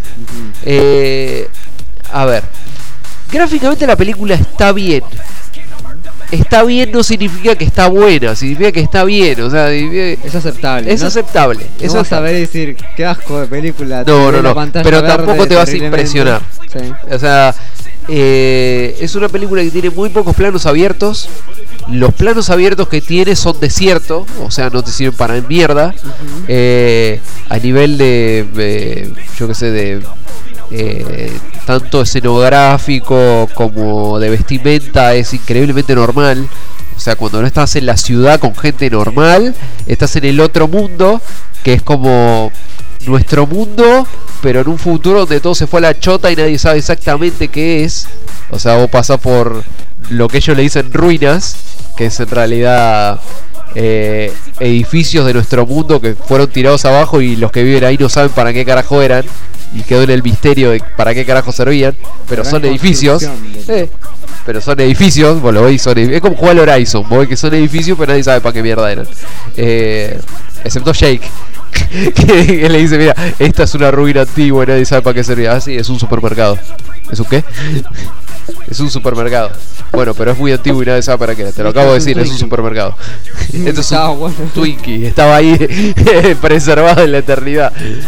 A ver, gráficamente la película está bien. Está bien no significa que está buena, significa que está bien, o sea, es aceptable. Es aceptable. No vas a ver y decir, qué asco de película. No, pero tampoco te vas a impresionar. Sí. O sea, es una película que tiene muy pocos planos abiertos. Los planos abiertos que tiene son desierto, o sea, no te sirven para mierda. A nivel de yo que sé, de tanto escenográfico como de vestimenta es increíblemente normal. O sea, cuando no estás en la ciudad con gente normal, estás en el otro mundo, que es como nuestro mundo, pero en un futuro donde todo se fue a la chota y nadie sabe exactamente qué es. O sea, vos pasás por lo que ellos le dicen ruinas, que es en realidad edificios de nuestro mundo que fueron tirados abajo y los que viven ahí no saben para qué carajo eran. Y quedó en el misterio de para qué carajo servían. Pero son edificios. Pero son edificios, vos lo veis, es como jugar al Horizon, vos ves que son edificios pero nadie sabe para qué mierda eran. Excepto Jake, que le dice, mira, esta es una ruina antigua y nadie sabe para qué servía. Ah, sí, es un supermercado. ¿Es un qué? Es un supermercado. Bueno, pero es muy antiguo y nadie sabe para qué. Te lo acabo de decir, es un supermercado. Esto es un Twinkie, estaba ahí preservado en la eternidad.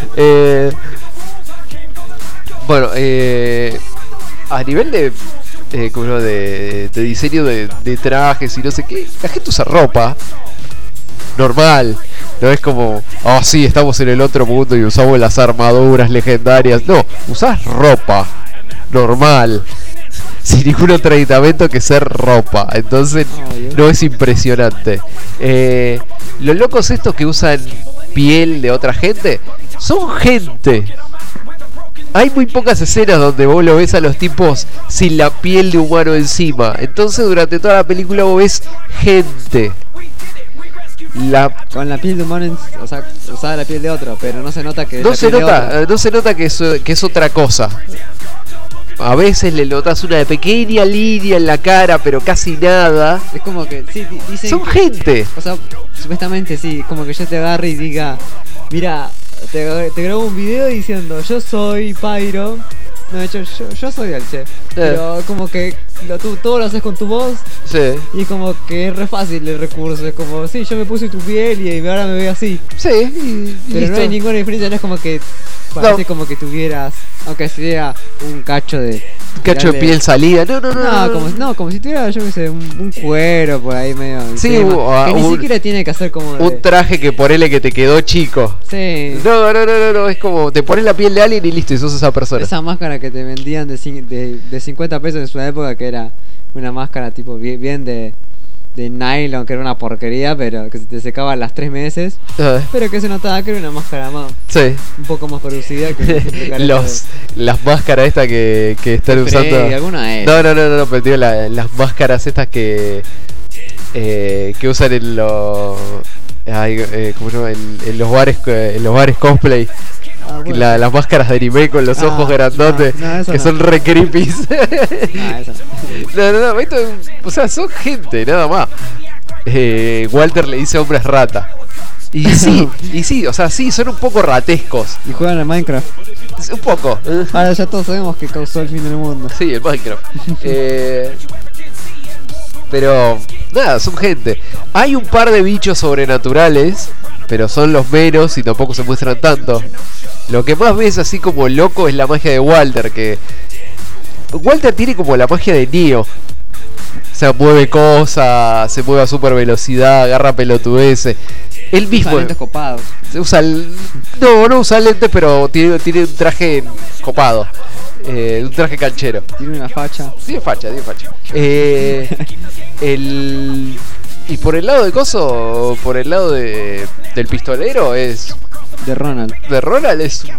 Bueno, a nivel de diseño de trajes y no sé qué, la gente usa ropa normal, no es como, oh sí, estamos en el otro mundo y usamos las armaduras legendarias. No, usás ropa normal, sin ningún otro aditamento que ser ropa. Entonces no es impresionante. Los locos estos que usan piel de otra gente son gente. Hay muy pocas escenas donde vos lo ves a los tipos sin la piel de humano encima. Entonces durante toda la película vos ves gente. Con la piel de humano, o sea, usaba la piel de otro, pero no se nota que no se nota que es otra cosa. A veces le notas una pequeña línea en la cara, pero casi nada. Es como que, sí, dicen son gente. O sea, supuestamente sí, como que yo te agarre y diga, mira, te grabo un video diciendo, yo soy Pyro. No, de hecho, yo soy Alche. Pero como que tú todo lo haces con tu voz. Sí. Y como que es re fácil el recurso. Es como, sí, yo me puse tu piel y ahora me veo así. Sí, pero listo. no hay ninguna diferencia, no es como que parece como que tuvieras, aunque sea un cacho de piel salida. No. Como si tuviera, yo qué sé, un cuero por ahí medio. Sí, que ni siquiera tiene que hacer como un traje que ponele que te quedó chico. Sí. No, es como te pones la piel de alguien y listo, y sos esa persona. Esa máscara que te vendían de 50 pesos en su época, que era una máscara tipo bien de nylon, que era una porquería, pero que se te secaba a las 3 meses. Pero que se notaba que era una máscara más. Sí. Un poco más producida que las máscaras estas que están usando. ¿Alguna es? No, pero digo las máscaras estas que usan en los ¿cómo se llama? En los bares cosplay. Bueno. Las máscaras de anime con los ojos grandotes que son re creepy. No, esto, o sea, son gente, nada más. Walter le dice hombres rata. Y sí, o sea, sí, son un poco ratescos. Y juegan en Minecraft. Un poco. Ahora ya todos sabemos que causó el fin del mundo. Sí, el Minecraft. Pero, nada, son gente. Hay un par de bichos sobrenaturales, pero son los menos y tampoco se muestran tanto. Lo que más ves así como loco es la magia de Walter, que Walter tiene como la magia de Neo. O sea, mueve cosas, se mueve a super velocidad, agarra pelotudeces. Él mismo usa lentes copados. No usa lentes, pero tiene un traje copado. Un traje canchero. Tiene una facha. Tiene facha. Y por el lado de coso, por el lado del pistolero es... De Ronald es un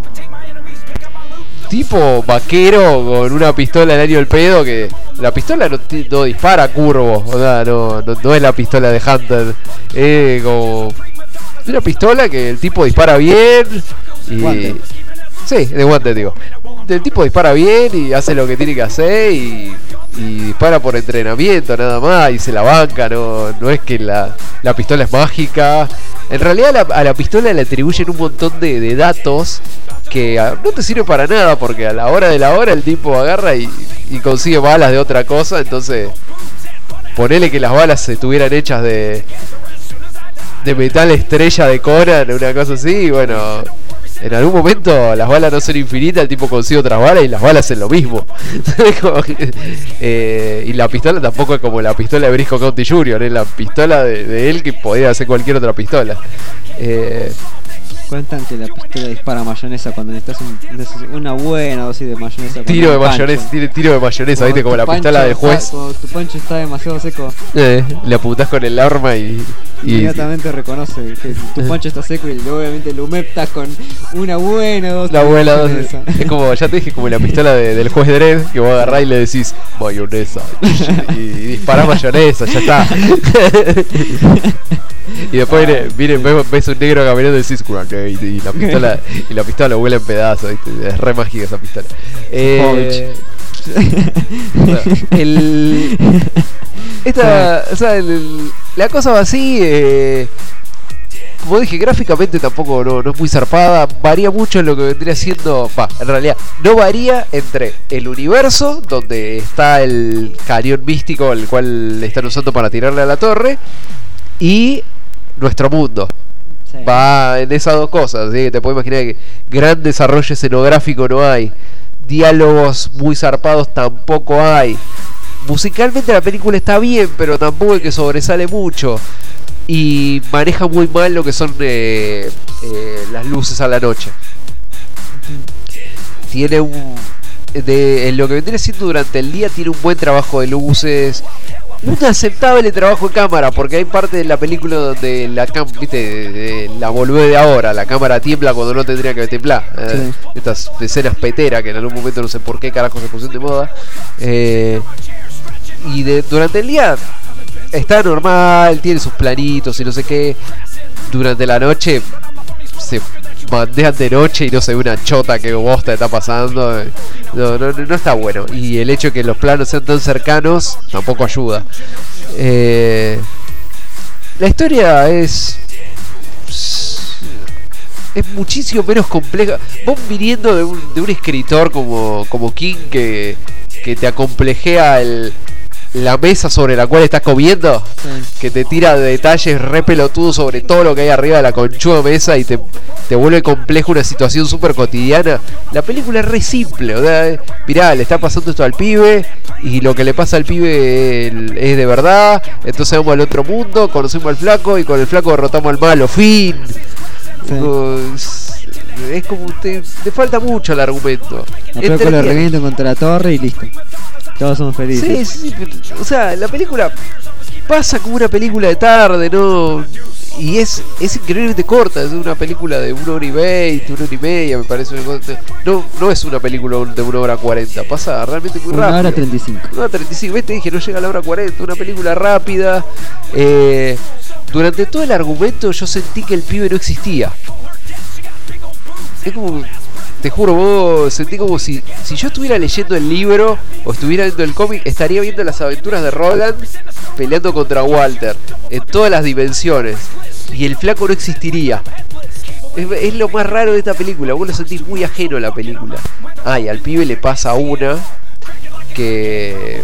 tipo vaquero con una pistola en año del pedo, que la pistola no dispara curvo, o sea, no es la pistola de Hunter, es como una pistola que el tipo dispara bien y... Guante. Sí, de guante digo. El tipo dispara bien y hace lo que tiene que hacer y dispara por entrenamiento nada más y se la banca, no es que la pistola es mágica. En realidad a la pistola le atribuyen un montón de datos que no te sirve para nada, porque a la hora de la hora el tipo agarra y consigue balas de otra cosa. Entonces ponele que las balas estuvieran hechas de metal estrella de Conan, una cosa así, y bueno, en algún momento las balas no son infinitas, el tipo consigue otras balas y las balas hacen lo mismo. Y la pistola tampoco es como la pistola de Briscoe County Jr., es la pistola de él que podría hacer cualquier otra pistola. Cuentan que la pistola dispara mayonesa cuando necesitas una buena dosis de mayonesa. Tiro de mayonesa, ¿viste? Como la pistola del juez. Cuando tu pancho está demasiado seco, le apuntás con el arma y Inmediatamente reconoce que tu pancho está seco y obviamente lo humectas con una buena dosis. La buena de dosis. mayonesa. Es como, ya te dije, como la pistola del juez Dredd, que vos agarrás y le decís mayonesa. Y disparás mayonesa, ya está. Y después ves un negro caminando y decís grenade, y la pistola vuela en pedazos, ¿viste? Es re mágica esa pistola. La cosa va así. Como dije, gráficamente tampoco no es muy zarpada. Varía mucho en lo que vendría siendo. En realidad, no varía entre el universo, donde está el cañón místico, el cual le están usando para tirarle a la torre, y nuestro mundo. Sí. Va en esas dos cosas, ¿sí? Te puedo imaginar que gran desarrollo escenográfico no hay. Diálogos muy zarpados tampoco hay. Musicalmente la película está bien, pero tampoco es que sobresale mucho. Y maneja muy mal lo que son las luces a la noche. Tiene en lo que vendría siendo durante el día, tiene un buen trabajo de luces, un aceptable trabajo de cámara, porque hay parte de la película donde la volvé de ahora, la cámara tiembla cuando no tendría que temblar. Sí. Estas escenas peteras que en algún momento no sé por qué carajo se pusieron de moda. Y durante el día está normal, tiene sus planitos y no sé qué. Durante la noche se bandean de noche y no se ve una chota que bosta está pasando. No está bueno. Y el hecho de que los planos sean tan cercanos tampoco ayuda. La historia es muchísimo menos compleja. Vos viniendo de un escritor como King que te acomplejea la mesa sobre la cual estás comiendo, Sí. que te tira detalles re pelotudos sobre todo lo que hay arriba de la conchuda mesa y te vuelve complejo una situación súper cotidiana. La película es re simple, o sea, mirá, le está pasando esto al pibe y lo que le pasa al pibe es de verdad, entonces vamos al otro mundo, conocemos al flaco y con el flaco derrotamos al malo, fin. Sí. Es como te falta mucho el argumento. A Flaco le reviento contra la torre y listo. Todos somos felices. Sí, o sea, la película pasa como una película de tarde, ¿no? Y es increíblemente corta, es una película de 1 hora y 20, 1 hora y media, me parece. No es una película de 1 hora 40, pasa realmente muy rápido. 1 hora 35. 1 hora 35, ves, te dije, no llega a la hora 40, una película rápida. Durante todo el argumento yo sentí que el pibe no existía. Es como, te juro, vos sentí como si yo estuviera leyendo el libro o estuviera viendo el cómic, estaría viendo las aventuras de Roland peleando contra Walter en todas las dimensiones y el flaco no existiría. Es lo más raro de esta película, vos lo sentís muy ajeno a la película. Y al pibe le pasa una que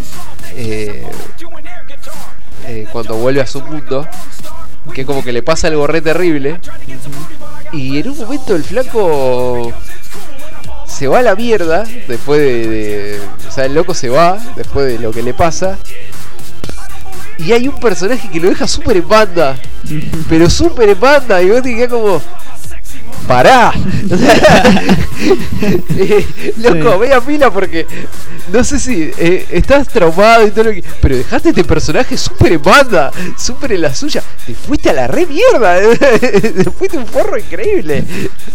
cuando vuelve a su mundo, que como que le pasa algo re terrible. Y en un momento el flaco se va a la mierda después o sea, el loco se va después de lo que le pasa. Y hay un personaje que lo deja súper en banda. Pero súper en banda. Y vos te quedás como, pará. O sea, loco, vea pila porque no sé si estás traumado y todo lo que, pero dejaste este personaje súper en banda, súper en la suya. Te fuiste a la re mierda. Te fuiste un forro increíble.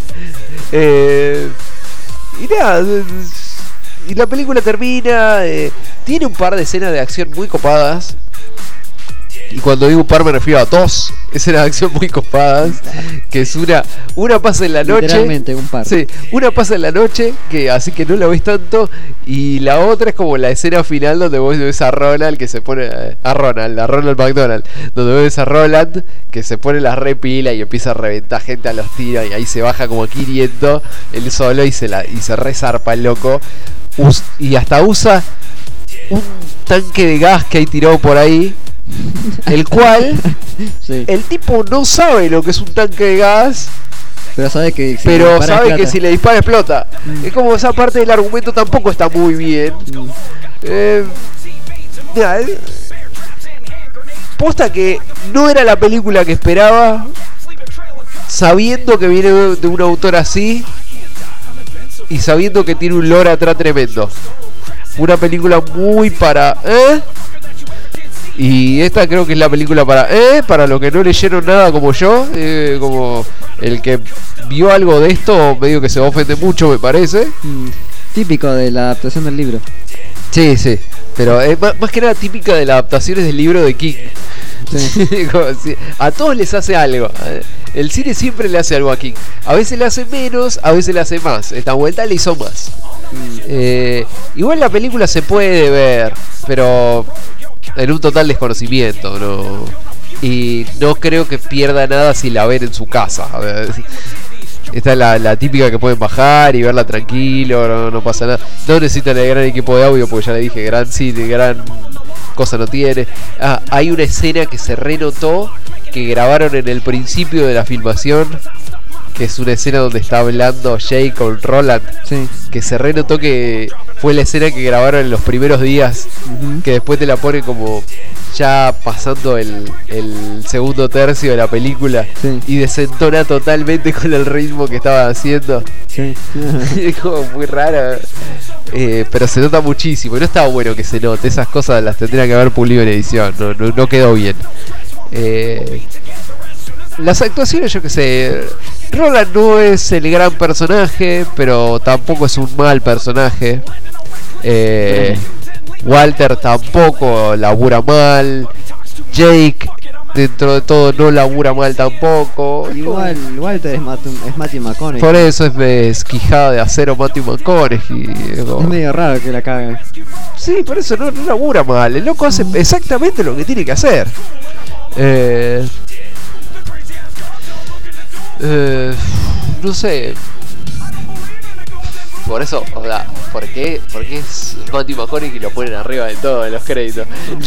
Y nada, y la película termina. Tiene un par de escenas de acción muy copadas. Y cuando digo un par me refiero a 2 escenas de acción muy copadas. Que es una pasa en la noche. Literalmente un par. Sí, una pasa en la noche, que así que no la ves tanto. Y la otra es como la escena final donde vos ves a Ronald que se pone. A Ronald McDonald. Donde ves a Roland que se pone las repila y empieza a reventar gente a los tiros. Y ahí se baja como 500 él solo y se resarpa el loco. Y hasta usa un tanque de gas que hay tirado por ahí. El cual Sí. el tipo no sabe lo que es un tanque de gas, Pero sabe que si pero le dispara, sabe que explota. si le dispara explota. Es como esa parte del argumento tampoco está muy bien. Mira, posta que no era la película que esperaba, sabiendo que viene de un autor así y sabiendo que tiene un lore atrás tremendo. Una película muy para... Y esta creo que es la película para los que no leyeron nada como yo, como el que vio algo de esto medio que se ofende mucho, me parece. Típico de la adaptación del libro. Sí, sí, pero es más que nada típica de las adaptaciones del libro de King. Sí. A todos les hace algo. El cine siempre le hace algo a King. A veces le hace menos, a veces le hace más. Esta vuelta le hizo más. Igual la película se puede ver, pero en un total desconocimiento, ¿no? Y no creo que pierda nada si la ven en su casa. A ver, esta es la típica que pueden bajar y verla tranquilo, no pasa nada. No necesitan el gran equipo de audio porque ya le dije, gran cine, gran cosa no tiene. Hay una escena que se renotó que grabaron en el principio de la filmación, que es una escena donde está hablando Jake con Roland, sí. Que se renotó que fue la escena que grabaron en los primeros días, que después te la ponen como ya pasando el segundo tercio de la película, sí. Y desentona totalmente con el ritmo que estaba haciendo. Sí. Es como muy raro, pero se nota muchísimo. Y no estaba bueno que se note, esas cosas las tendrían que haber pulido en edición, no quedó bien. Las actuaciones, yo que sé, Roland no es el gran personaje, pero tampoco es un mal personaje. Walter tampoco labura mal. Jake, dentro de todo, no labura mal tampoco. Igual, Walter es Matthew McConaughey. Por eso es quijada de acero Matthew McConaughey. Es medio raro que la caguen. Sí, por eso no labura mal. El loco hace exactamente lo que tiene que hacer. No sé. Por eso, o sea, ¿por qué es Matthew McConaughey y lo ponen arriba de todo en los créditos?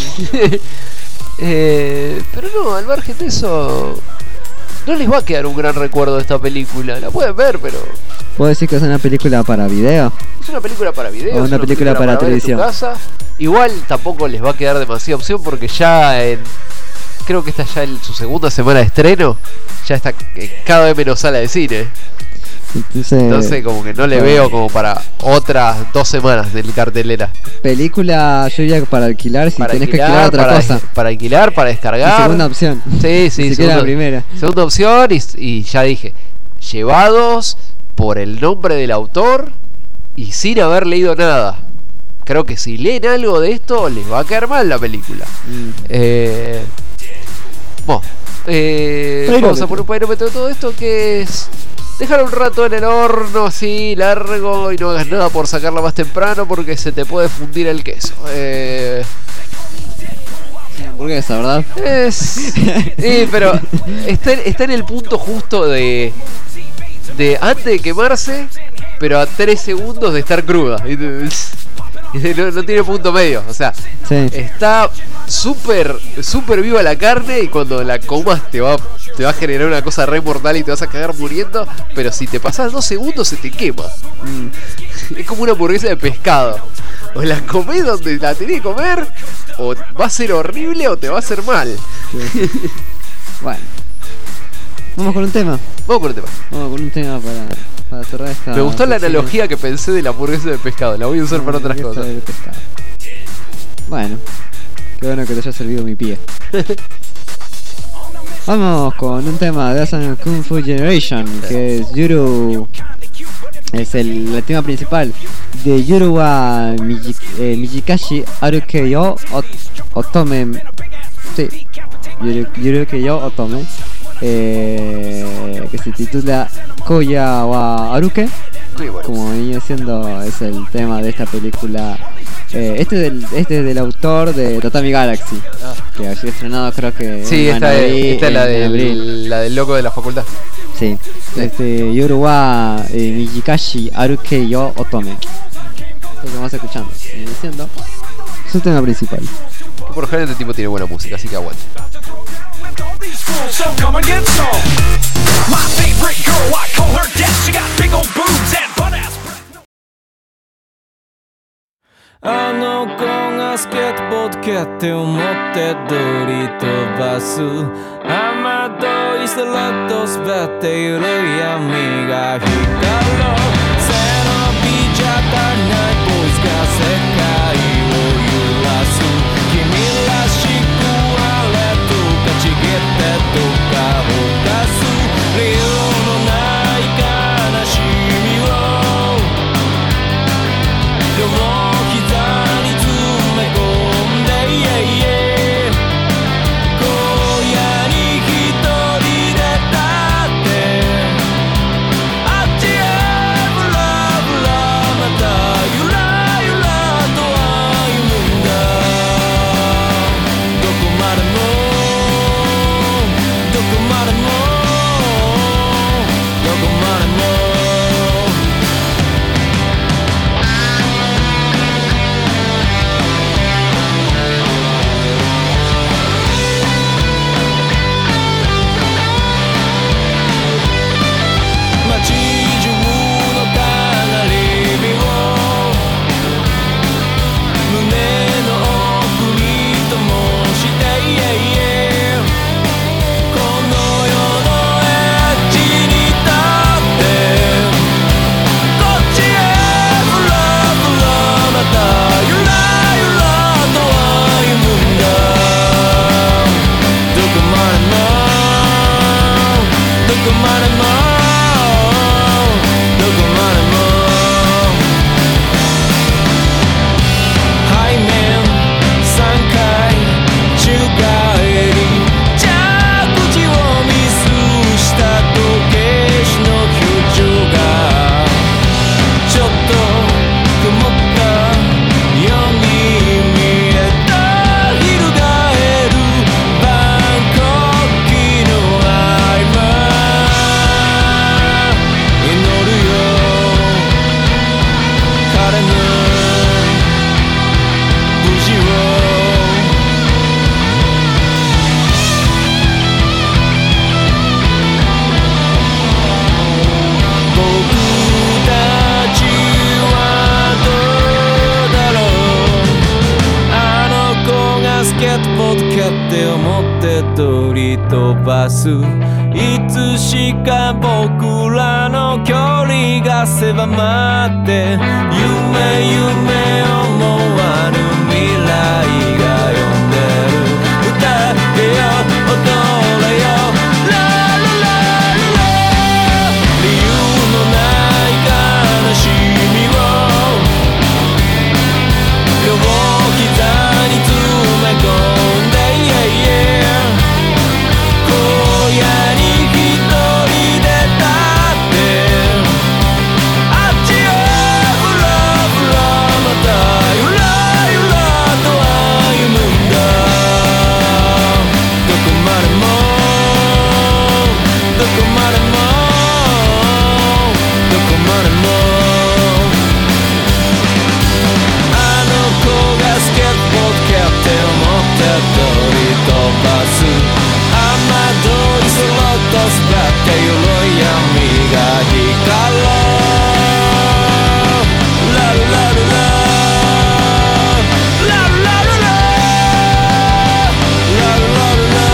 Pero no, al margen de eso, no les va a quedar un gran recuerdo de esta película. La pueden ver, pero... ¿Puedo decir que es una película para video? Es una película para video. O una película para televisión. Ver en tu casa. Igual tampoco les va a quedar demasiada opción porque ya creo que esta ya en su segunda semana de estreno ya está cada vez menos sala de cine. Entonces como que no le veo como para otras 2 semanas de cartelera. Película yo diría para alquilar si para tenés alquilar, que alquilar otra cosa. Para alquilar, para descargar. Y segunda opción. Sí, segunda, la primera. Segunda opción y ya dije, llevados por el nombre del autor y sin haber leído nada. Creo que si leen algo de esto les va a caer mal la película. Vamos a poner un parómetro de todo esto, que es dejar un rato en el horno así largo y no hagas nada por sacarla más temprano porque se te puede fundir el queso. Hamburguesa, ¿verdad? Sí, pero está en el punto justo de antes de quemarse, pero a 3 segundos de estar cruda. No tiene punto medio, o sea, sí. Está súper viva la carne y cuando la comas te va a generar una cosa re mortal y te vas a cagar muriendo, pero si te pasas 2 segundos se te quema. Es como una hamburguesa de pescado. O la comés donde la tenés que comer, o va a ser horrible o te va a hacer mal. Sí. Bueno, vamos con un tema. Vamos con un tema para cerrar esta. Me gustó la analogía que pensé de la hamburguesa de pescado. La voy a usar para otras cosas. Bueno, qué bueno que te haya servido mi pie. Vamos con un tema de Asan Kung Fu Generation, que es Yuru. Es el tema principal de Yuru wa Mijikashi Aruke yo Otome. Sí, Yuru que yo Otome. Que se titula Koya wa Aruke, como venía diciendo, es el tema de esta película. Este es del autor de Tatami Galaxy, que había estrenado creo que sí, esta es la del loco de la facultad. Sí, Yoru wa Mijikashi Aruke yo Otome, lo que vamos escuchando, diciendo su tema principal. Que por general este tipo tiene buena música, así que aguanta. So come and get some. My favorite girl, I call her Death. She got big old boobs and butt ass. あの子がスケートボード蹴って思って通り飛ばす雨どいスラッと滑っている闇が光る背伸びじゃ足りないボイスが世界を揺らす君らしくボッケって思って通り飛ばすいつしか僕らの距離が狭まって夢思わぬ未来が呼んでる歌えよ踊れよララララ理由のない悲しみを両膝に詰め込んで荒野に一人で立ってあっちへブラブラまたゆらゆらと歩むんだどこまでもどこまでもどこまでもあの子がスケートボード蹴って思った通り飛ばす雨どいそろっとすがってゆるい闇が光るラルラルララルラルララルラルラ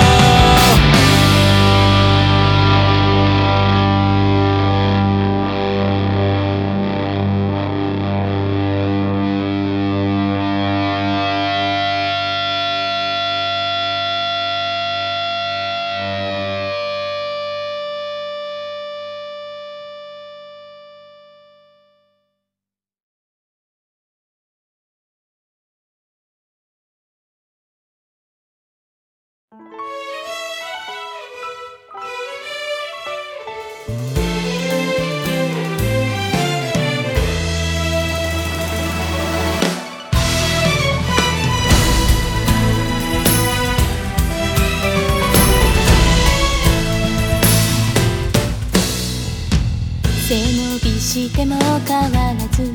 背伸びしても変わらず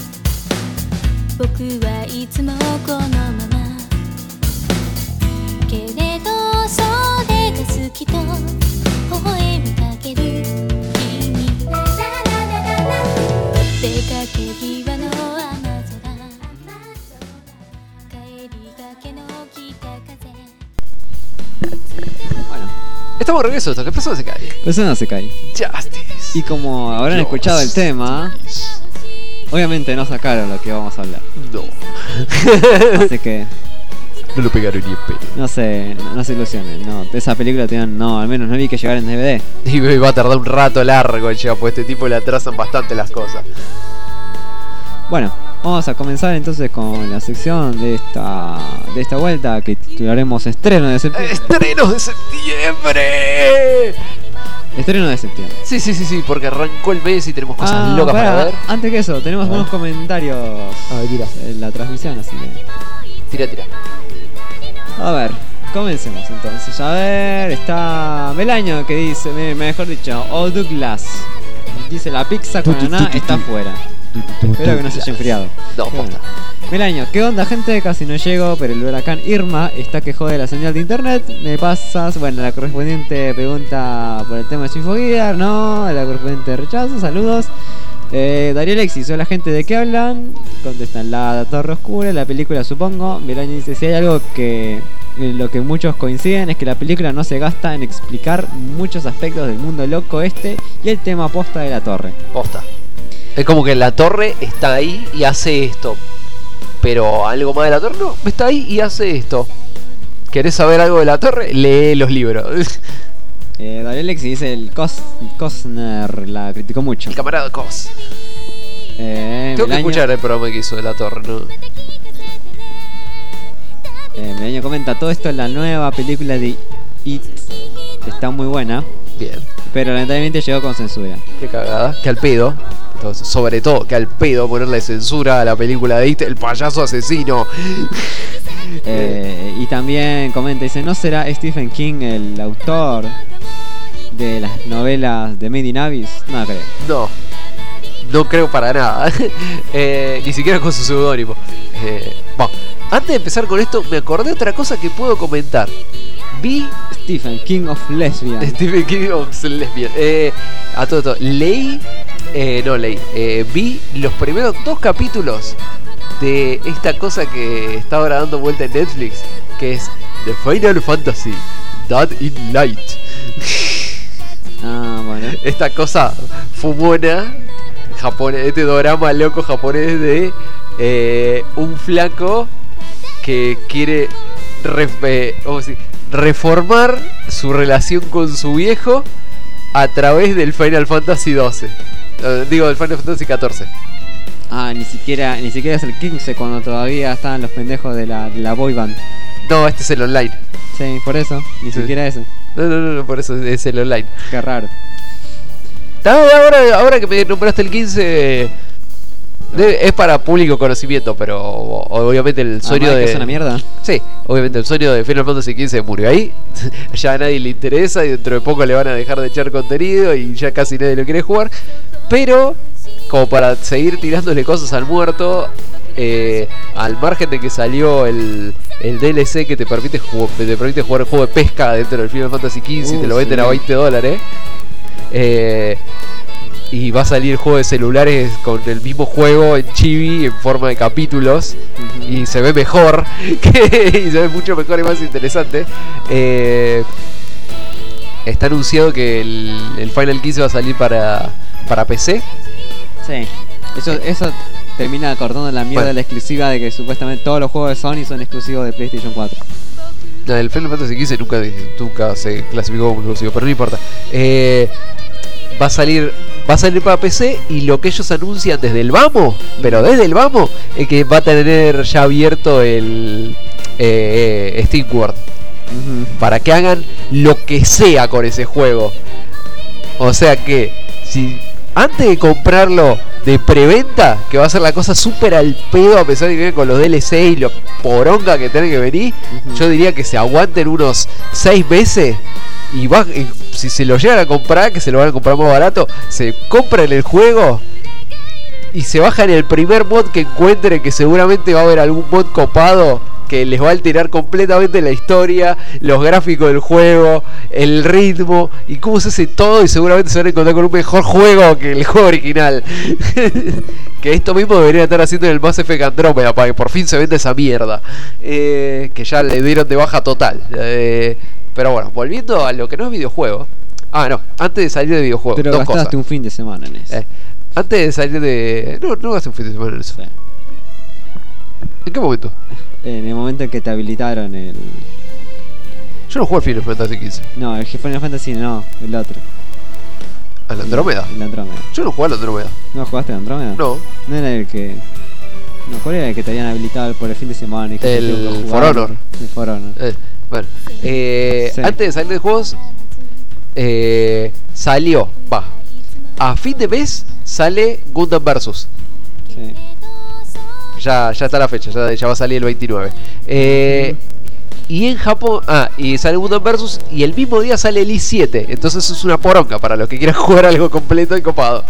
僕はいつもこのままけれどそれが好きと微笑みかける君出かけ際の雨空帰りがけの北風 Bueno, estamos de regreso de esto. ¿Qué pasó? Se cae. Persona se cae. Justice. Y como habrán escuchado el tema, obviamente no sacaron lo que vamos a hablar. No. Así que No lo pegaron ni en pelo. no se ilusionen. No, esa película al menos no vi que llegar en DVD. Y va a tardar un rato largo, ya, pues este tipo le atrasan bastante las cosas. Bueno, vamos a comenzar entonces con la sección de esta vuelta que titularemos Estreno de septiembre. ¡Estrenos de septiembre! Estreno de septiembre. Sí, porque arrancó el mes y tenemos cosas locas para ver. Antes que eso, tenemos unos comentarios en la transmisión, así que... Tira. A ver, comencemos entonces. A ver, está Melaño que dice, mejor dicho, O Douglas. Dice, la pizza con ananá está afuera. Espero que no se haya enfriado. No, posta. Melaño, ¿qué onda, gente? Casi no llego, pero el huracán Irma está que jode la señal de internet. Me pasas, bueno, la correspondiente pregunta por el tema de Sinfogear, no, la correspondiente rechazo, saludos. Darío Alexis, hola gente, ¿de qué hablan? Contestan, la Torre Oscura, la película supongo. Melaño dice, si hay algo que lo que muchos coinciden es que la película no se gasta en explicar muchos aspectos del mundo loco y el tema posta de la torre. Posta. Es como que la torre está ahí y hace esto. Pero algo más de la torre no, está ahí y hace esto. ¿Querés saber algo de la torre? Lee los libros. Darío Alexis dice, el Costner la criticó mucho. El camarada Cos. Tengo que escuchar el programa que hizo de la torre, ¿no? Melaño comenta, todo esto es la nueva película de It. Está muy buena. Bien. Pero lamentablemente llegó con censura. Qué cagada. Que al pedo. Entonces, sobre todo, que al pedo ponerle censura a la película de It, el payaso asesino. Y también comenta, dice, ¿no será Stephen King el autor de las novelas de Made in Abyss? No creo. No creo para nada. Ni siquiera con su seudónimo. Bueno, antes de empezar con esto, me acordé de otra cosa que puedo comentar. Vi Stephen King of Lesbian. Stephen King of Lesbian. A todo. Vi los primeros 2 capítulos de esta cosa que está ahora dando vuelta en Netflix, que es The Final Fantasy Dead in Light. Ah, bueno. Esta cosa fumona japonés, este dorama loco japonés de un flaco que quiere reformar su relación con su viejo a través del Final Fantasy XII. Digo, del Final Fantasy XIV. Ah, ni siquiera es el 15 cuando todavía estaban los pendejos de la boy band. No, este es el online. Sí, por eso, ni Sí. siquiera ese. No, por eso es el online. Qué raro. Ahora que me nombraste el 15, es para público conocimiento, pero obviamente el sueño ¿Que de... es una mierda? Sí, obviamente el sueño de Final Fantasy XV murió ahí. Ya a nadie le interesa y dentro de poco le van a dejar de echar contenido y ya casi nadie lo quiere jugar. Pero, como para seguir tirándole cosas al muerto, al margen de que salió el DLC que te permite jugar el juego de pesca dentro del Final Fantasy XV y te lo venden sí. a $20. Y va a salir juego de celulares con el mismo juego en chibi en forma de capítulos. Y se ve mejor y se ve mucho mejor y más interesante. Está anunciado que el Final 15 va a salir para PC. Sí. Eso termina cortando la mierda Bueno. la exclusiva de que supuestamente todos los juegos de Sony son exclusivos de PlayStation 4. No, el Final Fantasy XV nunca se clasificó como exclusivo, pero no importa. Va a salir para PC y lo que ellos anuncian desde el vamos, pero desde el vamos, es que va a tener ya abierto el Steam World para que hagan lo que sea con ese juego. O sea que si antes de comprarlo de preventa, que va a ser la cosa súper al pedo a pesar de que viene con los DLC y los poronga que tienen que venir, yo diría que se aguanten unos 6 meses y si se lo llegan a comprar, que se lo van a comprar más barato, se compran el juego y se bajan el primer mod que encuentren, que seguramente va a haber algún mod copado que les va a alterar completamente la historia, los gráficos del juego, el ritmo y cómo se hace todo, y seguramente se van a encontrar con un mejor juego que el juego original. Que esto mismo debería estar haciendo en el Mass Effect Andromeda para que por fin se venda esa mierda, que ya le dieron de baja total. Pero bueno, volviendo a lo que no es videojuego. Antes de salir de videojuego, Pero dos gastaste cosas. un fin de semana en eso. Antes de salir de... No gasté un fin de semana en eso. Sí. ¿En qué momento? En el momento en que te habilitaron el... Yo no juego al Final Fantasy XV. No, el Final Fantasy no, el otro. ¿Al Andrómeda? El Andrómeda. Yo no jugué al Andrómeda. ¿No jugaste al Andrómeda? No. No era el que... No, ¿cuál era el que te habían habilitado por el fin de semana? Y que El te tengo que For jugar? Honor. El For Honor. Bueno. Sí. Antes de salir de juegos, salió, a fin de mes sale Gundam Versus. Sí. Ya está la fecha, ya va a salir el 29. Y en Japón, y sale Gundam Versus y el mismo día sale el I-7. Entonces es una poronga para los que quieran jugar algo completo y copado.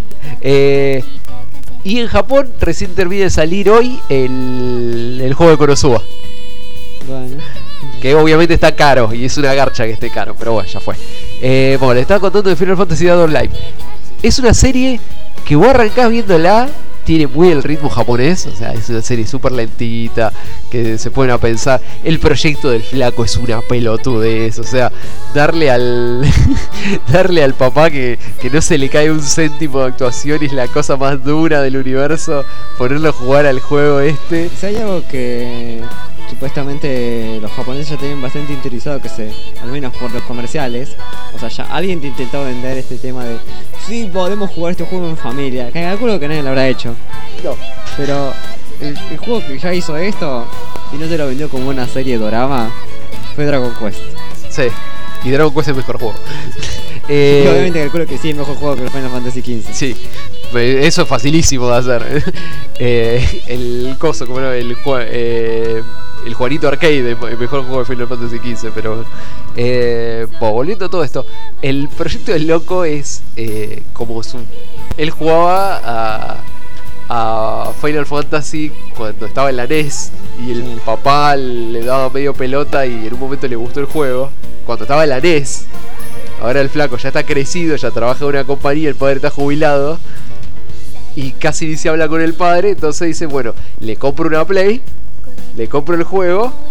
Y en Japón recién termina de salir hoy el juego de Konosuba. Bueno. Que obviamente está caro y es una garcha que esté caro, pero bueno, ya fue. Bueno, le estaba contando de Final Fantasy Dead Online. Es una serie que vos arrancás viéndola, tiene muy el ritmo japonés, o sea, es una serie súper lentita, que se ponen a pensar. El proyecto del flaco es una pelotudez, o sea, darle al papá que no se le cae un céntimo de actuación y es la cosa más dura del universo, ponerlo a jugar al juego este. Si hay algo que supuestamente los japoneses ya tienen bastante interiorizado, que al menos por los comerciales, o sea, ya alguien te intentó vender este tema de sí, podemos jugar este juego en familia, que calculo que nadie lo habrá hecho. No. Pero el juego que ya hizo esto y no te lo vendió como una serie de dorama fue Dragon Quest. Sí, y Dragon Quest es el mejor juego. Y obviamente calculo que sí es mejor juego que el Final Fantasy XV. Sí, eso es facilísimo de hacer. El coso, como no, el Juanito Arcade, el mejor juego de Final Fantasy XV. Pero volviendo a todo esto, el proyecto del loco es como él jugaba a Final Fantasy cuando estaba en la NES y el papá le daba medio pelota y en un momento le gustó el juego cuando estaba en la NES. Ahora el flaco ya está crecido, ya trabaja en una compañía, el padre está jubilado y casi ni se habla con el padre, entonces dice, bueno, le compro una Play, le compro el juego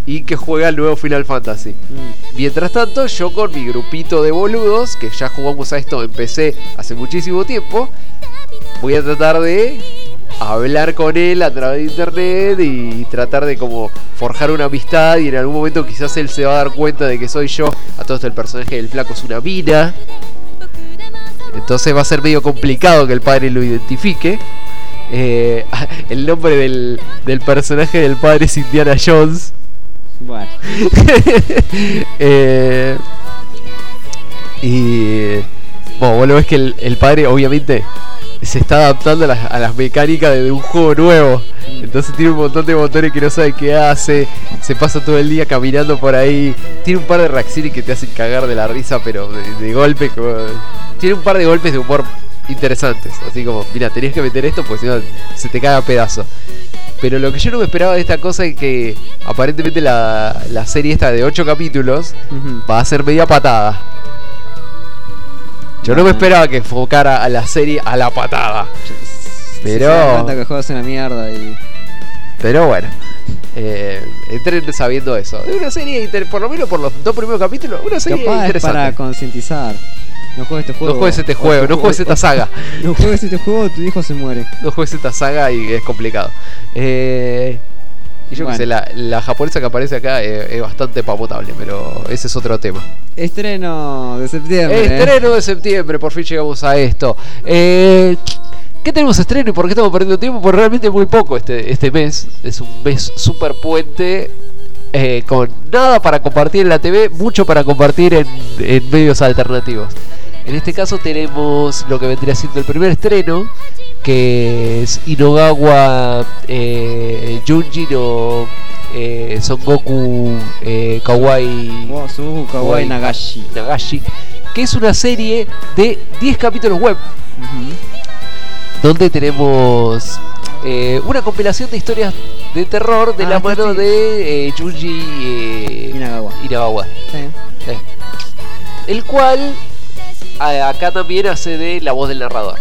y que juega el nuevo Final Fantasy. Mientras tanto, yo con mi grupito de boludos, que ya jugamos a esto en PC hace muchísimo tiempo, voy a tratar de hablar con él a través de internet y tratar de como forjar una amistad, y en algún momento quizás él se va a dar cuenta de que soy yo. A todo esto el personaje del flaco es una mina, entonces va a ser medio complicado que el padre lo identifique. El nombre del personaje del padre es Indiana Jones. Bueno. Y bueno, vos lo ves que el padre obviamente se está adaptando a las mecánicas de un juego nuevo. Entonces tiene un montón de botones que no sabe qué hace. Se pasa todo el día caminando por ahí. Tiene un par de reacciones que te hacen cagar de la risa, pero de golpe. Tiene un par de golpes de humor interesantes. Así como, mira, tenés que meter esto porque si no se te caga a pedazo. Pero lo que yo no me esperaba de esta cosa es que aparentemente la serie esta de 8 capítulos va a ser media patada. Yo no me esperaba que enfocara a la serie a la patada. Pero... Se da cuenta que el juego es una mierda y... Pero bueno, entren sabiendo eso. Es una serie, por lo menos por los 2 primeros capítulos, una serie capaz interesante. Es para concientizar. No juegues este juego. No juegues este juego, no juegues esta saga. No juegues este juego, tu hijo se muere. No juegues esta saga y es complicado. Y yo Bueno. qué sé, la japonesa que aparece acá es bastante papotable, pero ese es otro tema. Estreno de septiembre. Estreno de septiembre, por fin llegamos a esto. ¿Qué tenemos estreno y por qué estamos perdiendo tiempo? Pues realmente muy poco este mes. Es un mes super puente, con nada para compartir en la TV, mucho para compartir en medios alternativos. En este caso tenemos lo que vendría siendo el primer estreno, que es Inogawa Junji no Son Goku Kawaii Kawaii Nagashi. Que es una serie de 10 capítulos web, donde tenemos una compilación de historias de terror de la mano de Junji Inagawa. Sí. El cual acá también hace de la voz del narrador,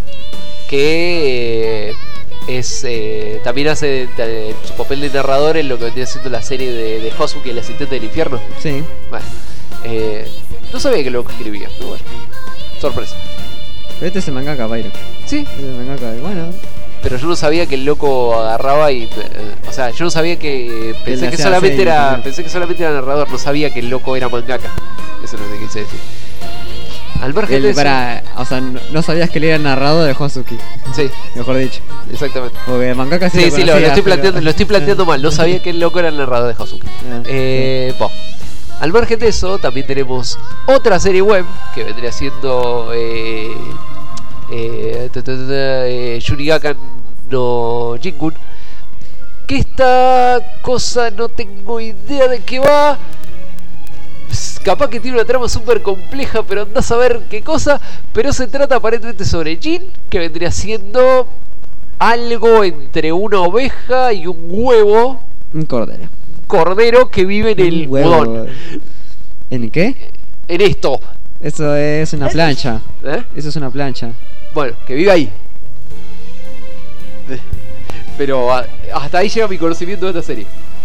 que también hace su papel de narrador en lo que vendría siendo la serie de Hosuke, el asistente del infierno. Sí. Bueno, no sabía que lo escribía, pero bueno, sorpresa. Pero este es el mangaka, Byron. Sí, Este es el mangaka, bueno. pero yo no sabía que el loco agarraba y... o sea, yo no sabía que... Pensé que solamente era narrador, no sabía que el loco era mangaka. Eso es lo que quise decir. Al margen de eso... O sea, no sabías que él era narrador de Hosuke. Sí, Mejor dicho. exactamente. Porque el mangaka Sí, sí lo estoy planteando, pero... lo estoy planteando mal. No sabía que el loco era el narrador de Hosuke. Bueno, al margen de eso, también tenemos otra serie web que vendría siendo Shurigakan no Jingun. Que esta cosa no tengo idea de qué va. Capaz que tiene una trama súper compleja, pero andás a saber qué cosa. Pero se trata aparentemente sobre Jin, que vendría siendo algo entre una oveja y un huevo. Un cordero. Cordero que vive en el budón. ¿En qué? En esto. Eso es una plancha. Eso es una plancha. Bueno, que vive ahí. Pero hasta ahí llega mi conocimiento de esta serie.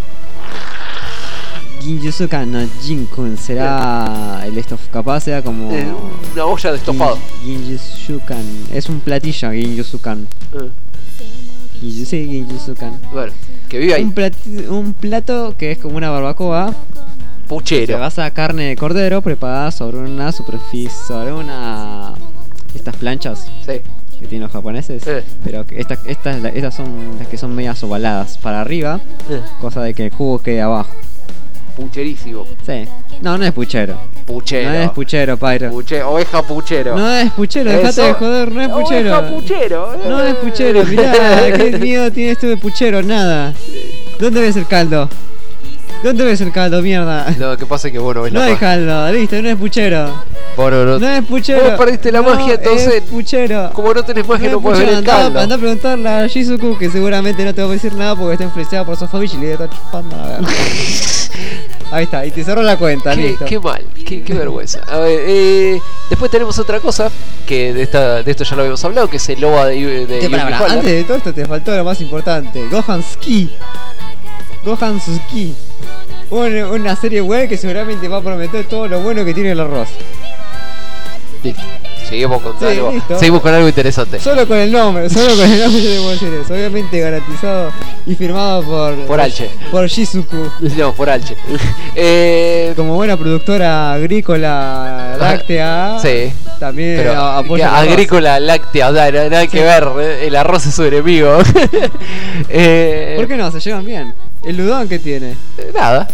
Ginjusukan no Jinkun será el capaz sea como una olla de estofado. Ginjusukan es un platillo, Ginjusukan. Sí, Ginjusukan. Bueno, que vive ahí. Un plato que es como una barbacoa. Puchero. Se basa carne de cordero preparada sobre una superficie, sobre una... Estas planchas Sí. que tienen los japoneses. Pero que estas son las que son medias ovaladas para arriba, cosa de que el jugo quede abajo. Pucherísimo. Sí. No es puchero. Puchero. No es puchero, Pyro. Oveja puchero. No es puchero, dejate de joder, no es puchero. Oveja puchero. No es puchero, mirá, qué miedo tiene esto de puchero, nada. ¿Dónde ves el caldo? ¿Dónde ves el caldo, mierda? Lo que pasa es que vos no ves No la hay magia. caldo, listo, no es puchero. Bueno, No es puchero. Vos perdiste la magia, entonces. Es puchero. Como no tenés magia, no es podés ver el puchero. caldo. Andá a preguntarle a Shizuku, que seguramente no te va a decir nada porque está influenciada por Sofovich y le está chupando la verga. Ahí está, y te cerró la cuenta, listo. Qué mal, qué vergüenza. A ver, después tenemos otra cosa, que de esto ya lo habíamos hablado, que es el OVA de Yuki Holder. Antes de todo esto te faltó lo más importante. Gohan Ski. una serie web que seguramente va a prometer todo lo bueno que tiene el arroz. Listo. Seguimos con, Sí, algo, listo. seguimos con algo interesante. Solo con el nombre yo te puedo decir eso. Obviamente garantizado y firmado por Alche. Por Shizuku. No, por Alche. Como buena productora agrícola láctea, Sí. también Pero apoya el arroz. agrícola láctea, o sea, nada que ver, el arroz es su enemigo. ¿Por qué no? Se llevan bien. ¿El udon qué tiene? Nada.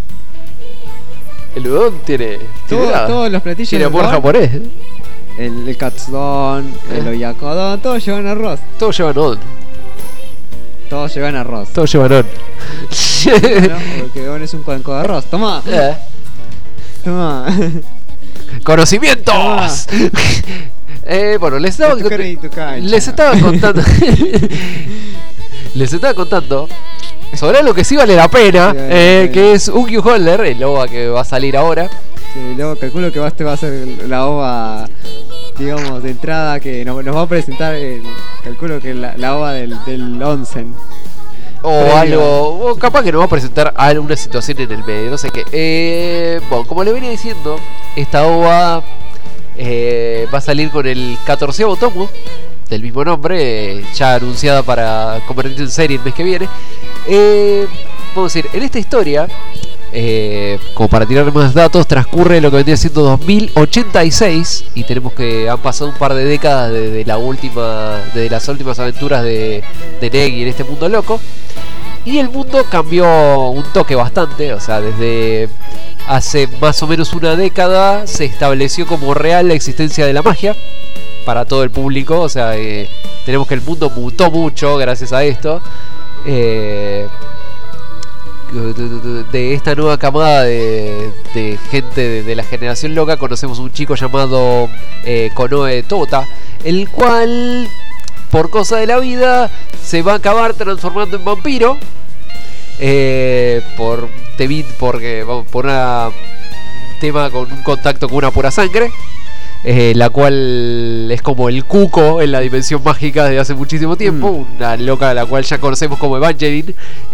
El udon tiene nada. Todos los platillos Tiene del amor udon, japonés. el katsudon, el oyakodon, todos llevan arroz. Todos llevan on. Todos llevan arroz. Todos llevan on. ¿No? Porque udon es un cuenco de arroz. Toma, toma. ¡Conocimientos! Bueno, les estaba contando. Les estaba contando sobre algo que sí vale la pena, que es Unkyu Holder, el OVA que va a salir ahora. Sí, luego calculo que este va a ser la OVA, digamos, de entrada que nos va a presentar, calculo que la OVA del Onsen. O Previo. algo, o capaz que nos va a presentar alguna situación en el medio, no sé qué. Bueno, como le venía diciendo, esta OVA va a salir con el 14º tomo del mismo nombre, ya anunciada para convertirse en serie el mes que viene. Vamos a decir, en esta historia, como para tirar más datos, transcurre lo que vendría siendo 2086 y tenemos que han pasado un par de décadas de las últimas aventuras de Negi en este mundo loco. Y el mundo cambió un toque bastante, o sea, desde hace más o menos una década se estableció como real la existencia de la magia para todo el público, o sea, tenemos que el mundo mutó mucho gracias a esto. De esta nueva camada de gente de la generación loca conocemos un chico llamado Konoe Tota, el cual por cosa de la vida se va a acabar transformando en vampiro por un tema con un contacto con una pura sangre, la cual es como el cuco en la dimensión mágica desde hace muchísimo tiempo, una loca a la cual ya conocemos como Evangeline.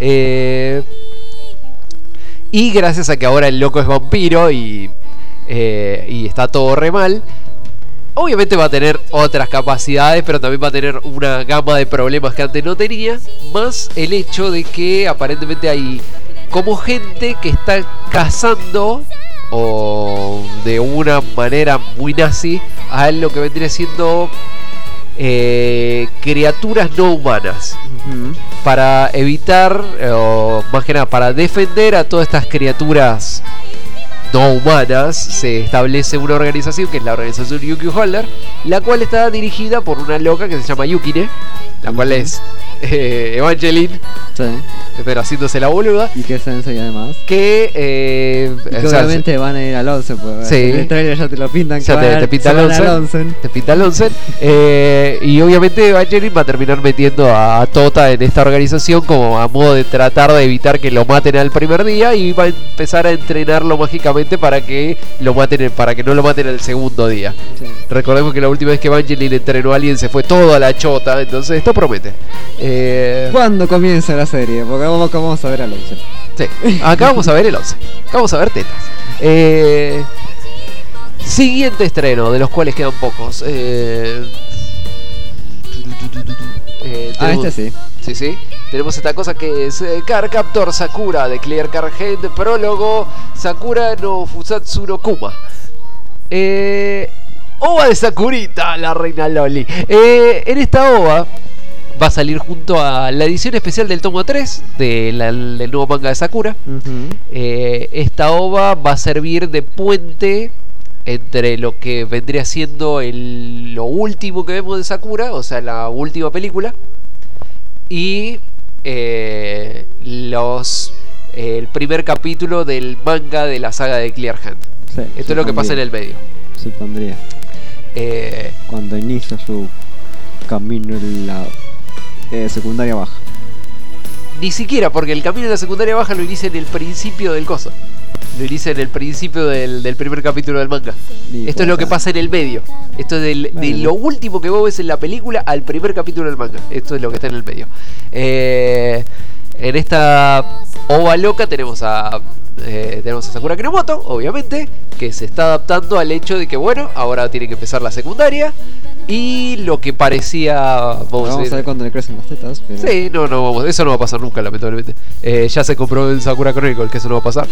Y gracias a que ahora el loco es vampiro y está todo re mal, obviamente va a tener otras capacidades, pero también va a tener una gama de problemas que antes no tenía. Más el hecho de que aparentemente hay como gente que está cazando, o de una manera muy nazi, a lo que vendría siendo criaturas no humanas, para evitar, o más que nada para defender a todas estas criaturas no humanas. Se establece una organización que es la organización Unkyu Holder, la cual está dirigida por una loca que se llama Yukine, la cual es Evangeline, Sí. pero haciéndose la boluda. Y que Sensei además. Que, Y que obviamente van a ir al Onsen, pues. Sí. En el trailer ya te lo pintan, ya que te pinta el Onsen. Te pinta el Onsen. Y obviamente Evangeline va a terminar metiendo a Tota en esta organización como a modo de tratar de evitar que lo maten al primer día, y va a empezar a entrenarlo mágicamente para que lo maten, para que no lo maten al segundo día. Sí. Recordemos que la última vez que Evangeline entrenó a alguien se fue todo a la chota, entonces esto promete. ¿Cuándo comienza la serie? Porque vamos a ver al Onsen. Sí, acá vamos a ver el 11. Acá vamos a ver tetas. Siguiente estreno, de los cuales quedan pocos. Este sí. Sí. Tenemos esta cosa que es Card Captor Sakura de Clear Card Head, prólogo Sakura no Fusatsu no Kuma. OVA de Sakurita, la reina Loli. En esta OVA va a salir junto a la edición especial del tomo 3 del nuevo manga de Sakura. Esta OVA va a servir de puente entre lo que vendría siendo lo último que vemos de Sakura, o sea, la última película, y el primer capítulo del manga de la saga de Clear Hand. Sí, Esto es lo que pasa en el medio. Supondría. Cuando inicia su camino en la secundaria baja. Ni siquiera, porque el camino de la secundaria baja lo inicia en el principio del coso. Lo inicia en el principio del primer capítulo del manga. Esto es lo que pasa en el medio. Esto es de lo último que vos ves en la película al primer capítulo del manga. Esto es lo que está en el medio. En esta OVA loca tenemos a tenemos a Sakura Kinomoto, obviamente, que se está adaptando al hecho de que, bueno, ahora tiene que empezar la secundaria. Y lo que parecía... Vamos a ver cuándo le crecen las tetas. Pero... Sí, eso no va a pasar nunca, lamentablemente. Ya se compró el Sakura Chronicle, que eso no va a pasar.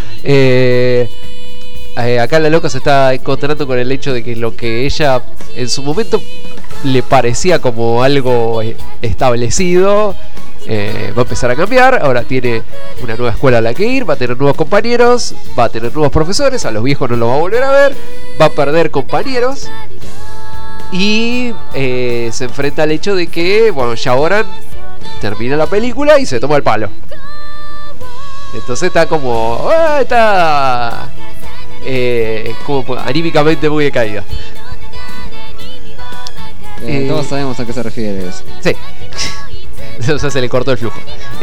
Acá la loca se está encontrando con el hecho de que lo que ella en su momento le parecía como algo establecido, va a empezar a cambiar. Ahora tiene una nueva escuela a la que ir, va a tener nuevos compañeros, va a tener nuevos profesores, a los viejos no los va a volver a ver, va a perder compañeros. Y se enfrenta al hecho de que, bueno, Shaoran termina la película y se toma el palo. Entonces está como... está como anímicamente muy decaída. Todos sabemos a qué se refiere eso. Sí. O sea, se le cortó el flujo.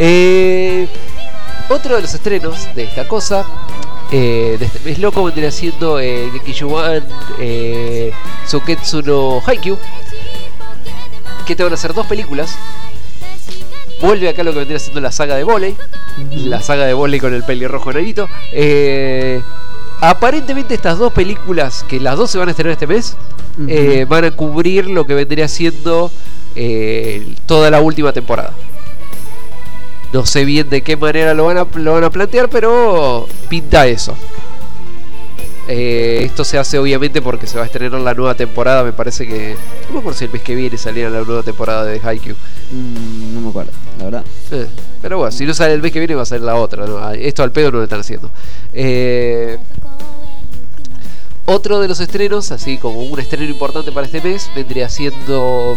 Otro de los estrenos de esta cosa, de este mes loco, vendría siendo Gekijouban Suketsu no Haikyuu, que te van a hacer 2 películas. Vuelve acá lo que vendría siendo la saga de voley, la saga de voley con el pelirrojo nenito. Aparentemente estas 2 películas, que las 2 se van a estrenar este mes, van a cubrir lo que vendría siendo toda la última temporada. No sé bien de qué manera lo van a plantear, pero pinta eso. Esto se hace obviamente porque se va a estrenar la nueva temporada. Me parece que... No me acuerdo si el mes que viene saliera la nueva temporada de Haikyuu. No me acuerdo, la verdad. Pero bueno, si no sale el mes que viene va a salir la otra, ¿no? Esto al pedo no lo están haciendo. Otro de los estrenos, así como un estreno importante para este mes, vendría siendo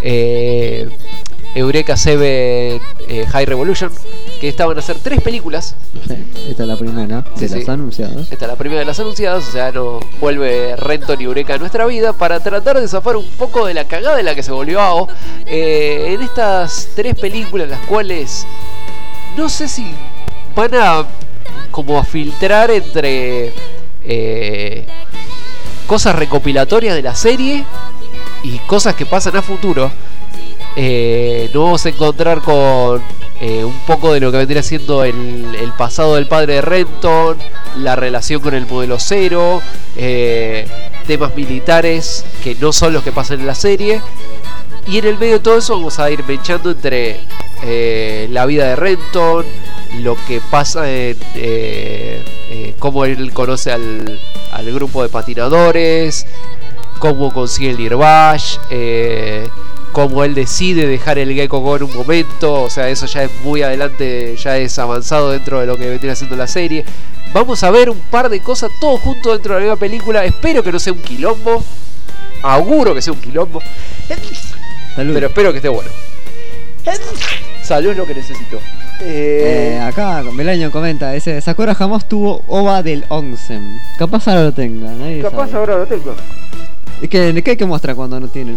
Eureka 7 High Revolution, que esta van a ser 3 películas. Sí, esta es la primera de las anunciadas. Esta es la primera de las anunciadas, o sea, no vuelve Renton y Eureka a nuestra vida para tratar de zafar un poco de la cagada en la que se volvió AO. En estas 3 películas, las cuales no sé si van a como a filtrar entre cosas recopilatorias de la serie y cosas que pasan a futuro. Nos vamos a encontrar con un poco de lo que vendría siendo el pasado del padre de Renton, la relación con el modelo 0, temas militares que no son los que pasan en la serie. Y en el medio de todo eso vamos a ir mechando entre la vida de Renton, lo que pasa en cómo él conoce al grupo de patinadores, cómo consigue el Nirvash, cómo él decide dejar el Gekkougon un momento. O sea, eso ya es muy adelante, ya es avanzado dentro de lo que vendría siendo la serie. Vamos a ver un par de cosas todo junto dentro de la misma película. Espero que no sea un quilombo, auguro que sea un quilombo. Salud. Pero espero que esté bueno. Salud es lo que necesito. Acá Belaño comenta, ese Sakura jamás tuvo OVA del Onsen. Capaz ahora lo tenga, nadie Capaz sabe. ahora lo tengo. Es que ¿qué hay que mostrar cuando no tienen?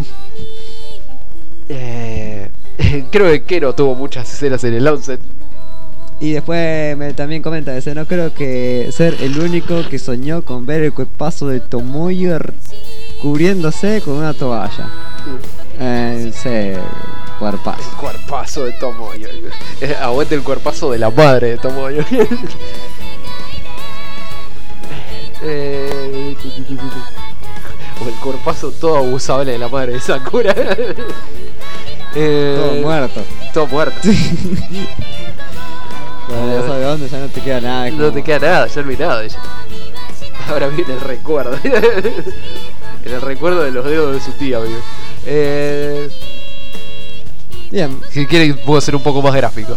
Creo que Kero tuvo muchas escenas en el Onsen. Y después también comenta ese, no creo que ser el único que soñó con ver el cuerpazo de Tomoyo cubriéndose con una toalla. Ese cuerpazo. El cuerpazo de Tomoyo. Aguante el cuerpazo de la madre de Tomoyo. O el cuerpazo todo abusable de la madre de Sakura. Todo muerto. Todo muerto. Bueno, ya sabes dónde, ya no te queda nada. No te queda nada, ya olvidado de ella. Ahora viene el recuerdo. El recuerdo de los dedos de su tía, amigo. Bien. Si quieren puedo ser un poco más gráfico.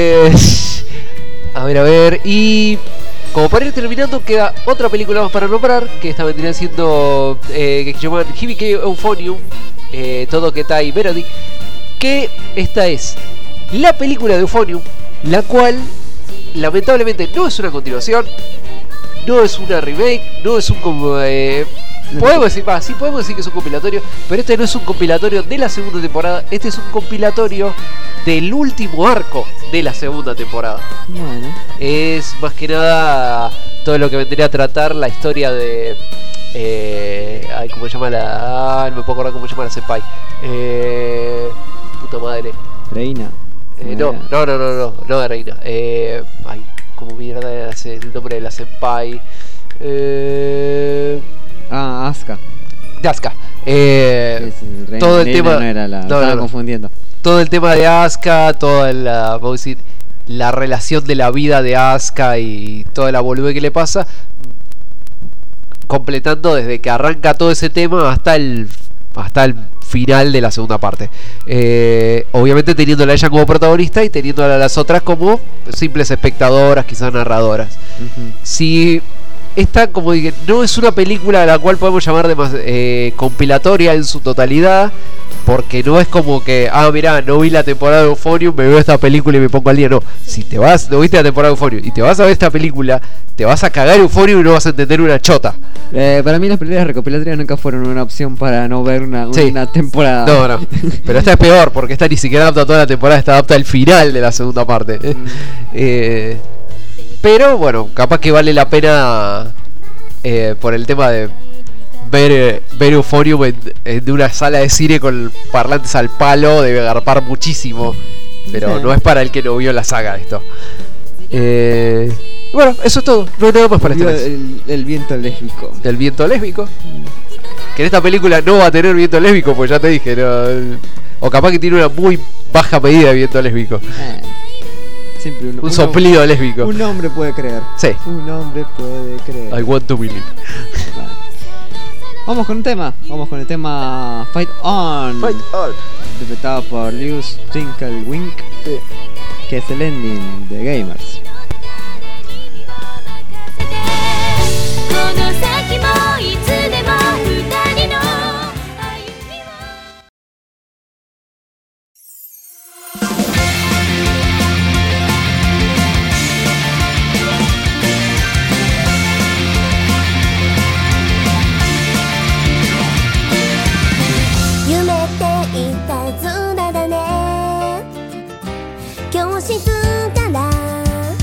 A ver. Y como para ir terminando, queda otra película más para nombrar, que esta vendría siendo que se llama Hibike Euphonium Todoketai Melody. Que esta es la película de Euphonium, la cual lamentablemente no es una continuación, no es una remake, no es un podemos decir, sí podemos decir que es un compilatorio, pero este no es un compilatorio de la segunda temporada, este es un compilatorio del último arco de la segunda temporada. Bueno. Es más que nada todo lo que vendría a tratar la historia de ¿cómo se llama la? No me puedo acordar cómo se llama la senpai. Puta madre. Reina. No de Reina. como mierda hace el nombre de la senpai. Asuka. De Asuka. Todo el tema. No era la. Estaba confundiendo. Todo el tema de Asuka, toda la, vamos a decir, la relación de la vida de Asuka y toda la boludez que le pasa, completando desde que arranca todo ese tema hasta el final de la segunda parte. Obviamente teniéndola a ella como protagonista y teniéndola a las otras como simples espectadoras, quizás narradoras. Si esta, como dije, no es una película a la cual podemos llamar compilatoria en su totalidad, porque no es como que, mirá, no vi la temporada de Euphorium, me veo esta película y me pongo al día. No, si no viste la temporada de Euphorium y te vas a ver esta película, te vas a cagar Euphorium y no vas a entender una chota. Para mí las películas recopilatorias nunca fueron una opción para no ver una temporada. No, pero esta es peor, porque esta ni siquiera adapta toda la temporada, esta adapta el final de la segunda parte. Pero bueno, capaz que vale la pena por el tema de ver Euphorium en una sala de cine con parlantes al palo, debe agarpar muchísimo. Pero no es para el que no vio la saga esto. Bueno, eso es todo. No hay nada más para el viento lésbico. El viento lésbico. Que en esta película no va a tener viento lésbico, pues ya te dije. No, o capaz que tiene una muy baja medida de viento lésbico. Siempre un soplido lésbico. Un hombre puede creer. Sí. Un hombre puede creer. I want to believe. Vamos con un tema. Vamos con el tema Fight On. Fight On. Interpretado por Lewis Twinkle Wink. Que es el ending de Gamers. この先もいつでも二人の歩みを夢っていたずらだね教室から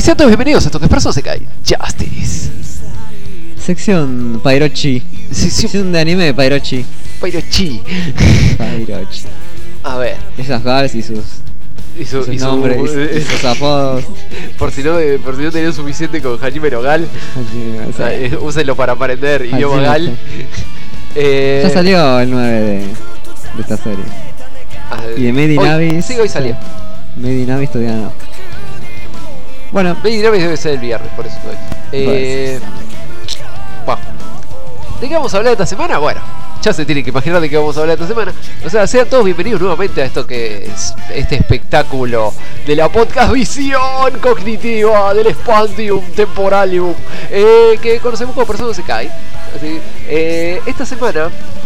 Y sean todos bienvenidos a esto que es Persona Sekai Justice. Sección Pairochi. Sección de anime de Pairochi. Pairochi. Pairochi. A ver. Esas girls y sus nombres, y sus apodos. Por si no tenían suficiente con Hajime no Gal, úsenlo para aprender idioma Gal. Ya salió el 9 de esta serie. Y de Made in Abyss. Sí, hoy salió. Made in Abyss todavía no. Bueno, Made in Abyss debe ser el viernes, por eso ¿de qué vamos a hablar esta semana? Bueno, ya se tienen que imaginar de qué vamos a hablar esta semana. O sea, sean todos bienvenidos nuevamente a esto que es este espectáculo de la podcast visión cognitiva del Expandium Temporalium, que conocemos como Persona Sekai. Así, esta semana,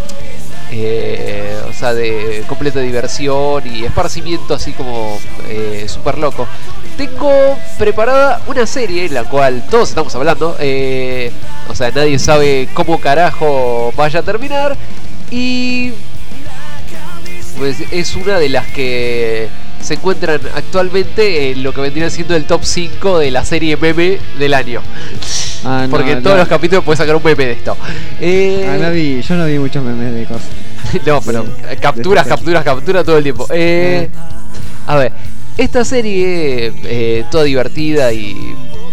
o sea, de completa diversión y esparcimiento así como súper loco, tengo preparada una serie en la cual todos estamos hablando. O sea, nadie sabe cómo carajo vaya a terminar. Y pues es una de las que se encuentran actualmente en lo que vendría siendo el top 5 de la serie meme del año. Porque en todos los capítulos puedes sacar un meme de esto. Yo no vi muchos memes de cosas. No, pero capturas todo el tiempo. A ver, esta serie toda divertida y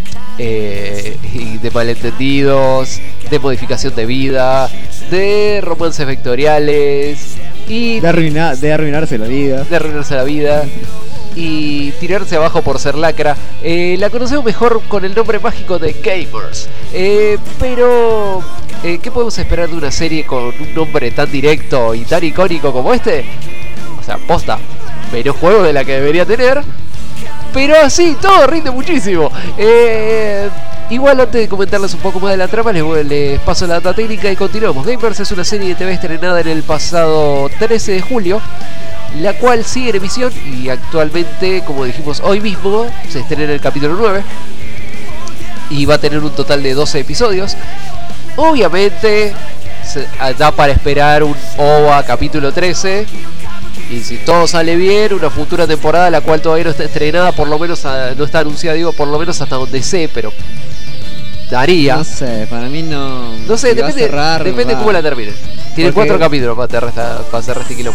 de malentendidos, de modificación de vida, de romances vectoriales y de arruinarse la vida. Y tirarse abajo por ser lacra. La conocemos mejor con el nombre mágico de Gamers. Pero ¿qué podemos esperar de una serie con un nombre tan directo y tan icónico como este? O sea, posta, menos juego de la que debería tener. Pero así, todo rinde muchísimo. Igual antes de comentarles un poco más de la trama, les paso la data técnica y continuamos. Gamers es una serie de TV estrenada en el pasado 13 de julio, la cual sigue en emisión y actualmente, como dijimos hoy mismo, se estrena el capítulo 9 y va a tener un total de 12 episodios. Obviamente da para esperar un OVA capítulo 13. Y si todo sale bien, una futura temporada, la cual todavía no está estrenada, por lo menos no está anunciada, digo, por lo menos hasta donde sé, pero daría. No sé, para mí no. No sé, depende cómo la terminen. Tiene 4 capítulos para hacer este quilombo.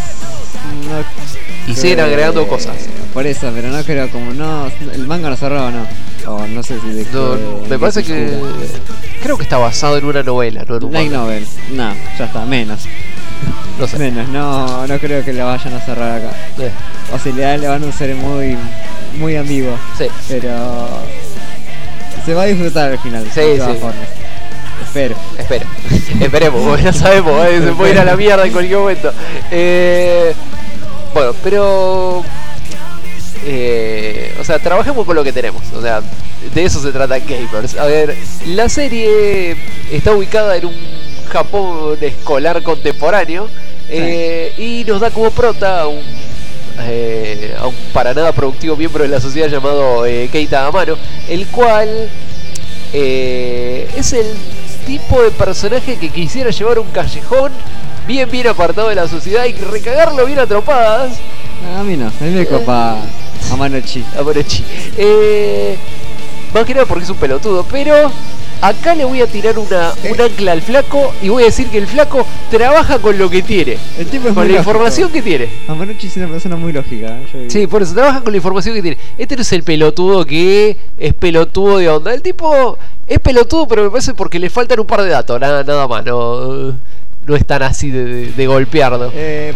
Y siguen agregando cosas. Por eso, pero no creo, como no. El manga no cerró, ¿no? O no sé si me parece que. Creo que está basado en una novela, no en un light novel. No, ya está, menos. No sé. Menos, no creo que la vayan a cerrar acá. O si le van a ser muy, muy ambiguo. Sí. Pero se va a disfrutar al final. Sí, de todas formas. Espero. Esperemos, porque no sabemos, se puede ir a la mierda en cualquier momento. Bueno, pero o sea, trabajemos con lo que tenemos. O sea, de eso se trata Gamers. A ver, la serie está ubicada en un Japón escolar contemporáneo, y nos da como prota a un para nada productivo miembro de la sociedad llamado Keita Amano, el cual es el tipo de personaje que quisiera llevar un callejón bien apartado de la sociedad y recagarlo bien a trompadas. A mí no, a mí me copa Amanochi. Más que nada porque es un pelotudo, pero acá le voy a tirar un ancla al flaco y voy a decir que el flaco trabaja con lo que tiene. El tipo es con la información que tiene. Amanochi es una persona muy lógica. Sí, por eso trabaja con la información que tiene. Este no es el pelotudo que es pelotudo de onda. El tipo es pelotudo, pero me parece porque le faltan un par de datos, nada más. No es tan así de golpearlo.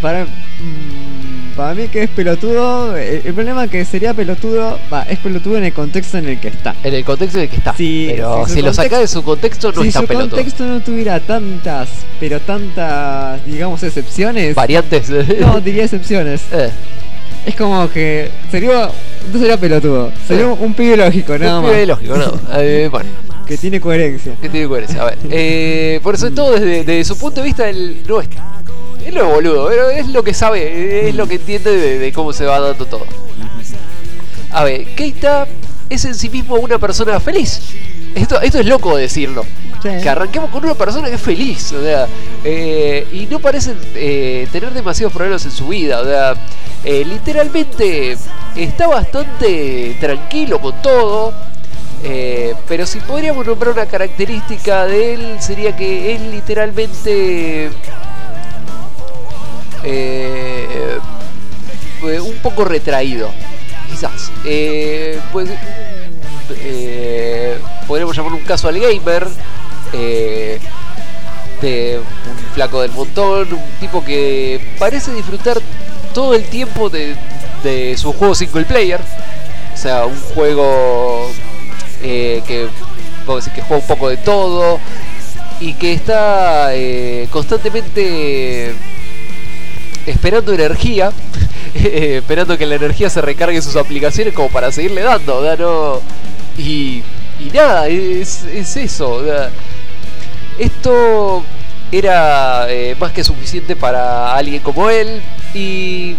Para mí que es pelotudo, el problema es que sería pelotudo, es pelotudo en el contexto en el que está. En el contexto en el que está. Sí, pero si lo saca de su contexto no está pelotudo. Si su contexto no tuviera tantas, digamos, excepciones. ¿Variantes? No, diría excepciones. Es como que no sería pelotudo, sería un pibe lógico, nada más. Un pibe lógico, no. Bueno. Que tiene coherencia. A ver, por eso todo desde su punto de vista él no es boludo, pero es lo que sabe, es lo que entiende de cómo se va dando todo. A ver, Keita es en sí mismo una persona feliz. Esto es loco decirlo. Sí. Que arranquemos con una persona que es feliz, o sea, y no parece tener demasiados problemas en su vida, o sea, literalmente está bastante tranquilo con todo. Pero si podríamos nombrar una característica de él, sería que es literalmente un poco retraído, quizás. Pues podríamos llamar un casual gamer, de un flaco del montón, un tipo que parece disfrutar todo el tiempo de su juego single player, o sea, un juego que vamos a decir que juega un poco de todo y que está constantemente esperando energía, esperando que la energía se recargue en sus aplicaciones como para seguirle dando, ¿verdad? No, y nada, es eso, ¿verdad? Esto era más que suficiente para alguien como él y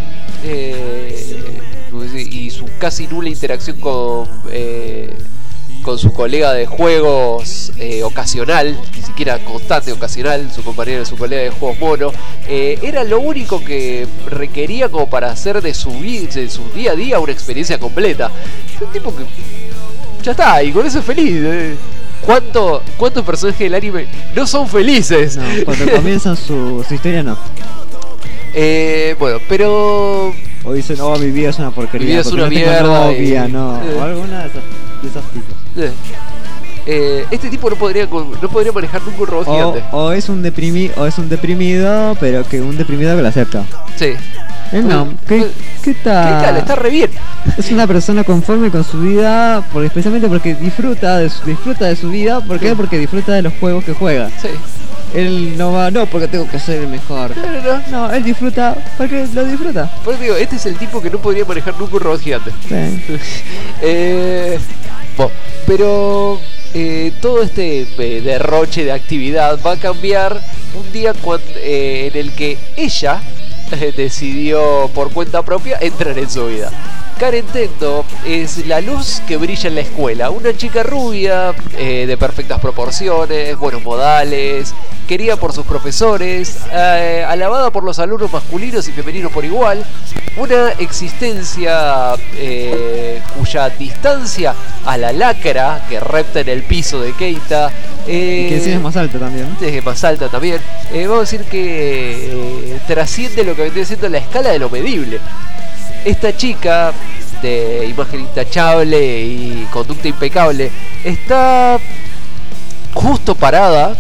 su casi nula interacción con su colega de juegos ocasional, ni siquiera constante, ocasional, su colega de juegos mono, era lo único que requería como para hacer de su día a día una experiencia completa. Es un tipo que ya está, y con eso es feliz. ¿Cuántos personajes del anime no son felices? No, cuando comienzan su historia no. Bueno, pero... O dicen, oh, mi vida es una porquería. Mi vida es una no mierda. Novia, no. O alguna de esos tipos. Este tipo no podría manejar nunca un robot gigante. O es un deprimido, pero que un deprimido que lo acepta. Sí. No, ¿qué tal? ¿Qué tal? Está re bien. Es una persona conforme con su vida, especialmente porque disfruta de su vida. ¿Por qué? Porque disfruta de los juegos que juega. Sí. Él no va, no porque tengo que ser el mejor. No, él disfruta porque lo disfruta. Por eso digo, este es el tipo que no podría manejar nunca un robot gigante. Sí. Bueno, pero todo este derroche de actividad va a cambiar un día en el que ella decidió por cuenta propia entrar en su vida. Karen Tendo es la luz que brilla en la escuela, una chica rubia, de perfectas proporciones, buenos modales, querida por sus profesores, alabada por los alumnos masculinos y femeninos por igual, una existencia cuya distancia a la lacra que repta en el piso de Keita, que sí es más alta también. Es más alta también. Vamos a decir que trasciende lo que vendría siendo la escala de lo medible. Esta chica de imagen intachable y conducta impecable está justo parada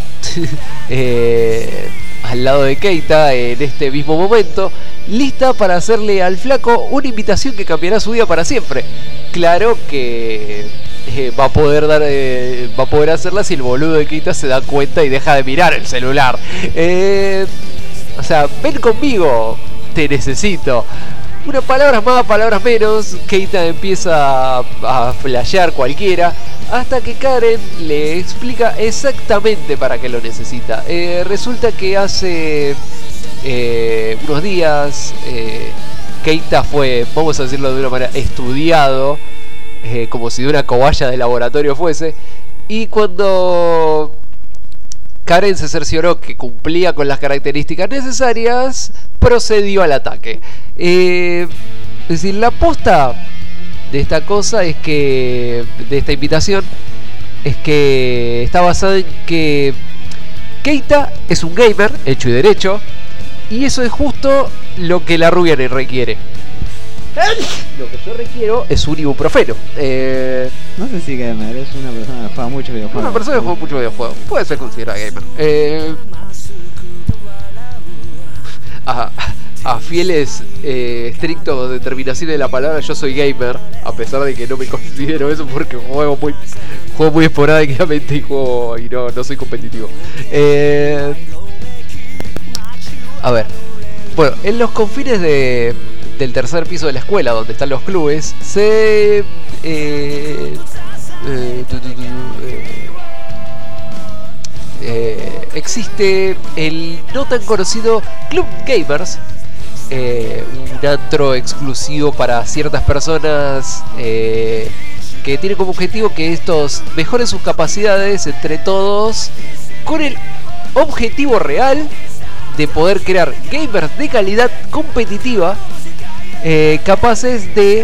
al lado de Keita en este mismo momento, lista para hacerle al flaco una invitación que cambiará su vida para siempre. Claro que va a poder hacerla si el boludo de Keita se da cuenta y deja de mirar el celular. O sea, ven conmigo, te necesito. Unas palabras más, palabras menos, Keita empieza a flashear cualquiera, hasta que Karen le explica exactamente para qué lo necesita. Resulta que hace unos días Keita fue, vamos a decirlo de una manera, estudiado, como si de una cobaya de laboratorio fuese, y cuando Karen se cercioró que cumplía con las características necesarias, procedió al ataque. Es decir, la posta de esta cosa es que, de esta invitación, es que está basada en que Keita es un gamer hecho y derecho, y eso es justo lo que la rubia le requiere. Lo que yo requiero es un ibuprofeno. No sé si gamer, es una persona que juega mucho videojuegos. Una persona que juega mucho videojuegos. Puede ser considerada gamer. A fieles estrictos determinaciones de la palabra, yo soy gamer, a pesar de que no me considero eso porque juego muy esporádicamente y no soy competitivo. A ver, bueno, en los confines del tercer piso de la escuela, donde están los clubes, existe el no tan conocido Club Gamers, un antro exclusivo para ciertas personas que tiene como objetivo que estos mejoren sus capacidades entre todos con el objetivo real de poder crear gamers de calidad competitiva, capaces de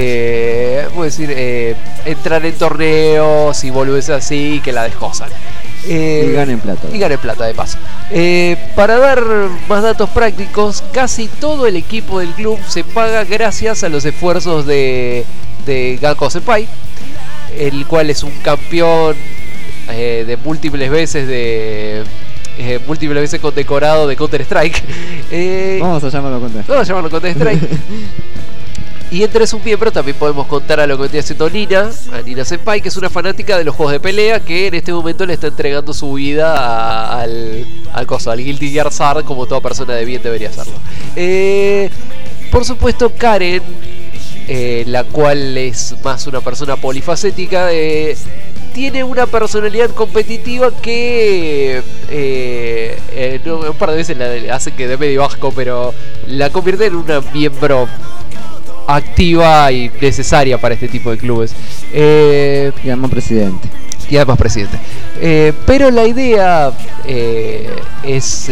entrar en torneos y volverse así, que la descosan. Y ganen plata. Y ganen plata de paso. Para dar más datos prácticos, casi todo el equipo del club se paga gracias a los esfuerzos de Gakko Senpai, el cual es un campeón de múltiples veces condecorado de Counter Strike. Vamos a llamarlo Counter Strike. Y entre sus miembros también podemos contar a lo que vendría haciendo Nina, a Nina Senpai, que es una fanática de los juegos de pelea, que en este momento le está entregando su vida al Guilty Gear Strive, como toda persona de bien debería hacerlo. Por supuesto, Karen, la cual es más una persona polifacética, tiene una personalidad competitiva que un par de veces la hace que dé medio asco, pero la convierte en una miembro activa y necesaria para este tipo de clubes. Y además presidente. Pero la idea es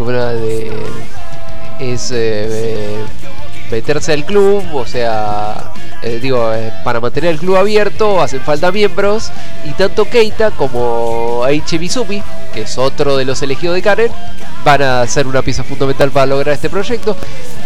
meterse al club, o sea, para mantener el club abierto hacen falta miembros, y tanto Keita como Eiichi Mizumi, que es otro de los elegidos de Karen, van a ser una pieza fundamental para lograr este proyecto.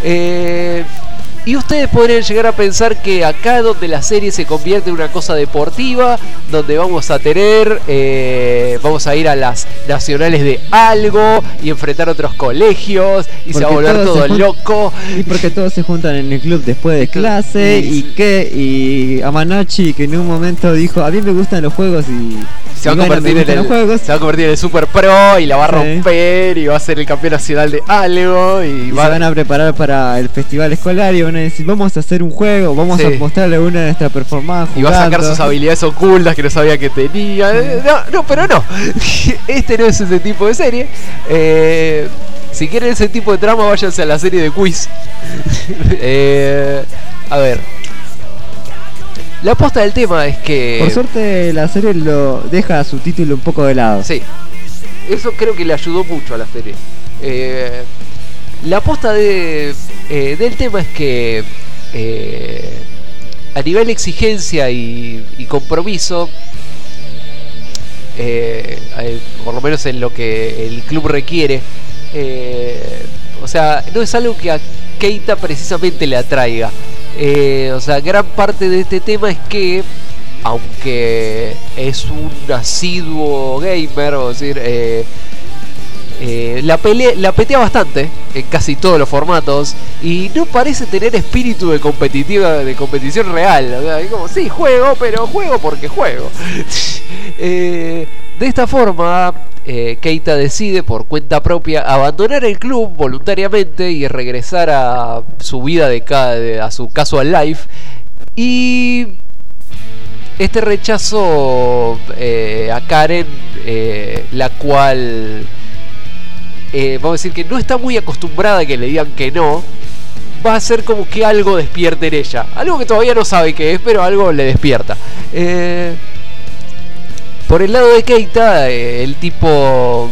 Y ustedes podrían llegar a pensar que acá, donde la serie se convierte en una cosa deportiva, donde vamos a ir a las nacionales de algo y enfrentar otros colegios y se va a volver todo loco. Y porque todos se juntan en el club después de clase, y Amanachi, que en un momento dijo, a mí me gustan los juegos, y se va a convertir en el super pro y la va a romper y va a ser el campeón nacional de algo, y se van a preparar para el festival escolar y van a decir, vamos a hacer un juego, vamos a mostrarle una de nuestras performances y va a sacar sus habilidades ocultas que no sabía que tenía. Pero no. Este no es ese tipo de serie. Si quieren ese tipo de trama, váyanse a la serie de Quiz. A ver, la posta del tema es que, por suerte, la serie lo deja su título un poco de lado. Sí, eso creo que le ayudó mucho a la serie. La posta del tema es que a nivel exigencia y compromiso, por lo menos en lo que el club requiere, o sea, no es algo que a Keita precisamente le atraiga. O sea, gran parte de este tema es que, aunque es un asiduo gamer, o decir, la petea bastante en casi todos los formatos y no parece tener espíritu de competición real. O sea, es como, sí, juego, pero juego porque juego. De esta forma, Keita decide por cuenta propia abandonar el club voluntariamente y regresar a su vida a su casual life. Y este rechazo a Karen, la cual vamos a decir que no está muy acostumbrada a que le digan que no, va a ser como que algo despierte en ella. Algo que todavía no sabe qué es, pero algo le despierta. Por el lado de Keita, el tipo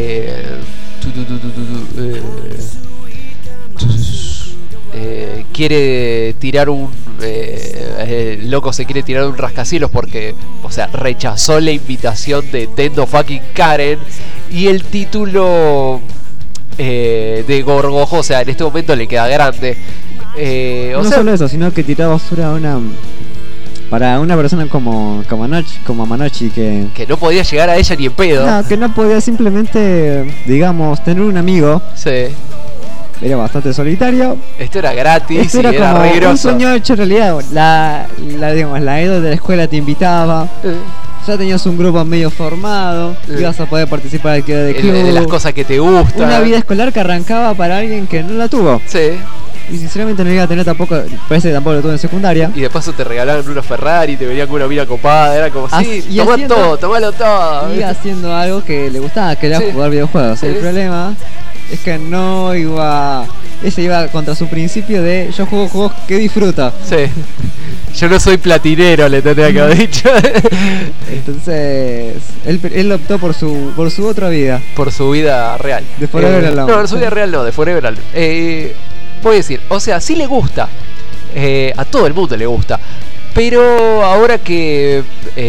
quiere tirar un loco se quiere tirar un rascacielos porque, o sea, rechazó la invitación de Tendo fucking Karen y el título de Gorgojo, o sea, en este momento le queda grande. No solo eso, sino que tiraba basura para una persona como Amanachi, que no podía llegar a ella ni en pedo. No, que no podía digamos, tener un amigo. Sí. Era bastante solitario. Esto era gratis. Esto era era como un sueño hecho realidad. La Edo de la escuela te invitaba. Ya tenías un grupo medio formado. Ibas a poder participar del club. De las cosas que te gustan. Una vida escolar que arrancaba para alguien que no la tuvo. Sí. Y sinceramente no iba a tener tampoco, parece que tampoco lo tuve en secundaria. Y de paso te regalaban unos Ferrari, te venían con una vida copada, era como, sí, tomalo todo. Y haciendo algo que le gustaba, que era jugar videojuegos. Sí. El problema es que no iba ese iba contra su principio de yo juego juegos que disfruto. Sí. Yo no soy platinero, le tendría que haber dicho. Entonces, él optó por su otra vida. Por su vida real. De Forever Alone. No, su vida real no, de Forever Alone. Voy a decir, o sea, sí le gusta. A todo el mundo le gusta. Pero ahora que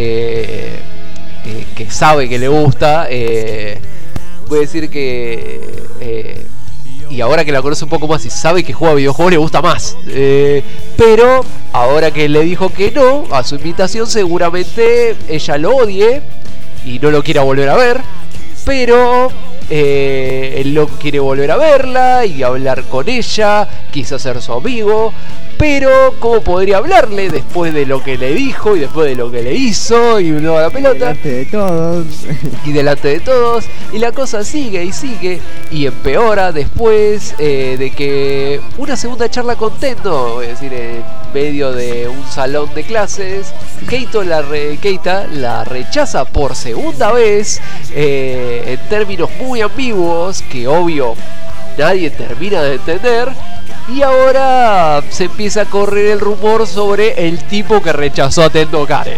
sabe que le gusta, voy a decir que... y ahora que la conoce un poco más y sabe que juega videojuegos, le gusta más. Pero ahora que le dijo que no a su invitación, seguramente ella lo odie y no lo quiera volver a ver. Pero él no quiere volver a verla y hablar con ella, quiso ser su amigo. Pero ¿cómo podría hablarle después de lo que le dijo y después de lo que le hizo y no a la pelota? Delante de todos. Y delante de todos. Y la cosa sigue y sigue. Y empeora después de que una segunda charla con Tendo, es decir, en medio de un salón de clases, Keita la rechaza por segunda vez en términos muy ambiguos que obvio nadie termina de entender. Y ahora se empieza a correr el rumor sobre el tipo que rechazó a Tendo Karen.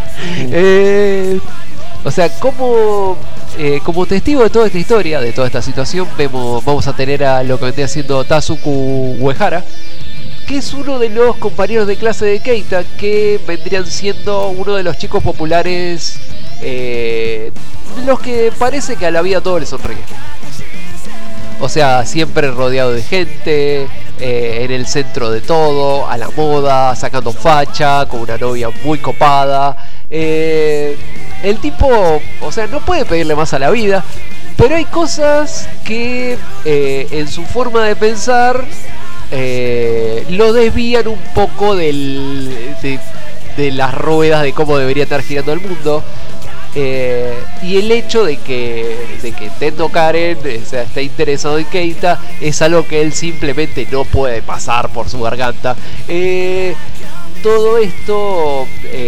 O sea, como testigo de toda esta historia, de toda esta situación, vamos a tener a lo que vendría siendo Tazuku Uehara, que es uno de los compañeros de clase de Keita, que vendrían siendo uno de los chicos populares, los que parece que a la vida todo le sonríe. O sea, siempre rodeado de gente, en el centro de todo, a la moda, sacando facha, con una novia muy copada. El tipo, o sea, no puede pedirle más a la vida, pero hay cosas que en su forma de pensar lo desvían un poco de las ruedas de cómo debería estar girando el mundo. Y el hecho de que Tendo Karen esté interesado en Keita es algo que él simplemente no puede pasar por su garganta. Todo esto,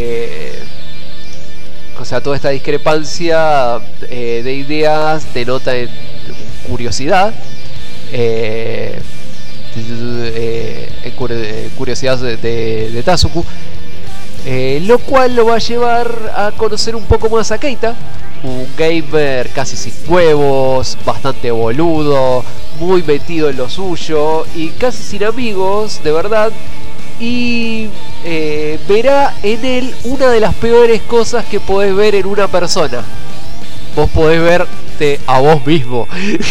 o sea, toda esta discrepancia de ideas denota en curiosidad. Curiosidad de Tazuku. Lo cual lo va a llevar a conocer un poco más a Keita, un gamer casi sin huevos, bastante boludo, muy metido en lo suyo y casi sin amigos, de verdad. Y verá en él una de las peores cosas que podés ver en una persona. Vos podés verte a vos mismo.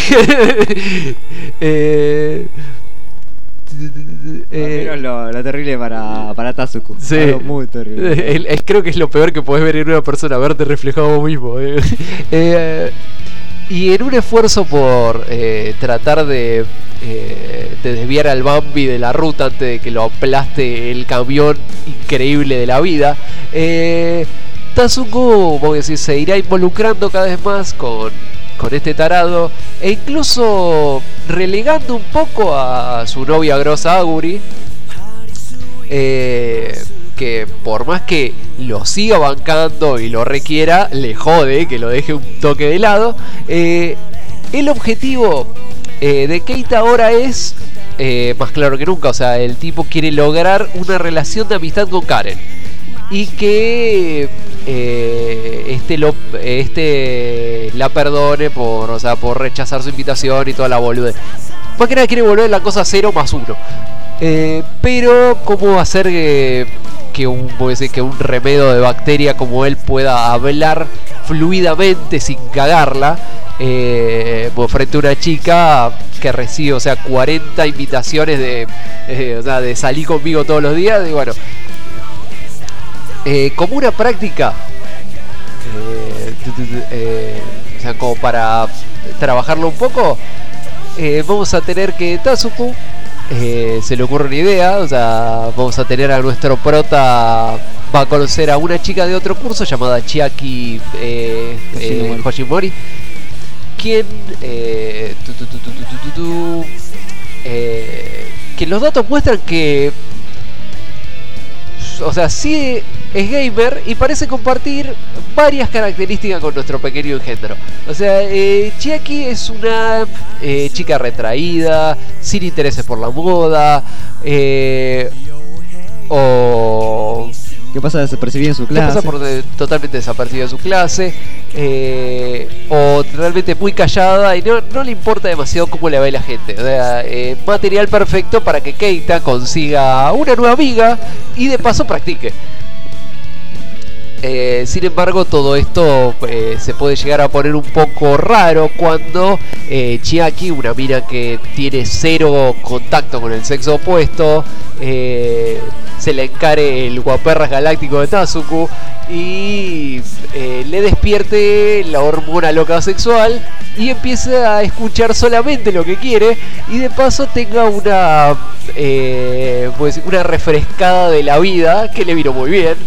Lo terrible para Tazuku. Sí. Algo muy terrible. Creo que es lo peor que podés ver en una persona, verte reflejado a vos mismo. Y en un esfuerzo por tratar de desviar al Bambi de la ruta antes de que lo aplaste el camión increíble de la vida, Tazuku, voy a decir, se irá involucrando cada vez más con este tarado, e incluso relegando un poco a su novia grosa Aguri, que por más que lo siga bancando y lo requiera, le jode que lo deje un toque de lado. El objetivo de Keita ahora es más claro que nunca, o sea, el tipo quiere lograr una relación de amistad con Karen y que la perdone por rechazar su invitación y toda la boludez. Más que nada quiere volver la cosa 0+1. Pero cómo hacer que un remedio de bacteria como él pueda hablar fluidamente sin cagarla, frente a una chica que recibe, o sea, 40 invitaciones de salir conmigo todos los días. Y bueno, como una práctica, o sea, como para trabajarlo un poco, vamos a tener que Tazuku se le ocurre una idea, o sea, vamos a tener a nuestro prota, va a conocer a una chica de otro curso llamada Chiaki Hoshimori, quien que los datos muestran que, o sea, sí es gamer y parece compartir varias características con nuestro pequeño engendro. O sea, Chiaki es una chica retraída, sin intereses por la moda, o... ¿Qué pasa desapercibida en su clase? ¿Qué pasa por totalmente desapercibida en su clase? O realmente muy callada y no le importa demasiado cómo le ve la gente. O sea, material perfecto para que Keita consiga una nueva amiga y de paso practique. Sin embargo, todo esto se puede llegar a poner un poco raro cuando Chiaki, una mina que tiene cero contacto con el sexo opuesto, se le encare el guaperras galáctico de Tazuku y le despierte la hormona loca sexual y empiece a escuchar solamente lo que quiere y de paso tenga una refrescada de la vida que le vino muy bien.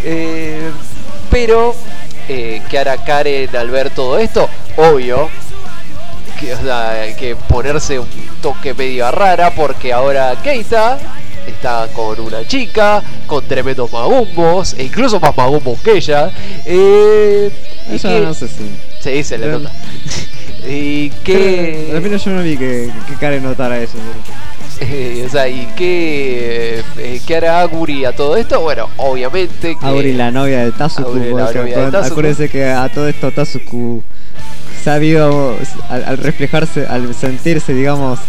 Pero ¿qué hará Karen al ver todo esto? Obvio que ponerse un toque medio rara, porque ahora Keita está con una chica con tremendos magumbos, e incluso más magumbos que ella. Eso no sé si... Sí, se le nota. Y que... Al final yo no vi que Karen notara eso. O sea, ¿y qué hará Aguri a todo esto? Bueno, obviamente que... Aguri, la novia de Tazuku. Acuérdense que a todo esto Tazuku sabido al reflejarse, al sentirse, digamos,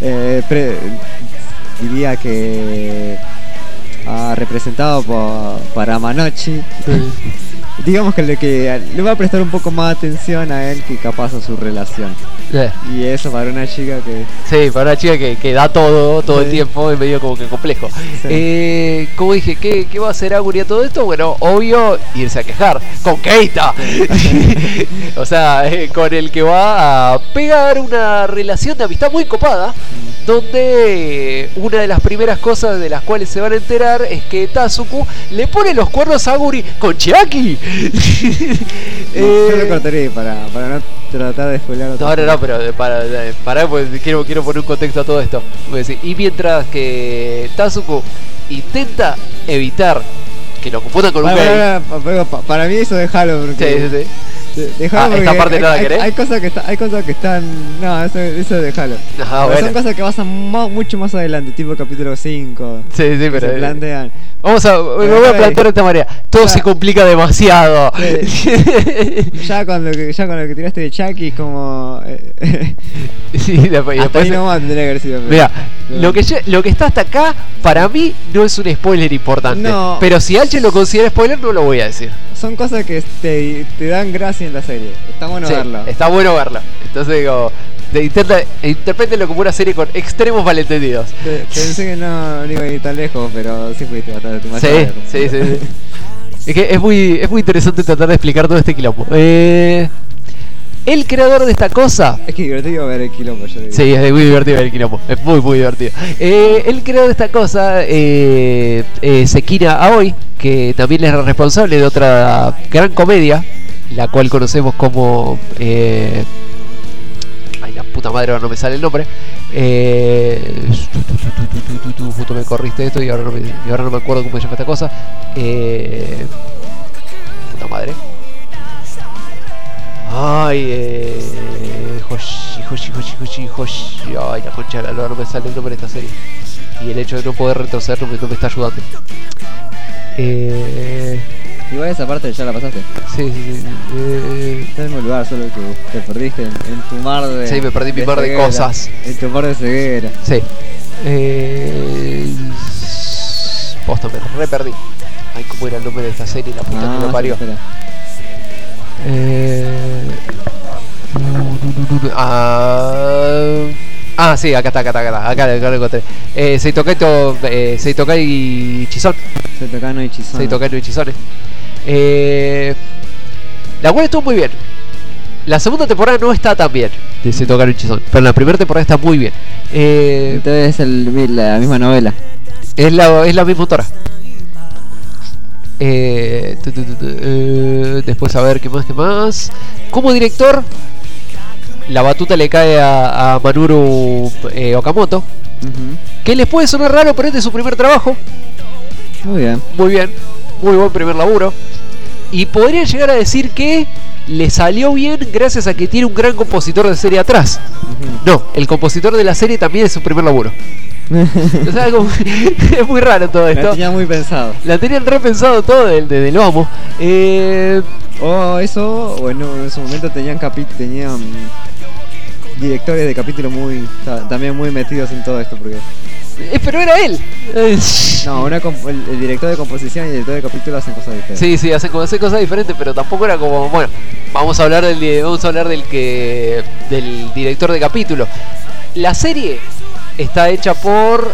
diría que representado por Amanochi. Digamos que le va a prestar un poco más atención a él que capaz a su relación. Y eso para una chica que... Sí, para una chica que da todo sí. El tiempo, es medio como que complejo. Sí. Como dije, ¿qué va a hacer Aguri a todo esto? Bueno, obvio, irse a quejar con Keita. O sea, con el que va a pegar una relación de amistad muy copada, donde una de las primeras cosas de las cuales se van a enterar es que Tazuku le pone los cuernos a Aguri con Chiaki. Yo lo cortaría para no tratar de spoiler otra cosa. No, pero para pues quiero poner un contexto a todo esto. Y mientras que Tazuku intenta evitar que lo confundan con un gay. Para mí eso déjalo porque... Sí. Esta parte no la querés. Hay cosas que están... No, eso déjalo. Bueno. Son cosas que pasan mucho más adelante, tipo capítulo 5. Sí, pero... Se plantean. Me voy a plantear de esta manera. Todo se complica demasiado. Ya con lo que tiraste de Chucky es como... Sí, después ahí nomás tendría que haber sido. Mira, lo que está hasta acá, para mí, no es un spoiler importante. No. Pero si Alche lo considera spoiler, no lo voy a decir. Son cosas que te dan gracia en la serie. Está bueno verlo. Está bueno verlo. Entonces digo, interprétenlo como una serie con extremos malentendidos. Pensé que no iba a ir tan lejos, pero sí fuiste bastante más. Sí. Es que es muy interesante tratar de explicar todo este quilombo. El creador de esta cosa... Es que divertido ver el quilombo, yo digo. Sí, es muy divertido ver el quilombo. Es muy divertido. El creador de esta cosa, Sekina Aoi, que también es responsable de otra gran comedia, la cual conocemos como... ay, la puta madre, ahora no me sale el nombre. Justo me corriste esto y ahora no me acuerdo cómo se llama esta cosa. Puta madre. Ay, Hoshi. Ay, la concha de la lora, no me sale el nombre de esta serie. Y el hecho de no poder retroceder no me está ayudando. Igual esa parte ya la pasaste. Sí. Está en el mismo lugar, solo que te perdiste en tu mar de... Sí, me perdí mi mar de cosas. En tu mar de ceguera. Sí. Posta, me re perdí. Ay, cómo era el nombre de esta serie, la puta que lo parió. Espera. Sí, acá lo encontré. Seitokai Chizon. Seitokai Chizone. La cual estuvo muy bien. La segunda temporada no está tan bien de Seitokai Chizon, pero la primera temporada está muy bien. Entonces es la misma novela. Es la misma autora. Después a ver qué más. Como director, la batuta le cae a Manuru Okamoto, que les puede sonar raro, pero este es su primer trabajo. Muy bien. muy buen primer laburo. Y podría llegar a decir que le salió bien gracias a que tiene un gran compositor de serie atrás. No, el compositor de la serie también es su primer laburo. O sea, como, es muy raro todo esto. La tenía muy pensado. La tenían repensado todo desde el vamos. O eso, bueno, en su momento tenían directores de capítulo también muy metidos en todo esto, porque pero era él. no, el director de composición y el director de capítulo hacen cosas diferentes. Sí, hacen cosas diferentes, pero tampoco era como, bueno, vamos a hablar del director de capítulo. La serie está hecha por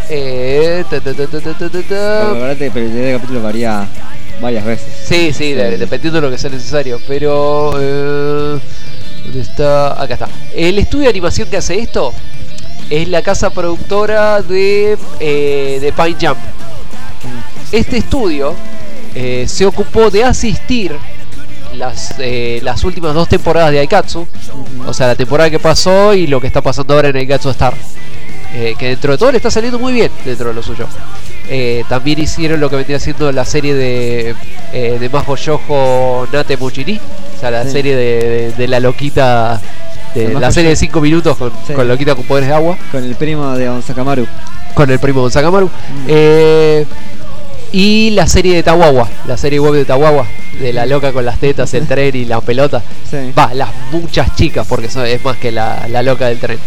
Acordate, pero el director de capítulo varía varias veces. Sí, dependiendo de lo que sea necesario. Pero ¿dónde está? Acá está. El estudio de animación que hace esto es la casa productora de Pine Jam. Este estudio se ocupó de asistir las últimas 2 temporadas de Aikatsu. O sea, la temporada que pasó y lo que está pasando ahora en Aikatsu Star. Que dentro de todo le está saliendo muy bien dentro de lo suyo. También hicieron lo que vendría siendo la serie de Majo Yojo Nate Muchini. O sea, la serie de la loquita. La serie de 5 minutos con loquita con poderes de agua. Con el primo de Onsakamaru. Y la serie de Tawawa, la serie web de Tawawa, de la loca con las tetas, el tren y la pelota. Las muchas chicas, porque es más que la loca del tren.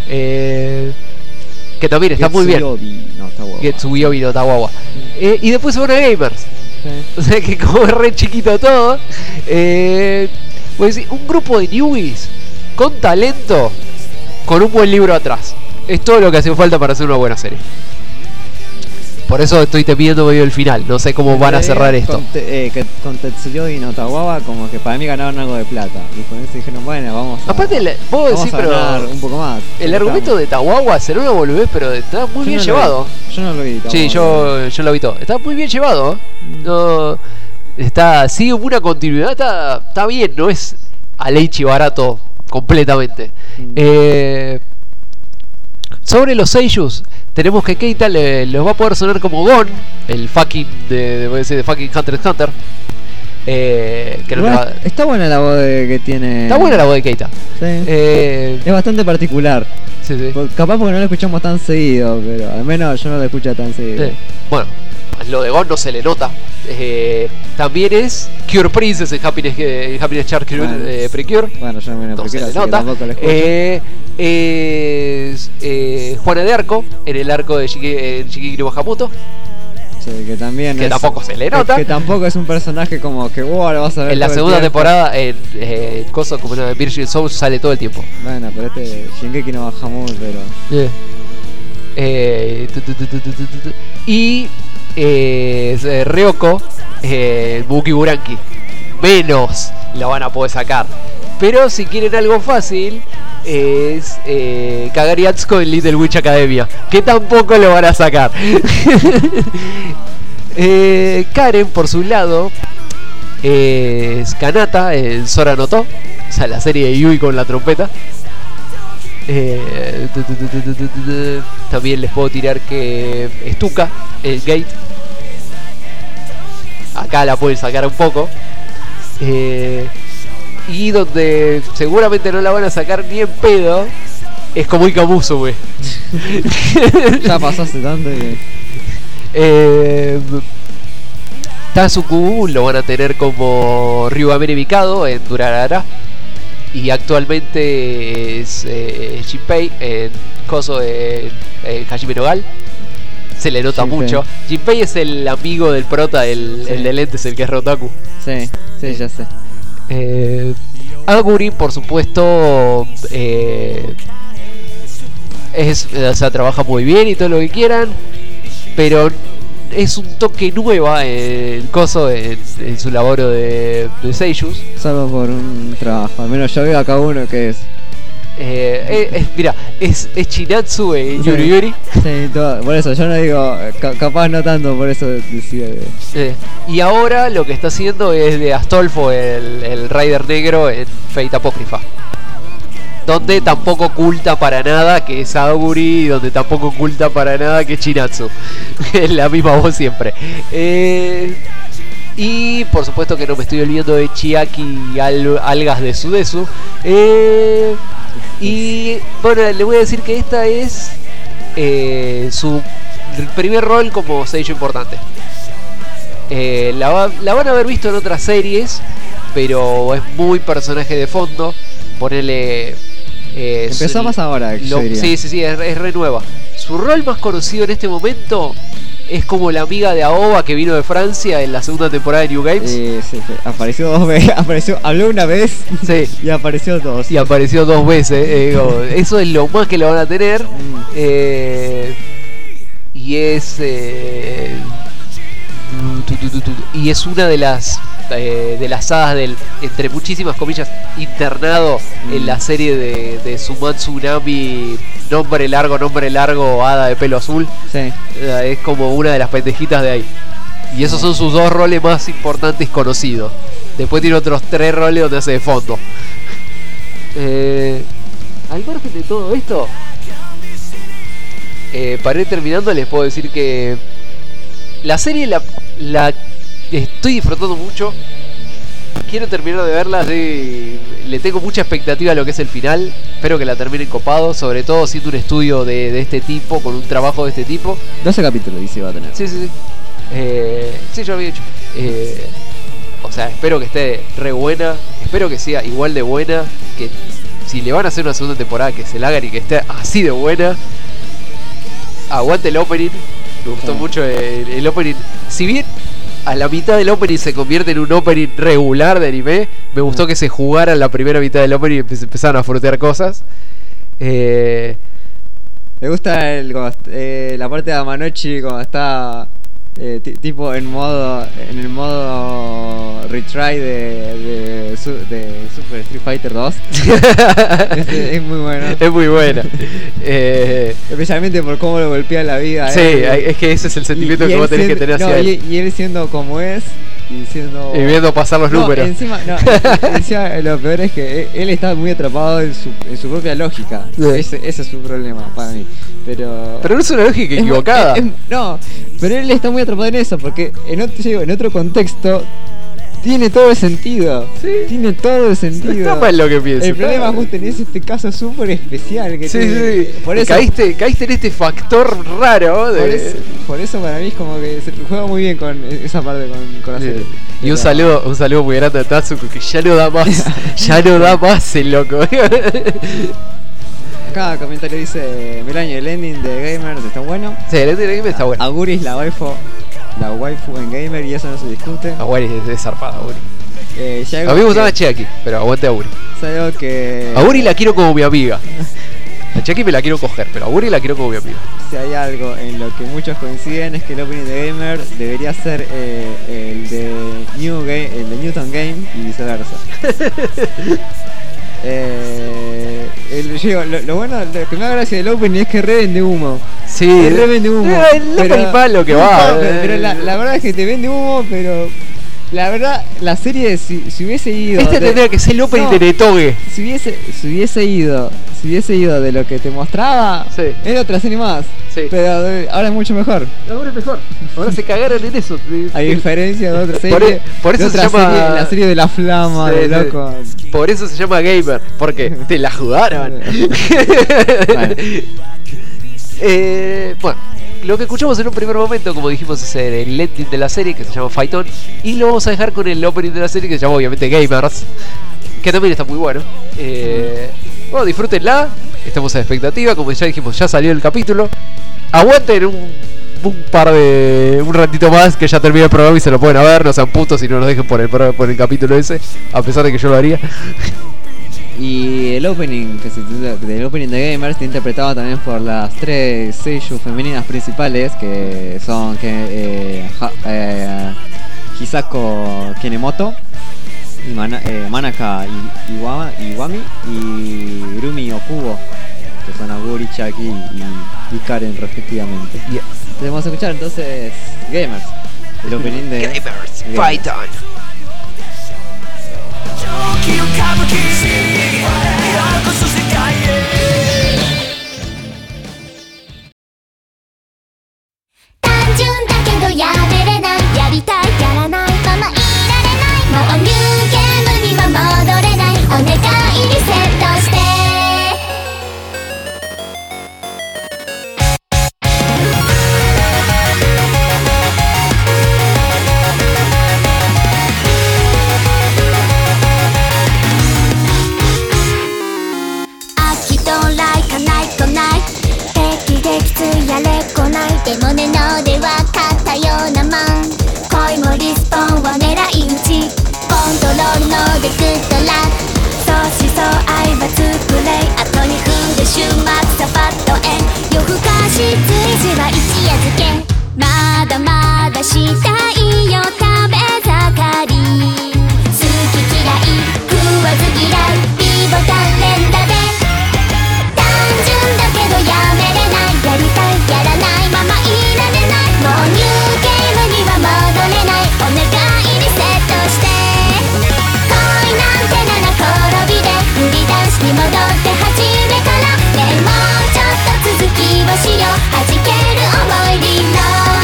Que también está muy bien. Getsuyobi no Tawawa. Y después se pone Gamers. O sea que como es re chiquito todo. Pues un grupo de newbies con talento, con un buen libro atrás. Es todo lo que hace falta para hacer una buena serie. Por eso estoy temiendo medio el final. No sé cómo van a cerrar esto. Con Tetsuyobi no Tawawa, como que para mí ganaron algo de plata. Y con eso dijeron, bueno, vamos a ganar un poco más. El argumento de Tawawa será una boludez, pero está muy bien llevado. Yo no lo vi. Sí, yo lo vi todo. Está muy bien llevado. No, sigue una continuidad. Está bien, no es Aleichi barato completamente. Sobre los seiyus, tenemos que Keita los va a poder sonar como Gon, el fucking de fucking Hunter x Hunter. Está buena la voz que tiene. Está buena la voz de Keita. Sí. Es bastante particular. Sí. Capaz porque no lo escuchamos tan seguido, pero al menos yo no lo escucho tan seguido. Bueno, lo de Gon no se le nota. También es Cure Princess en Happiness Chart Precure. Bueno, yo no se le nota. Es Juana de Arco en el arco de Shigeki no Mahamoto. Sí, que también tampoco se le nota. Que tampoco es un personaje como que lo vas a ver. En la segunda temporada, en Coso como en Virgin Souls sale todo el tiempo. Bueno, pero Shingeki no Bahamut, pero. Y Ryoko, Buki Buranki. Menos la van a poder sacar. Pero si quieren algo fácil, es Kagari Atsuko en Little Witch Academia, que tampoco lo van a sacar. Karen, por su lado, es Kanata en Sora no To, o sea, la serie de Yui con la trompeta. También les puedo tirar que Stuka, el Gate. Acá la pueden sacar un poco. Y donde seguramente no la van a sacar ni en pedo es como Ikamuso, güey. Ya pasó hace tanto que... Tazuku lo van a tener como Ryugamere Mikado en Durarara. Y actualmente es Jinpei en Koso en Hajime no Gal. Se le nota mucho. Jinpei es el amigo del prota, el de lentes, el que es Rotaku. Sí, ya sé. Aguri, por supuesto, trabaja muy bien y todo lo que quieran, pero es un toque nueva en Coso en su labor de seiyus. Salvo por un trabajo, al menos yo veo acá uno que es. Mira, es Chinatsu en Yuri Yuri. Sí, por eso yo no digo, capaz no tanto, por eso decía. Y ahora lo que está haciendo es de Astolfo, el Rider negro en Fate Apócrifa, donde tampoco oculta para nada que es Aguri, y donde tampoco oculta para nada que es Chinatsu. Es la misma voz siempre. Y por supuesto que no me estoy olvidando de Chiaki y Algas de Sudesu. Y bueno, le voy a decir que esta es su primer rol como seiyuu importante. La van a haber visto en otras series, pero es muy personaje de fondo. Ponele... empezó más ahora, sí, es re nueva. Su rol más conocido en este momento es como la amiga de Aoba que vino de Francia en la segunda temporada de New Games. Sí. Apareció 2 veces. Habló una vez, sí, y apareció 2. Y apareció 2 veces. Eso es lo más que lo van a tener. Y es... y es una de las hadas del, entre muchísimas comillas, internado en la serie de Sumatsu Nami, nombre largo, hada de pelo azul. Sí. Es como una de las pendejitas de ahí. Y esos son sus 2 roles más importantes conocidos. Después tiene otros 3 roles donde hace de fondo. Al margen de todo esto, para ir terminando, les puedo decir que la serie la estoy disfrutando mucho. Quiero terminar de verla, le tengo mucha expectativa a lo que es el final. Espero que la terminen copado, sobre todo siendo un estudio de este tipo, con un trabajo de este tipo. 12 capítulos dice va a tener. Sí. Sí, yo lo había dicho. O sea, espero que esté re buena. Espero que sea igual de buena. Que si le van a hacer una segunda temporada, que se la hagan y que esté así de buena. Aguante el opening. Me gustó mucho el opening. Si bien a la mitad del opening se convierte en un opening regular de anime, me gustó que se jugara en la primera mitad del opening y empezaron a frutear cosas. Me gusta la parte de Amanochi cuando está tipo en el modo retry de Super Street Fighter 2. Es muy bueno. Es muy buena. Especialmente por cómo lo golpea la vida. Sí, es que ese es el sentimiento que vos tenés que tener hacia él. Y él siendo como es. Y viendo pasar los números. Encima lo peor es que él está muy atrapado en su propia lógica. Sí. Ese es su problema para mí. Pero no es una lógica equivocada. No, pero él está muy atrapado en eso, porque en otro contexto tiene todo el sentido. Sí. Tiene todo el sentido. No está mal lo que piensas. El problema justo en este caso súper especial que sí. Por eso caíste en este factor raro. Por eso para mí es como que se juega muy bien con esa parte con la serie. Y un saludo muy grande a Tatsuko, que ya no da más. Ya no da más el loco. Acá comentario dice: Miraño, el ending de Gamers está bueno. Sí, el ending de Gamers está bueno. Aguri es la waifu en Gamer y eso no se discute. Aguri es zarpada, Aguri. A mí me gustaba Chiaki, pero aguante Aguri. Aguri la quiero como mi amiga. A Chiaki me la quiero coger, pero a Aguri la quiero como mi amiga. Si hay algo en lo que muchos coinciden es que el opening de Gamer debería ser el de Newton Game y viceversa. Lo bueno, lo que me da gracia del opening es que revende humo. Sí, revende humo. Es principal lo que va. Pero la verdad es que te vende humo, pero la verdad, la serie si hubiese ido. Este tendría que ser el opening de Netoge. Si hubiese ido de lo que te mostraba, sí, era otra serie más. Sí. Pero ahora es mucho mejor. Ahora es mejor. Ahora se cagaron en eso. A diferencia de otra serie. Por eso se llama la serie de la flama, sí, de loco. Por eso se llama Gamer, porque te la jugaron. Bueno, lo que escuchamos en un primer momento, como dijimos, es el ending de la serie, que se llama Fight On. Y lo vamos a dejar con el opening de la serie, que se llama obviamente Gamers, que también está muy bueno. Bueno, disfrútenla. Estamos a expectativa, como ya dijimos, ya salió el capítulo. Aguanten un ratito más que ya termine el programa y se lo pueden ver. No sean putos y no nos dejen por el capítulo ese, a pesar de que yo lo haría. Y el opening del opening de Gamers está interpretado también por las 3 seiyuu femeninas principales, que son Hisako Kenemoto, Manaka Iwami y Rumi Okubo, que son Aguri, Chiaki y Karen respectivamente. Yeah. Entonces vamos a escuchar entonces Gamers, el opening de Gamers Fight On. 単純だけどやめれないやりたいやらないままし追試は一夜漬けまだまだしたいよ食べ盛り好き嫌い食わず嫌い B ボタン連打で単純だけどやめれないやりたいやらないままいられないもうニューゲームには戻れないお願いリセットして恋なんてなら転びで振り出しに戻って初めからねえもうちょっと続きをしよう弾ける思いリロ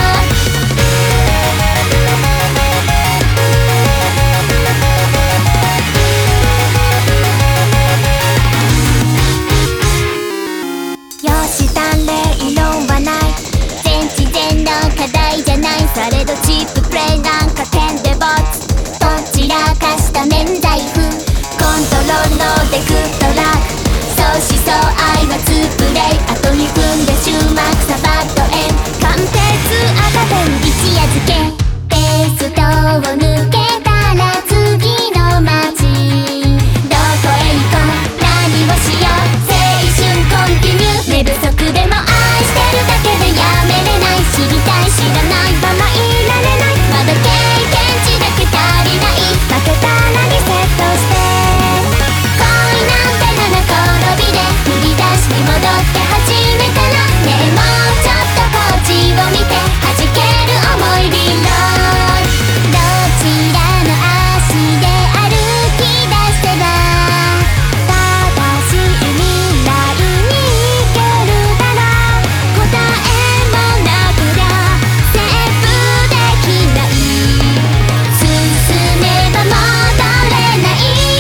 よし鍛錬異論はない全知全能課題じゃないされどチッププレイなんか点でボツと散らかした免罪符コントロールのデクトラック相思相愛は2プレイあと2分で終幕サバッドエン完璧赤点一夜漬けテストを抜けたら次の街どこへ行こう何をしよう青春コンティニュー寝不足でも愛してるだけでやめれない知りたい知らないままいられないまだ経験値だけ足りない負けたらリセットして恋なんてなら転びで振り出しに戻って初めからねえもうちょっとこっちを見て弾ける思いリローどちらの足で歩き出せば正しい未来に行けるだろう答えもなくりゃセーフできない進めば戻れない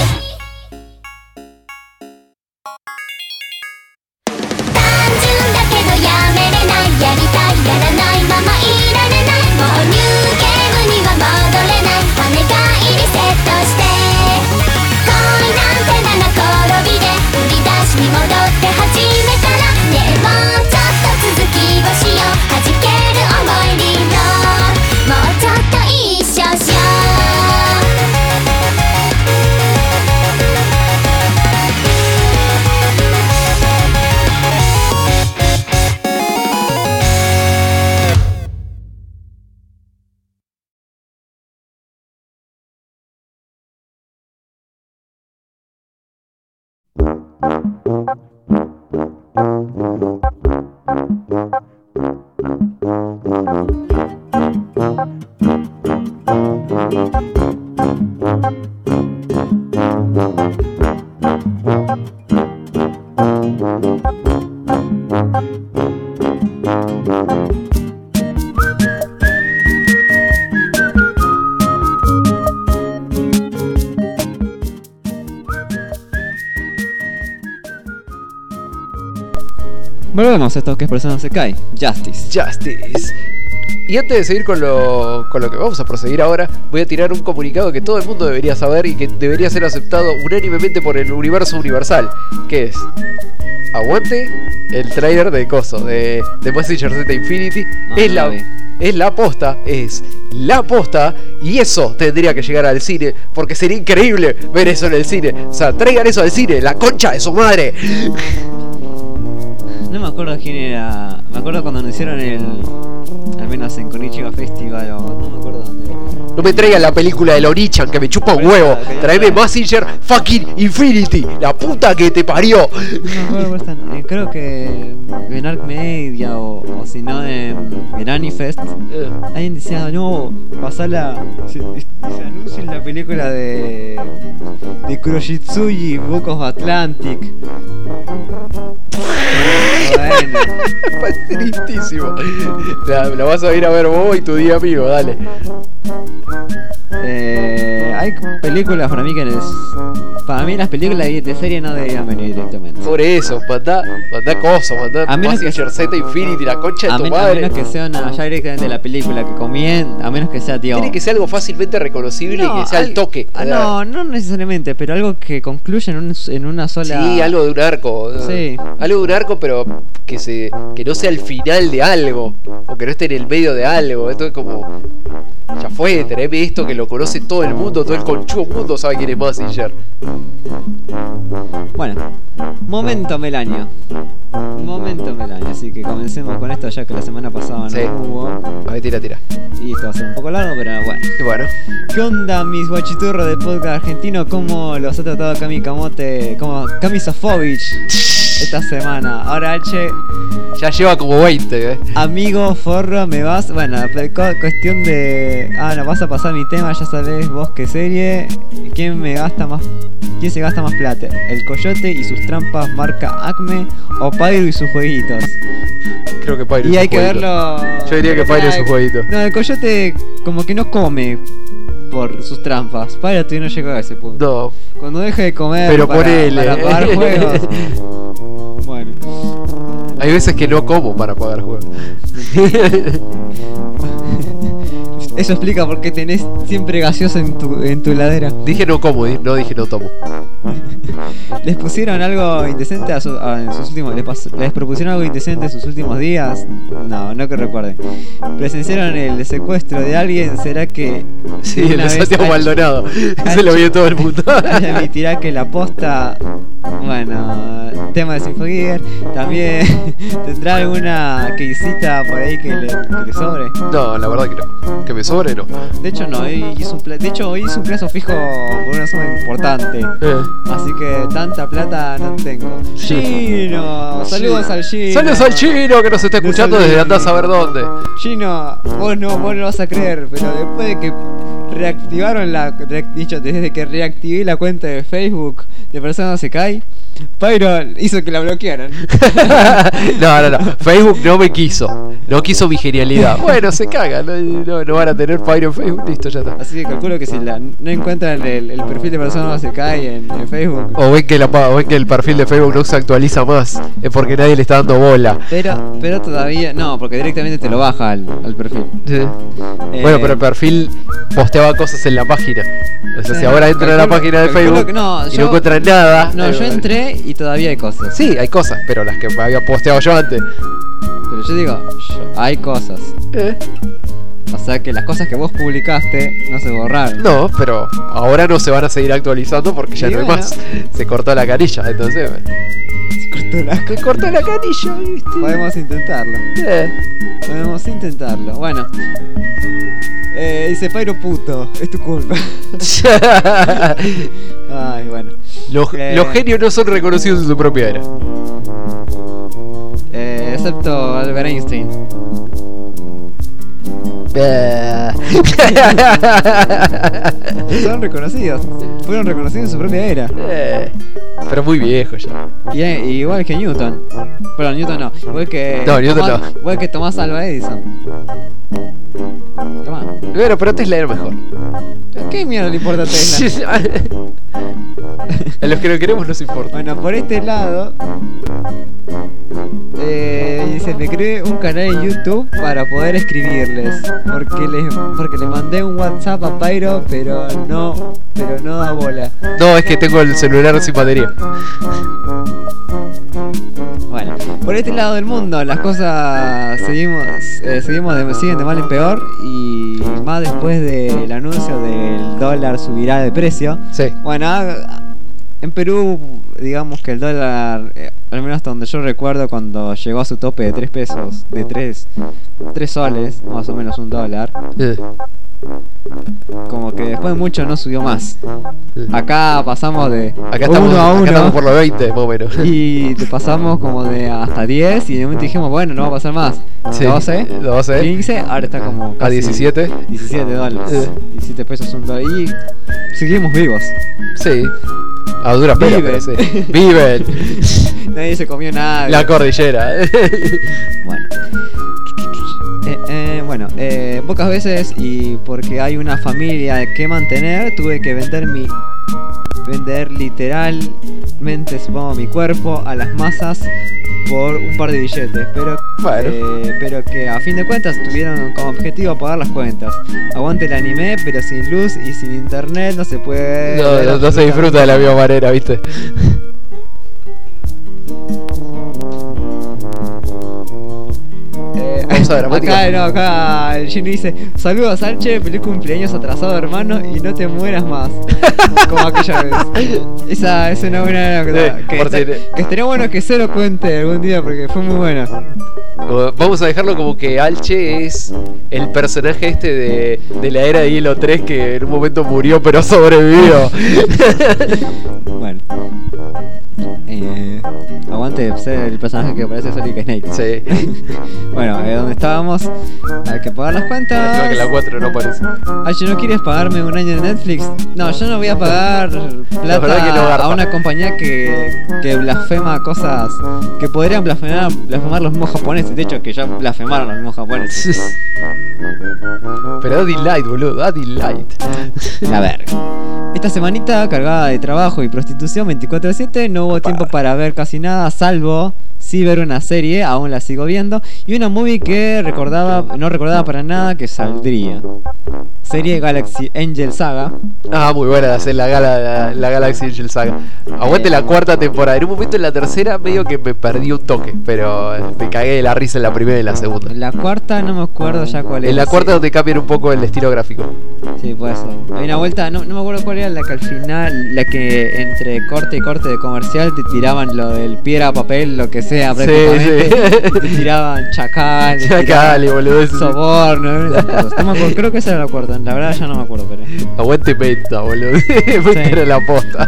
単純だけどやめれないやりたいやらないままいられないもうニューゲームには戻れないお願いリセットして恋なんてなら転びで振り出しに戻って初めからねえもうちょっと続きをしよう弾ける思いリローもうちょっと一緒しよう Volvemos a esto que es Persona Sekai, Justice. Y antes de seguir con lo que vamos a proseguir ahora, voy a tirar un comunicado que todo el mundo debería saber y que debería ser aceptado unánimemente por el universo universal, que es: aguante el trailer de Coso, de Messenger Z Infinity. Es la posta, y eso tendría que llegar al cine, porque sería increíble ver eso en el cine. O sea, traigan eso al cine, la concha de su madre. No me acuerdo quién era. Me acuerdo cuando anunciaron al menos en Konichiwa Festival o no me acuerdo dónde. No me traigan la película de Lorichan que me chupa un huevo. Traeme Messenger fucking Infinity, la puta que te parió. No me acuerdo, creo que en Arc Media o si no en Anifest alguien decía, no, pasala, se anuncia la película de Kuroshitsuji, Book of Atlantic. Bueno. Es tristísimo. La vas a ir a ver vos y tu día amigo, dale. Hay películas para mí para mí las películas de serie no deberían venir directamente. Por eso, mandá cosas, mandá Messenger Z Infinity, la concha de tu madre. A menos que sea ya directamente la película que comienza, a menos que sea, tío. Tiene que ser algo fácilmente reconocible y que sea el toque. No necesariamente, pero algo que concluya en una sola. Sí, algo de un arco. Sí. Algo de un arco, pero que no sea el final de algo, o que no esté en el medio de algo. Esto es como, ya fue, teneme esto que lo conoce todo el mundo Todo el conchudo mundo sabe quién es Mazinger. Bueno, momento Melanio. Momento Melanio. Así que comencemos con esto ya que la semana pasada Sí. no hubo. A ver, tira. Y esto va a ser un poco largo, pero bueno. Y bueno, ¿Qué onda mis guachiturros del podcast argentino? ¿Cómo los ha tratado Cami Camote? ¿Cómo Cami Sofovich esta semana? Ahora H, ya lleva como 20, amigo forro, me vas. Bueno, cuestión de. No, vas a pasar mi tema, ya sabés vos qué serie. ¿Quién se gasta más plata? ¿El Coyote y sus trampas marca Acme o Pyro y sus jueguitos? Creo que Pyro Y es hay un que jueguito. verlo. Yo diría que Pyro es un jueguito. No, el Coyote como que no come por sus trampas. Pyro todavía no llegó a ese punto. No, Cuando deje de comer pero para ponele. pagar juegos. Bueno. Hay veces que no como para pagar juegos. Eso explica por qué tenés siempre gaseosa en tu heladera. Dije no como, no dije no tomo. ¿Les pusieron algo indecente en sus últimos... ¿Les propusieron algo indecente en sus últimos días? No que recuerden. ¿Presenciaron el secuestro de alguien? ¿Será que... Sí, una el de vez Santiago Maldonado. Ese lo vio todo el mundo. admitirá que la posta... Bueno, tema de Sinfogear. También tendrá alguna quesita por ahí que le sobre. No, la verdad que no. Que me sobre, no. De hecho no, hoy hice un plazo fijo por una suma importante. Así que tanta plata no tengo. Gino, saludos al Gino. Saludos al Chino que nos está escuchando desde andá a saber dónde. Gino, vos no lo vas a creer, pero después de que reactivaron desde que reactivé la cuenta de Facebook de Persona Se Cae, Pyro hizo que la bloquearan. No. Facebook no me quiso. No quiso mi genialidad. Bueno, se caga. No van a tener Pyro en Facebook. Listo, ya está. Así que calculo que si no encuentran el perfil de Persona Se Cae en Facebook. O ven que el perfil de Facebook no se actualiza más. Es porque nadie le está dando bola. Pero todavía. No, porque directamente te lo baja al perfil. Sí. Bueno, pero el perfil posteaba cosas en la página. O sea, si ahora entran a la página de Facebook y no encuentran nada. No, yo entré y todavía hay cosas. Sí, hay cosas, pero las que me había posteado yo antes. Pero yo digo, hay cosas. O sea que las cosas que vos publicaste no se borraron. No, pero ahora no se van a seguir actualizando porque ya Y no hay bueno. más. Se cortó la canilla, entonces. Se cortó la canilla, ¿viste? Podemos intentarlo. Podemos intentarlo. Bueno. Dice Pyro puto, es tu culpa. Ay, bueno. Los genios no son reconocidos en su propia era. Excepto Albert Einstein. Son reconocidos. Fueron reconocidos en su propia era. Pero muy viejo ya. Y igual que Newton. Perdón, Newton no. Igual que. No, Newton no. Igual que Tomás Alva Edison. Tomá. Bueno, pero Tesla era mejor. ¿Qué mierda le importa a Tesla? A los que lo queremos nos importa. Bueno, por este lado. Dice, me creé un canal en YouTube para poder escribirles. Porque le mandé un WhatsApp a Pyro, pero no da bola. No, es que tengo el celular sin batería. Bueno, por este lado del mundo las cosas siguen de mal en peor. Y más después del anuncio del dólar subirá de precio. Sí. Bueno, en Perú, digamos que el dólar, al menos hasta donde yo recuerdo, cuando llegó a su tope de 3 pesos, de 3 soles, más o menos $1, como que después de mucho no subió más. Acá pasamos de Acá 1 a 1 estamos por los 20, más o menos. y te pasamos como de hasta 10 y de momento dijimos, bueno, no va a pasar más. Sí, 12, 15, ahora está como a casi 17. $17. 17 pesos $1 y seguimos vivos. Sí. A duras penas, Viven. pero sí. Viven. Nadie se comió nada. La cordillera. Bueno. Pocas veces y porque hay una familia que mantener, tuve que vender literalmente, supongo, mi cuerpo a las masas por un par de billetes, pero que a fin de cuentas tuvieron como objetivo pagar las cuentas. Aguante el anime, pero sin luz y sin internet no se puede. No se disfruta de la misma manera, ¿viste? pausa dramática. Acá el Jimmy dice: saludos Sánchez, feliz cumpleaños atrasado hermano y no te mueras más. Como aquella vez. Esa es una buena anécdota. Que estaría bueno que se lo cuente algún día porque fue muy buena. Vamos a dejarlo como que Alche es el personaje este de la era de Hielo 3 que en un momento murió pero sobrevivió. Bueno. Aguante ser el personaje que aparece Solid Snake. Sí. Bueno, donde estábamos, hay que pagar las cuentas. Creo que la 4 no aparece. Ay, ¿no quieres pagarme un año de Netflix? No, yo no voy a pagar plata que no garpa. a una compañía que blasfema cosas que podrían blasfemar los mismos japoneses. De hecho, que ya blasfemaron los mismos japoneses. Pero da delight, boludo, da delight. La verga. Esta semanita cargada de trabajo y prostitución 24/7, no hubo tiempo para ver casi nada, salvo sí ver una serie, aún la sigo viendo, y una movie que no recordaba para nada que saldría. Serie Galaxy Angel Saga. Ah, muy buena la Galaxy Angel Saga. Aguante la 4ª temporada. En un momento en la 3ª medio que me perdí un toque, pero me cagué de la risa en la 1ª y la 2ª. La 4ª no me acuerdo ya cuál es. En la 4ª donde cambian un poco el estilo gráfico. Sí, puede ser. Hay una vuelta, no me acuerdo cuál era la que al final, la que entre corte y corte de comercial te tiraban lo del piedra, papel, lo que sea prácticamente. Sí. Te tiraban chacal, boludo. Soborno, esas cosas. No me acuerdo, creo que esa era la 4ª. La verdad ya no me acuerdo, pero... Aguante Menta, boludo. Menta era la posta.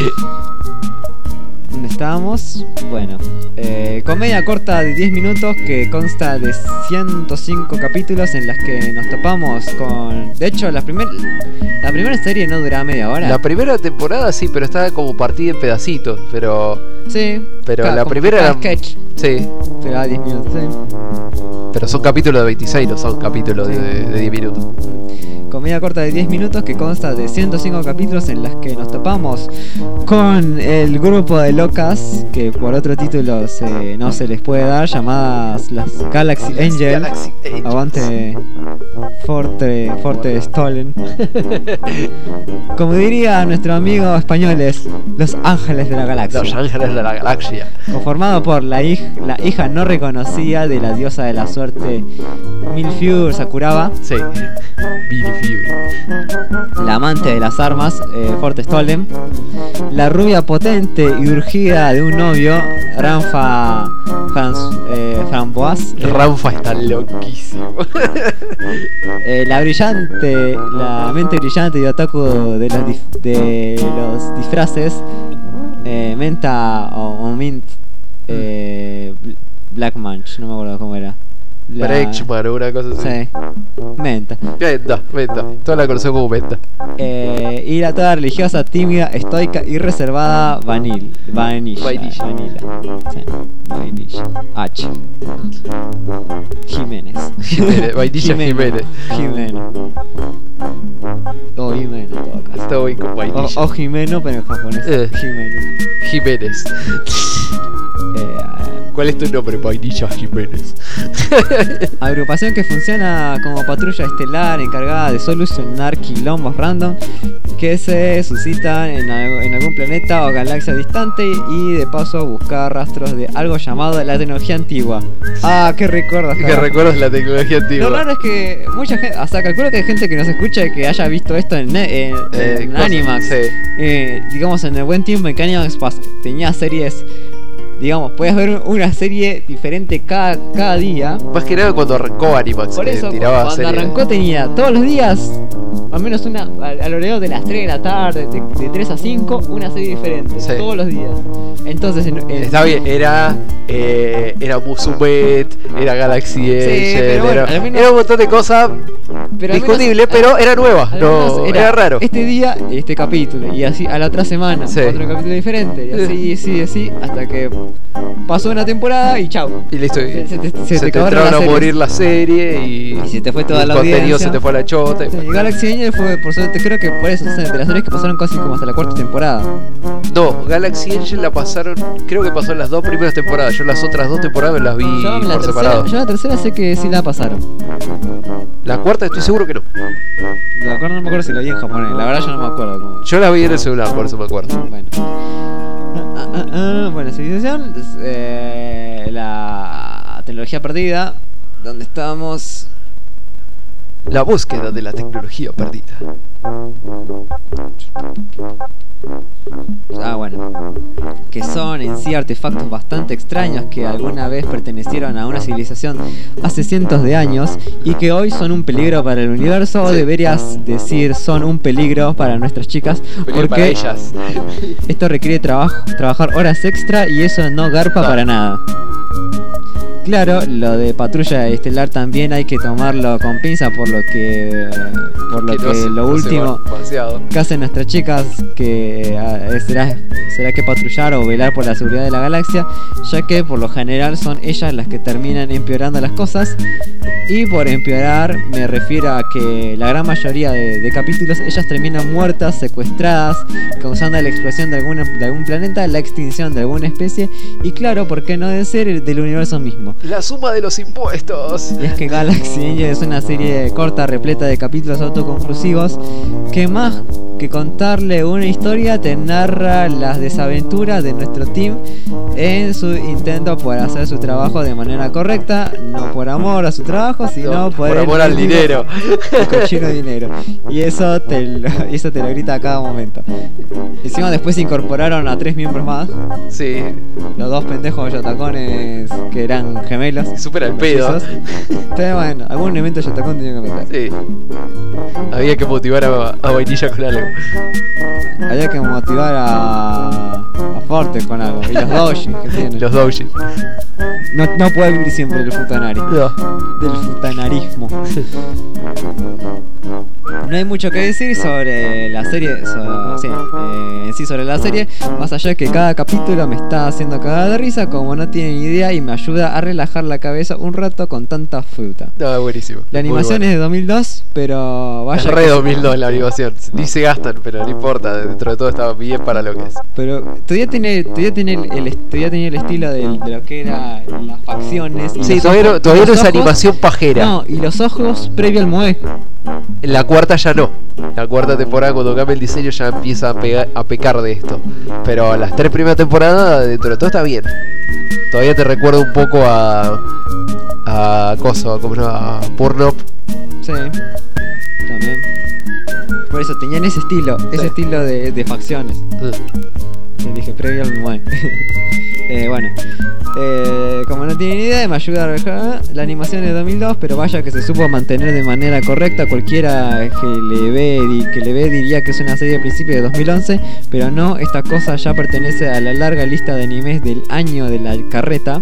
¿Dónde estábamos? Bueno, comedia corta de 10 minutos que consta de 105 capítulos en las que nos topamos con... De hecho, la primera serie no duraba media hora. La primera temporada sí, pero estaba como partida en pedacitos, pero... Sí. Pero claro, la primera era... sketch. Sí. Duraba 10 minutos, sí. Pero son capítulos de 26, no son capítulos de 10 minutos. Comedia corta de 10 minutos que consta de 105 capítulos en las que nos topamos con el grupo de locas que por otro título no se les puede dar, llamadas las Galaxy Angel. Aguante Forte Stolen. Como diría nuestro amigo españoles, los ángeles de la galaxia. Los ángeles de la galaxia. Conformado por la hija no reconocida de la diosa de la suerte Milfiur Sakuraba. Sí. La amante de las armas, Forte Stolen. La rubia potente y urgida de un novio, Ranfa Framboise. Ranfa está loquísimo. La mente brillante y otaku de los disfraces, Menta o Mint Black Manch, no me acuerdo cómo era. Brechman o una cosa así. Sí. Menta. Menta. Toda la conocemos como Menta. Y la toda religiosa, tímida, estoica y reservada Vanilla. Sí. Vainilla. H. Jiménez. Vainilla Jiménez. O Jiménez, en todo caso. Está bien con vainilla. O Jimeno, pero en japonés. Jiménez. ¿Cuál es tu nombre? Vainilla Jiménez. Agrupación que funciona como patrulla estelar encargada de solucionar quilombos random que se suscitan en algún planeta o galaxia distante y de paso buscar rastros de algo llamado la tecnología antigua. Ah, qué recuerdos. ¿Qué recuerdas la tecnología antigua? Lo raro es que mucha gente, hasta calculo que hay gente que nos escucha que haya visto esto en Animax. Sí. Digamos, en el buen tiempo en que Animax tenía series. Digamos, puedes ver una serie diferente cada día. Más que nada cuando arrancó Animax. Por eso, cuando arrancó tenía todos los días, al menos una, a lo largo de las 3 de la tarde, de 3 a 5, una serie diferente. Sí. Todos los días. Entonces, está bien, era Musumet, era Galaxy Angel, bueno, era un montón de cosas discutibles, pero era nueva, no, era raro. Este día, este capítulo, y así a la otra semana, otro capítulo diferente, y así, hasta que pasó una temporada y chau. Y listo. Se te entraron a morir la serie y se te fue toda la audiencia. contenido se te fue a la chota. Sí, Galaxy Angel fue, por suerte, creo que por eso, de las series que pasaron casi como hasta la 4ª temporada. No, Galaxy Angel la pasaron, creo que pasó en las 2 primeras temporadas. Yo las otras 2 temporadas las vi por separado. Yo la tercera sé que sí la pasaron. La 4ª estoy seguro que no. La 4ª no me acuerdo si la vi en japonés, la verdad yo no me acuerdo cómo. Yo la vi en el celular, por eso me acuerdo. Bueno, civilización, la tecnología perdida, ¿Dónde estamos? La búsqueda de la tecnología perdida. Bueno, que son en sí artefactos bastante extraños que alguna vez pertenecieron a una civilización hace cientos de años y que hoy son un peligro para el universo, o deberías decir son un peligro para nuestras chicas, porque para ellas. Esto requiere trabajar horas extra y eso no garpa para nada. Claro, lo de patrulla estelar también hay que tomarlo con pinza por lo que lo último que hacen nuestras chicas, que será que patrullar o velar por la seguridad de la galaxia, ya que por lo general son ellas las que terminan empeorando las cosas, y por empeorar me refiero a que la gran mayoría de capítulos ellas terminan muertas, secuestradas, causando la explosión de algún planeta, la extinción de alguna especie, y claro, ¿por qué no decir del universo mismo? La suma de los impuestos. Y es que Galaxy Angel es una serie corta, repleta de capítulos autoconclusivos, que más que contarle una historia te narra las desaventuras de nuestro team en su intento por hacer su trabajo de manera correcta, no por amor a su trabajo, sino por amor al dinero. El cochino dinero. Y eso te lo grita a cada momento. Encima después se incorporaron a 3 miembros más. Sí. Los 2 pendejos yotacones que eran gemelos. Y súper al pedo. Pero bueno, algún elemento yotacón tenía que meter. Sí. Había que motivar a Vainilla con algo. Había que motivar a Forte con algo. Y los doujins que tienen. Los doujins. No puede vivir siempre del futanari. No. Del futanarismo. No hay mucho que decir sobre la serie, sobre la serie, más allá de que cada capítulo me está haciendo cagar de risa, como no tienen idea, y me ayuda a relajar la cabeza un rato con tanta fruta. No, buenísimo. La animación es de 2002, pero vaya. Es re 2002 la animación. Ni se gastan, pero no importa. Dentro de todo está bien para lo que es. Pero todavía tenía el estilo de lo que era las facciones. Sí, todavía no es animación pajera. No, y los ojos previo al moe. En la cuarta ya no. La cuarta temporada, cuando cambia el diseño, ya empieza a pecar de esto. Pero las 3 primeras temporadas, dentro de todo está bien. Todavía te recuerdo un poco a Pornhub. Sí, también. Por eso tenían ese estilo, de facciones. Te dije previo al moe. Como no tienen idea, me ayuda a relajar. La animación es de 2002, pero vaya que se supo mantener de manera correcta. Cualquiera que le ve diría que es una serie de principios de 2011, pero no, esta cosa ya pertenece a la larga lista de animes del año de la carreta.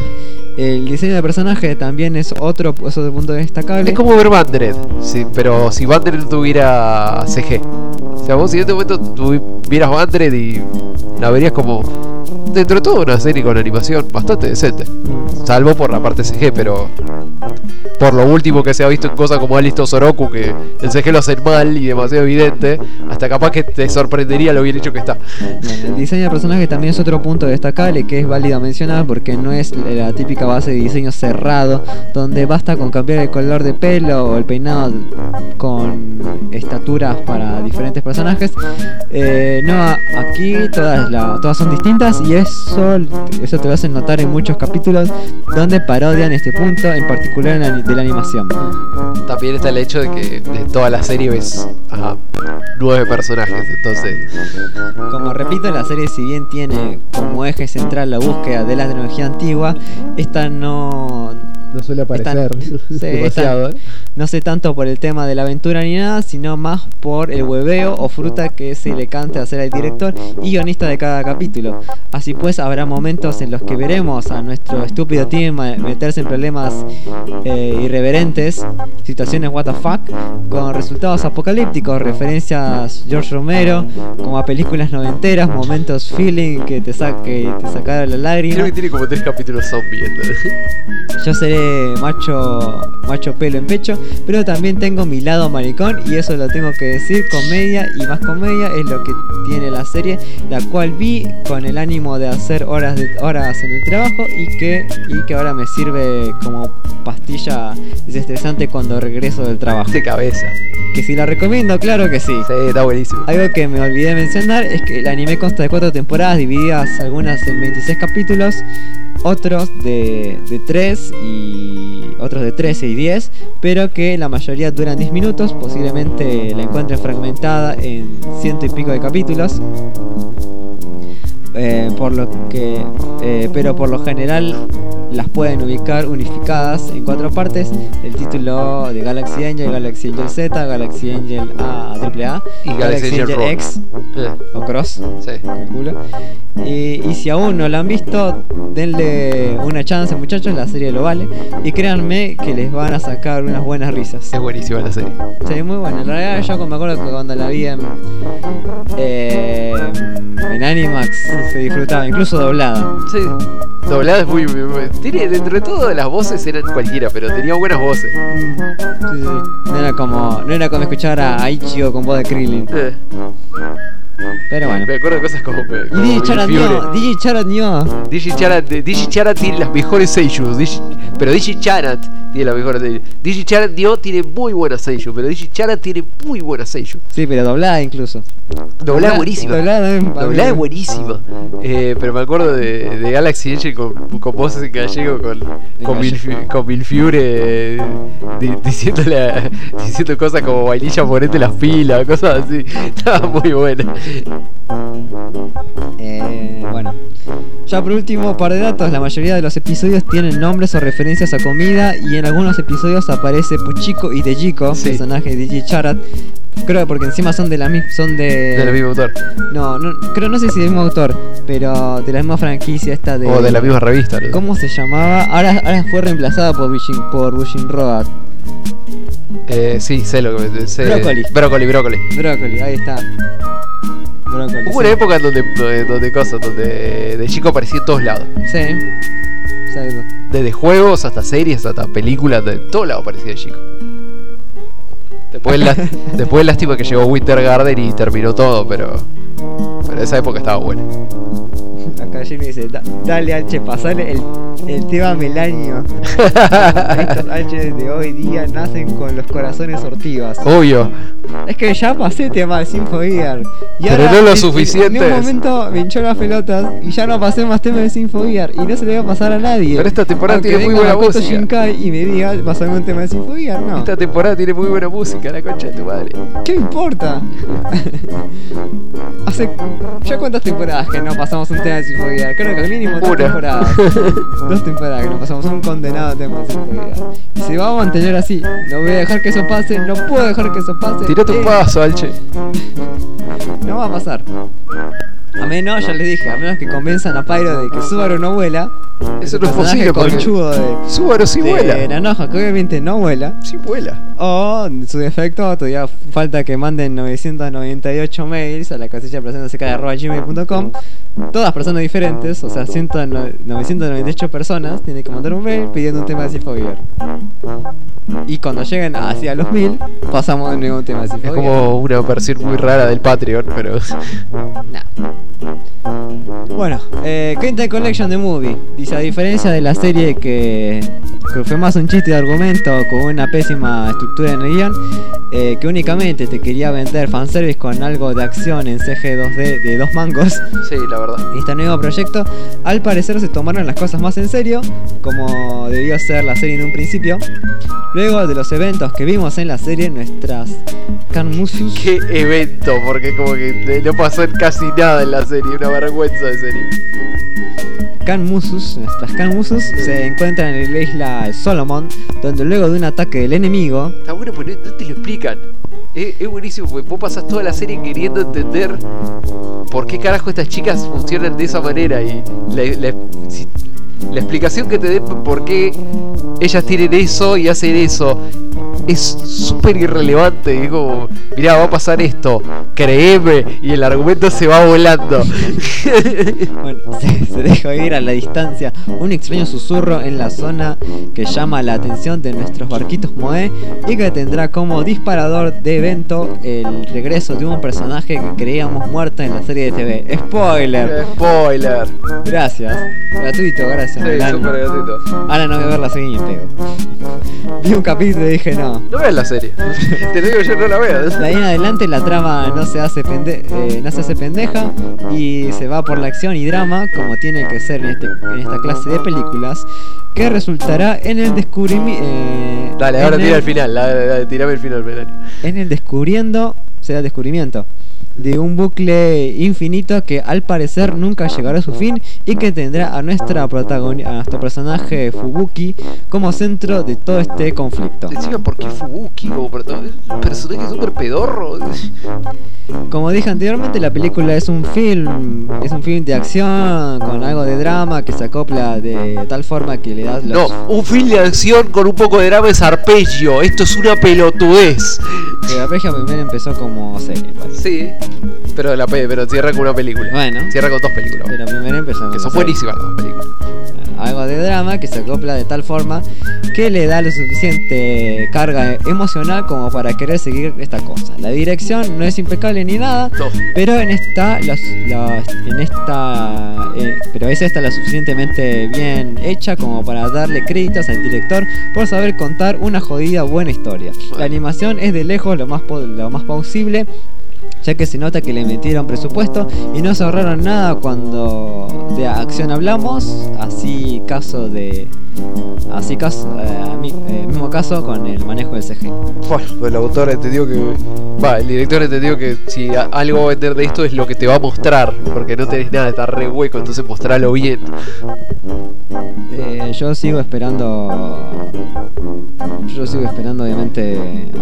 El diseño de personaje también es otro punto destacable. Es como ver Bandred, sí, pero si Bandred tuviera CG. O sea, vos si en este momento tuvieras Bandred y la verías como, dentro de todo, una serie con animación bastante decente. Salvo por la parte CG, pero por lo último que se ha visto en cosas como Alice Soroku, que el CG lo hacen mal y demasiado evidente, hasta capaz que te sorprendería lo bien hecho que está. Bueno, el diseño de personaje también es otro punto destacable que es válido mencionar, porque no es la típica base de diseño cerrado, donde basta con cambiar el color de pelo o el peinado con estaturas para diferentes personajes. No, aquí todas son distintas, y eso te lo hacen notar en muchos capítulos donde parodian este punto, en particular de la animación. También está el hecho de que de toda la serie ves a 9 personajes, entonces... Como repito, la serie, si bien tiene como eje central la búsqueda de la tecnología antigua, esta no suele aparecer demasiado, no sé tanto por el tema de la aventura ni nada, sino más por el hueveo o fruta que se le cante hacer al director y guionista de cada capítulo. Así pues, habrá momentos en los que veremos a nuestro estúpido team meterse en problemas irreverentes, situaciones what the fuck, con resultados apocalípticos, referencias George Romero, como a películas noventeras, momentos feeling que te sacaron la lágrima. Creo que tiene como 3 capítulos zombie. Yo seré macho pelo en pecho, pero también tengo mi lado maricón, y eso lo tengo que decir. Comedia y más comedia es lo que tiene la serie, la cual vi con el ánimo de hacer horas en el trabajo y que ahora me sirve como pastilla desestresante cuando regreso del trabajo. De cabeza. Que si la recomiendo, claro que sí. Sí, está buenísimo. Algo que me olvidé mencionar es que el anime consta de 4 temporadas divididas, algunas en 26 capítulos, otros de 3 y otros de 13 y 10, pero que la mayoría duran 10 minutos, posiblemente la encuentren fragmentada en 100 y pico de capítulos. Pero por lo general las pueden ubicar unificadas en 4 partes: el título de Galaxy Angel, Galaxy Angel Z, Galaxy Angel AAA Y Galaxy Angel Rock. X o Cross, Sí. calculo. Y si aún no la han visto, denle una chance, muchachos, la serie lo vale. Y créanme que les van a sacar unas buenas risas. Es buenísima la serie. Sí, muy buena. La verdad, yo me acuerdo que cuando la vi en Animax se disfrutaba, incluso doblada. Sí. Doblada es muy tiene, dentro de todo las voces eran cualquiera, pero tenía buenas voces. Sí, sí. No era como escuchar a Ichigo con voz de Krillin. Pero bueno. Me acuerdo de cosas como Y DJ Charat no. DJ Charat tiene las mejores seiyus. Pero DJ Charat tiene las mejores seiyus. DJ Charat tiene muy buenas seiyus, pero DJ Charat tiene muy buenas seiyus. Sí, pero doblada incluso. Doblada buenísima. Doblada es buenísima. Pero me acuerdo de Galaxy Angel con voces en gallego, con Milfiure diciendo cosas como vainilla ponete las pilas, cosas así. Estaba muy buena. Bueno, ya por último, par de datos. La mayoría de los episodios tienen nombres o referencias a comida, y en algunos episodios aparece Puchico y Dejiko, Sí. personajes de DJ Charat. Creo porque encima son del mismo autor. No sé si del mismo autor, pero de la misma franquicia esta de... O de la misma revista, ¿no? ¿Cómo se llamaba? Ahora fue reemplazada por Bushin Road. Sí, sé lo que sé. Brócoli. Brócoli, Ahí está. Brócoli. Hubo una época donde de chico aparecía en todos lados. Sí. Exacto. Desde juegos hasta series, hasta películas, de todos lados aparecía de chico. Después lástima que llegó Winter Garden y terminó todo, pero esa época estaba buena. Acá Jimmy dice, dale H, pasale el tema Melanio. Estos H de hoy día nacen con los corazones ortivas. Obvio. Es que ya pasé tema de Sinfogear. Pero no lo suficiente. En un momento me hinchó las pelotas y ya no pasé más temas de Sinfogear. Y no se le va a pasar a nadie. Pero esta temporada tiene muy buena música. Shinkai y me diga, pasame un tema de Sinfogear, no. Esta temporada tiene muy buena música, la concha de tu madre. ¿Qué importa? Hace ya cuántas temporadas que no pasamos un tema de Sinfogear. Creo que al mínimo 2 temporadas. 2 temporadas que no pasamos un condenado tema de Sinfogear. Y se va a mantener así. No voy a dejar que eso pase. No puedo dejar que eso pase. Tirate un paso, Alche. No va a pasar. A menos, ya les dije, a menos que convenzan a Pyro de que Subaru no vuela. Eso no es posible porque Subaru sí vuela. De Nanoja, que obviamente no vuela. Sí vuela. O, en su defecto, todavía falta que manden 998 mails a la casilla presentaseca@gmail.com. Todas personas diferentes, o sea, 998 personas tienen que mandar un mail pidiendo un tema de Sinfogear. Y cuando lleguen hacia los 1000, pasamos de nuevo un tema de Es Sinfogear. como una versión muy rara del Patreon, pero... Bueno, Quinta Collection de Movie. Dice, a diferencia de la serie que fue más un chiste de argumento con una pésima estructura en el guión, que únicamente te quería vender fanservice con algo de acción en CG 2D de 2 mangos. Sí, la verdad. Este nuevo proyecto, al parecer, se tomaron las cosas más en serio, como debió ser la serie en un principio. Luego de los eventos que vimos en la serie, nuestras Kanmusus... Qué evento, porque como que no pasó casi nada en la serie, una vergüenza de serie. Nuestras Kanmusus se encuentran en la isla Solomon, donde luego de un ataque del enemigo... Está bueno, pero no te lo explican. Es buenísimo, porque vos pasás toda la serie queriendo entender por qué carajo estas chicas funcionan de esa manera, y la explicación que te den por qué ellas tienen eso y hacen eso es súper irrelevante. Es como, mirá, va a pasar esto, créeme, y el argumento se va volando. Bueno, se deja oír a la distancia un extraño susurro en la zona que llama la atención de nuestros barquitos Moe, y que tendrá como disparador de evento el regreso de un personaje que creíamos muerto en la serie de TV. ¡Spoiler! Spoiler. Gracias. Gratuito, gracias. Sí, Melania. súper gratuito. Ahora no voy a ver la serie ni en pedo. Vi un capítulo y dije no. No veas la serie. Te lo digo, yo no la veo. De ahí en adelante la trama no se hace pendeja y se va por la acción y drama, como tiene que ser en esta clase de películas. que resultará en el descubrimiento. Dale, ahora tira el final, dale, tirame el final, Melanie. En el descubrimiento de un bucle infinito que al parecer nunca llegará a su fin y que tendrá a nuestro personaje Fubuki como centro de todo este conflicto. Encima, ¿por qué Fubuki como protagonista? Es un personaje súper pedorro. Como dije anteriormente, la película es un film de acción con algo de drama que se acopla de tal forma que le das los... No, un film de acción con un poco de drama es arpegio. Esto es una pelotudez. Que Arpegio primero empezó como serie, parece. Sí, pero cierra con una película. Bueno, Cierra con 2 películas. pero primero empezó Que como son serie. buenísimas las 2 películas. Algo de drama que se acopla de tal forma que le da lo suficiente carga emocional como para querer seguir esta cosa. La dirección no es impecable ni nada, No. pero pero esa está lo suficientemente bien hecha como para darle créditos al director por saber contar una jodida buena historia. La animación es de lejos lo más posible, ya que se nota que le metieron presupuesto y no se ahorraron nada cuando de acción hablamos, mismo caso con el manejo del CG. Bueno, el autor entendió que... el director entendió que si algo va a vender de esto es lo que te va a mostrar, porque no tenés nada, está re hueco, entonces mostralo bien. Yo sigo esperando obviamente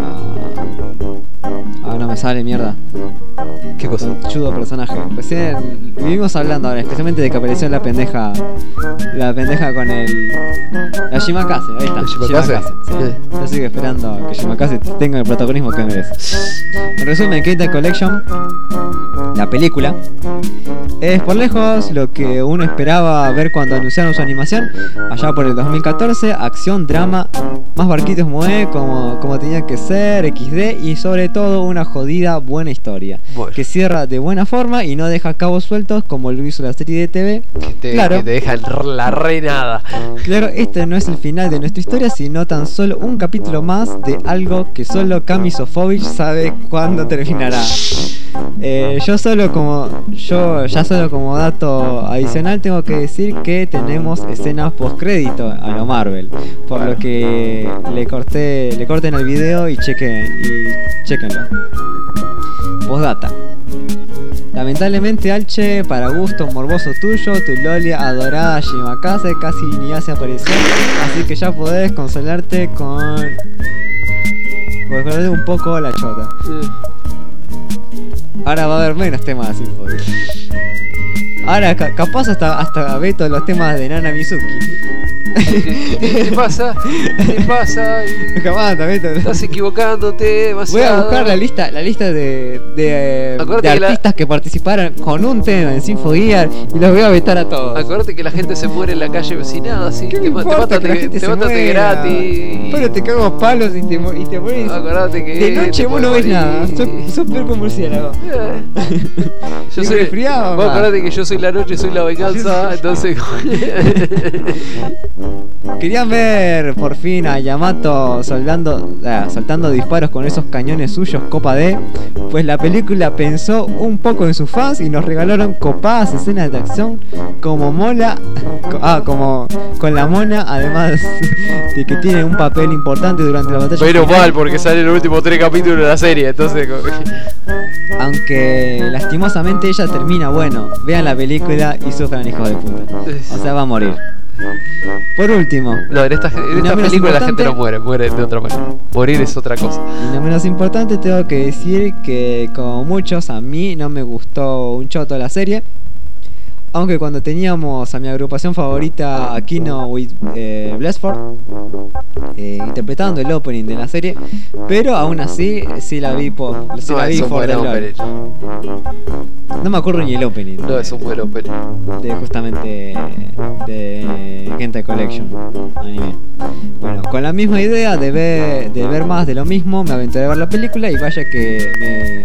no me sale mierda. ¿Qué cosa? Chudo personaje. Recién vivimos hablando ahora, especialmente de que apareció la pendeja con la Shimakase, ahí está. ¿La Shimakase? Sí. Yo sigo esperando que Shimakase tenga el protagonismo que merece. En resumen, Keita Collection, la película, es por lejos lo que uno esperaba ver cuando anunciaron su animación allá por el 2014. Acción, drama, más barquitos moe como tenía que ser, XD y sobre todo una jodida buena historia. Bueno. Que cierra de buena forma y no deja cabos sueltos como lo hizo la serie de TV. Que te deja la re nada. Claro, este no es el final de nuestra historia, sino tan solo un capítulo más de algo que solo Kami Sofovich sabe cuándo terminará. Yo solo como dato adicional tengo que decir que tenemos escenas post crédito a lo Marvel, por lo que le corten el video y chequenlo. Postdata. Lamentablemente, Alche, para gusto morboso tuyo, tu Lolia adorada Shimakase casi ni hace aparición, así que ya podés consolarte con un poco la chota. Ahora va a haber menos temas de Sinfonia. Ahora capaz hasta ve todos los temas de Nana Mizuki. ¿Qué pasa? Capaz también Estás equivocándote demasiado. Voy a buscar la lista de artistas que participaron con un tema en Symphogear y los voy a vetar a todos. Acordate que la gente se muere en la calle vecinada, así ¿Qué te me importa que la gente se mátate muera? gratis. Pero te cago a palos y te morís. Acordate que De noche te vos no podés ves nada, morir. sos peor que un murciélago. Yo Y soy resfriado, vos man. acordate que yo soy la noche, soy la venganza, entonces Querían ver por fin a Yamato soltando disparos con esos cañones suyos Copa D. Pues la película pensó un poco en sus fans y nos regalaron copadas escenas de acción como como con la mona, además de que tiene un papel importante durante la batalla. menos final. mal porque salen los últimos 3 capítulos de la serie, entonces Aunque lastimosamente ella termina bueno. Vean la película y sufran, hijos de puta. O sea, va a morir. Por último, no, en esta menos película la gente importante- no muere de otra manera. Morir es otra cosa. y no menos importante, tengo que decir que como muchos, a mí no me gustó un choto la serie. Aunque cuando teníamos a mi agrupación favorita, Aquino with Blessford, interpretando el opening de la serie, pero aún así sí la vi por No, the es un buen lore. opening. No me acuerdo ni el opening. No, es un buen opening. De justamente de Hentai Collection anime. Bueno, con la misma idea de ver más de lo mismo, me aventuré a ver la película y vaya que me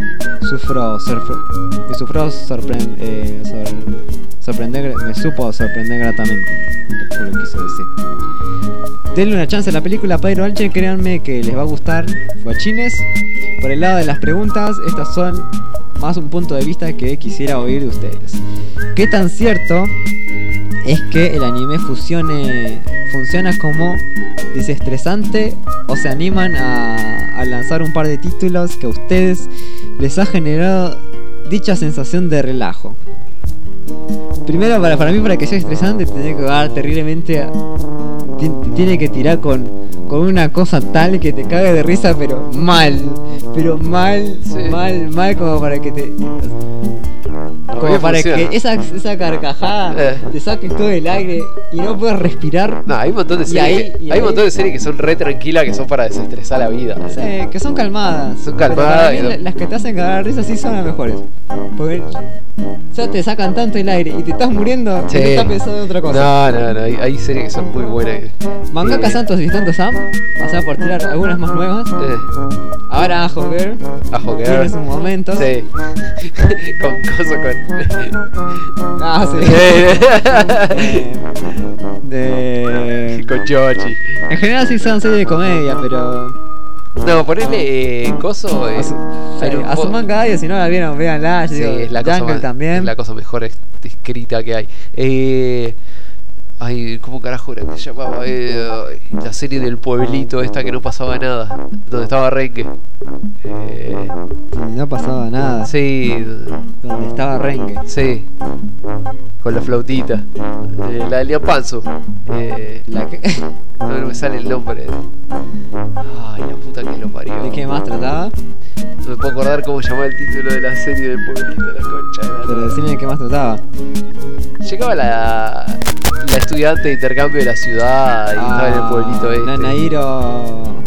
supo sorprender gratamente. Fue lo que quiso decir. Denle una chance a la película Pyro Alche, créanme que les va a gustar, guachines. Por el lado de las preguntas, estas son más un punto de vista que quisiera oír de ustedes. ¿Qué tan cierto es que el anime funciona como desestresante, o se animan a lanzar un par de títulos que a ustedes les ha generado dicha sensación de relajo? Primero, para mí, para que sea estresante, tiene que dar terriblemente. Tiene que tirar con una cosa tal que te cague de risa, pero mal, Sí. mal, como para que te. Como para funciona. que esa carcajada te saque todo el aire y no puedas respirar. No, hay un montón de Y series. ahí- y hay un ahí- montón de series que son re tranquilas, que son para desestresar la vida. Que son calmadas. Son Pero calmadas para mí, y no- las que te hacen cagar de risa sí son las mejores. Porque ya te sacan tanto el aire y te estás muriendo Sí. y te estás pensando en otra cosa. No, hay series que son muy buenas. Mangaka Santos y Santos Sam, o sea, por tirar algunas más nuevas. Ahora Ajo Girl Ajo tiene Girl. sus momentos. Sí. con Ah, sí. de... con Chochi. En general sí son series de comedia, pero... No, ponele coso. hay un Asuman cada día, si no la vieron, véanla. Yo Sí, digo, es la cosa Jungle más- también. es la cosa mejor escrita que hay. Ay, ¿cómo carajo era que se llamaba? La serie del pueblito esta que no pasaba nada, donde estaba Rengue. No pasaba nada. Sí, Donde estaba Rengue. sí, con la flautita. La de Liam Panzo. La que... No me sale el nombre. Ay, la puta que lo parió. ¿De qué más trataba? No me puedo acordar cómo llamaba el título de la serie del pueblito, la concha de la Pero lora. decime de qué más trataba. Llegaba la estudiante de intercambio de la ciudad y estaba en el pueblito este. Nairo...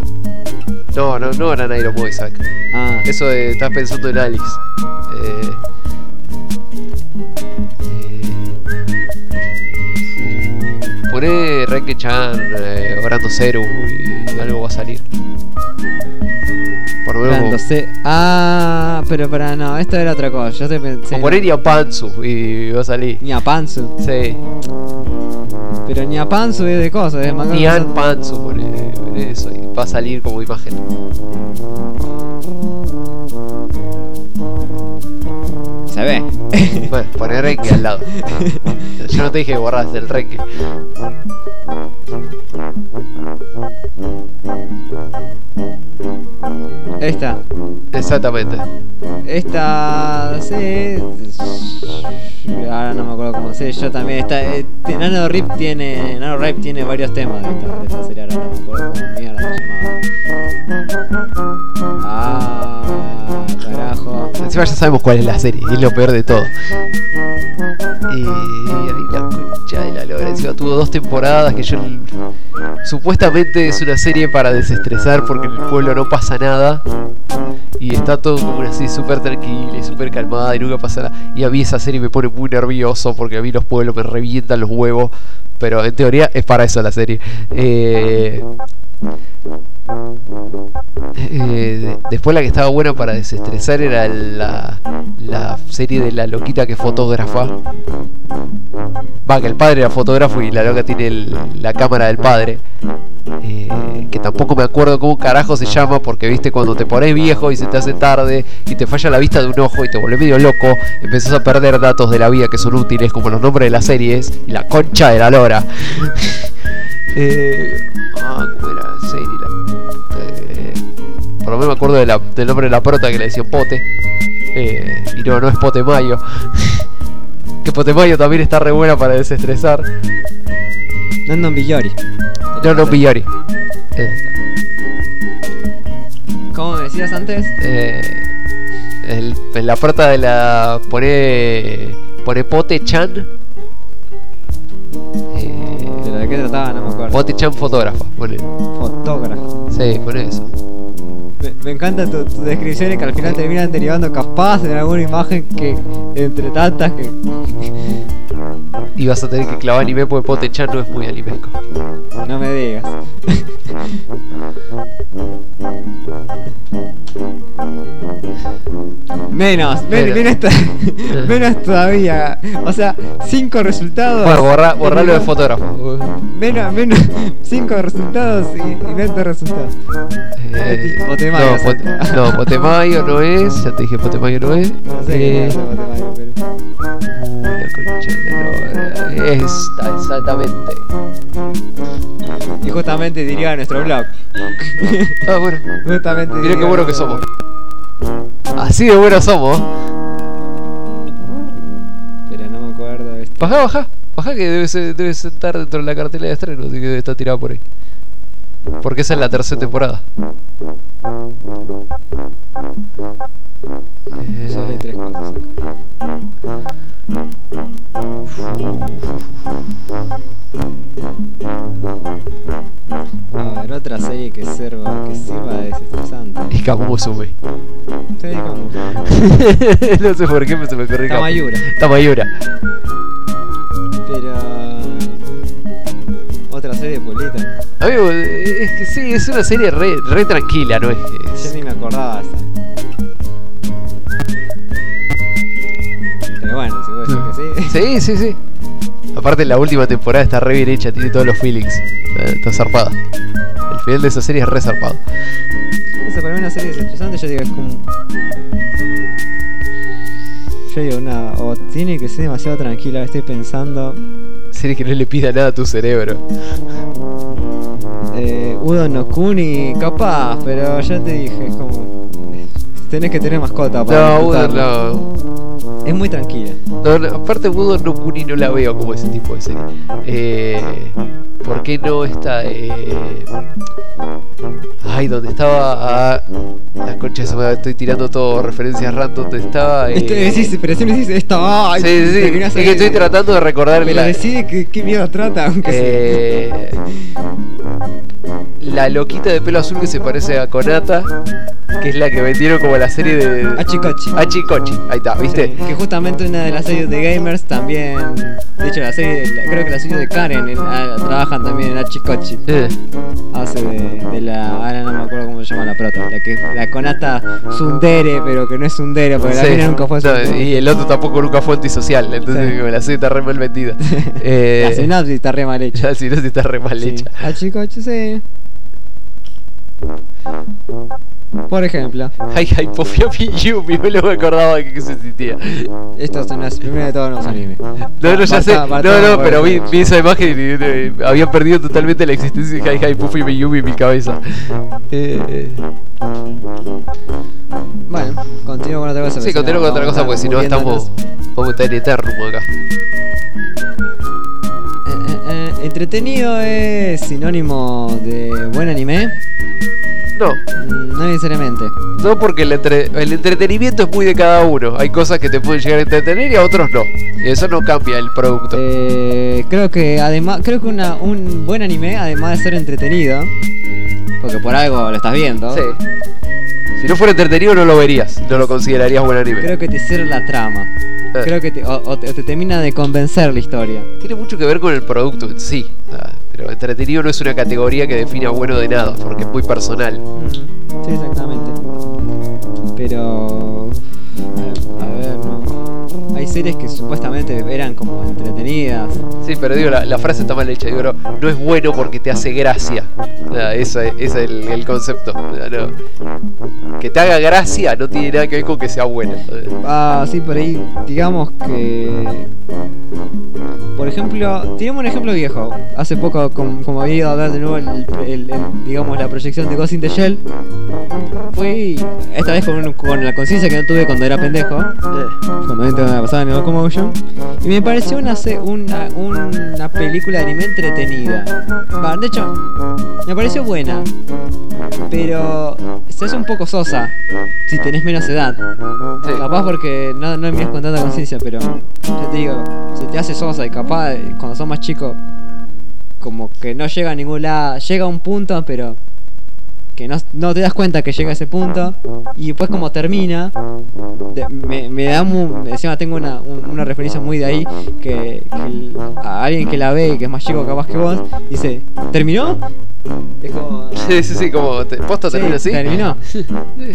No era Nairo Moisak. Ah, Eso de estás pensando en Alice. Poné Renke-chan, Orando Zeru y algo va a salir. Por lo menos. dándose... Ah, pero para no, esto era otra cosa. Yo te pensé... O poné Nyapanzu y va a salir. Nyapanzu. Sí. Pero Nyapanzu es de cosas, es manga. Nyan Panzu, poné eso y va a salir como imagen. Se ve. Bueno, poné Renke al lado. Yo no te dije que borras el Renke. Esta. Exactamente. Esta... Sí... Ahora no me acuerdo cómo se. Yo también. NaNoWriMo tiene varios temas de esta serie. Ahora no me acuerdo cómo mierda se llamaba. Ah, carajo. Encima ya sabemos cuál es la serie, y es lo peor de todo. Y ahí la concha de la lora. Encima tuvo 2 temporadas que yo... Supuestamente es una serie para desestresar porque en el pueblo no pasa nada. Y está todo como una serie súper tranquila y súper calmada y nunca pasa nada. Y a mí esa serie me pone muy nervioso porque a mí los pueblos me revientan los huevos. Pero en teoría es para eso la serie. Después la que estaba buena para desestresar era la serie de la loquita que fotógrafa. Va, que el padre era fotógrafo y la loca tiene la cámara del padre. Que tampoco me acuerdo cómo carajo se llama, porque viste cuando te pones viejo y se te hace tarde y te falla la vista de un ojo y te volvés medio loco, empezás a perder datos de la vida que son útiles, como los nombres de las series y la concha de la lora. ¿Cómo era la serie? Por lo menos me acuerdo del nombre de la prota que le decían Pote. Y no es Pote Mayo. Que Pote Mayo también está re buena para desestresar. Nandon Biyori. No, Biyori. ¿Cómo me decías antes? La prota de la... Pone Pote-chan. ¿De qué trataba? No me acuerdo. Pote-chan fotógrafa. Pone. Fotógrafo. Sí, pone eso. Me encanta tu descripción, que al final terminan derivando capaz en alguna imagen que entre tantas que... Y vas a tener que clavar anime porque Pote-chan no es muy animesco. No me digas. Menos menos todavía. O sea, 5 resultados. Bueno, borralo de fotógrafo. Menos 5 resultados y 20 resultados. Potemayo. No, Potemayo no es. Ya te dije, Potemayo no es. No sé qué hace Potemayo, pero. La concha de la lora. Exactamente. Y justamente diría nuestro blog. Ah, bueno. Justamente. Mira qué bueno que somos. Así de buenos somos. Pero no me acuerdo de esto. Baja que debe estar dentro de la cartela de estreno, así que debe estar tirado por ahí. Porque esa es la tercera temporada. Solo hay 3 cosas. A ver, otra serie que sirva de desestresante. Es Kamusume. Sí, como No sé por qué se me ocurrió Tamayura. Pero otra serie de pueblito. Amigo, es que sí, es una serie re tranquila, ¿no? Yo ni me acordaba esa. Pero bueno, si vos decís que sí. Sí. Aparte la última temporada está re bien hecha, tiene todos los feelings. Está zarpada. El final de esa serie es re zarpado. No sé, para mí una serie desestresante, yo digo, es como... Yo digo, nada, o tiene que ser demasiado tranquila, estoy pensando... Serie que no le pida nada a tu cerebro. Udo no Kuni, capaz, pero ya te dije, es como... Tenés que tener mascota para disfrutarla. No. Es muy tranquila. No, aparte Udo no Kuni no la veo como ese tipo de serie. ¿Por qué no está? Donde estaba la concha se me estoy tirando todo referencias random. Donde estaba pero siempre decís esta. Sí. Es que estoy tratando de recordar. Pero decide qué mierda trata, aunque la loquita de pelo azul que se parece a Konata, que es la que vendieron como la serie de Achikochi. Ahí está, ¿viste? Sí, que justamente una de las series de gamers también. De hecho, creo que la serie de Karen trabajan también en Achikochi. Hace de la. Ahora no me acuerdo cómo se llama la prota. La Konata tsundere, pero que no es tsundere, porque la mina nunca fue tsundere. Y el otro tampoco nunca fue antisocial. Entonces la serie está re mal vendida. La sinopsis está re mal hecha. hecha. Achikochi, sí. Por ejemplo, Hypofia Yumi, no me acordaba de que se existía. Estos son las primeras de todos los animes. No, ya sé. Pero vi esa imagen y había perdido totalmente la existencia de Hypofia Yumi en mi cabeza. Bueno, continúo con otra cosa. Sí, continúo con otra cosa porque si no vamos a estar en eterno acá. ¿Entretenido es sinónimo de buen anime? No. No necesariamente. No, porque el entretenimiento es muy de cada uno. Hay cosas que te pueden llegar a entretener y a otros no. Y eso no cambia el producto. Creo que un buen anime, además de ser entretenido, porque por algo lo estás viendo. Sí. Si no fuera entretenido no lo verías, no lo considerarías buen anime. Creo que te cierra la trama. Creo que te termina de convencer la historia. Tiene mucho que ver con el producto en sí. Pero entretenido no es una categoría que defina bueno de nada, porque es muy personal. Sí, exactamente. Pero... A ver, no. Hay series que supuestamente eran como entretenidas. Sí, pero digo, la frase está mal hecha. Digo, no es bueno porque te hace gracia. Ese es el concepto. Que te haga gracia no tiene nada que ver con que sea bueno. Sí, por ahí, digamos que... Por ejemplo, tenemos un ejemplo viejo. Hace poco, como había ido a ver de nuevo digamos, la proyección de Ghost in the Shell. Fui esta vez con la conciencia que no tuve cuando era pendejo. Cuando me pasaba en el Locomotion. Y me pareció una película de anime entretenida. De hecho, me pareció buena. Pero se hace un poco sosa si tenés menos edad. Sí. Capaz porque no miras con tanta conciencia, pero ya te digo, se te hace sosa y capaz cuando sos más chico como que no llega a ningún lado, llega a un punto pero que no te das cuenta que llega a ese punto y después como termina me da encima tengo una referencia muy de ahí que a alguien que la ve que es más chico capaz que vos dice ¿terminó? Es como... Sí, como posta termina así. Terminó.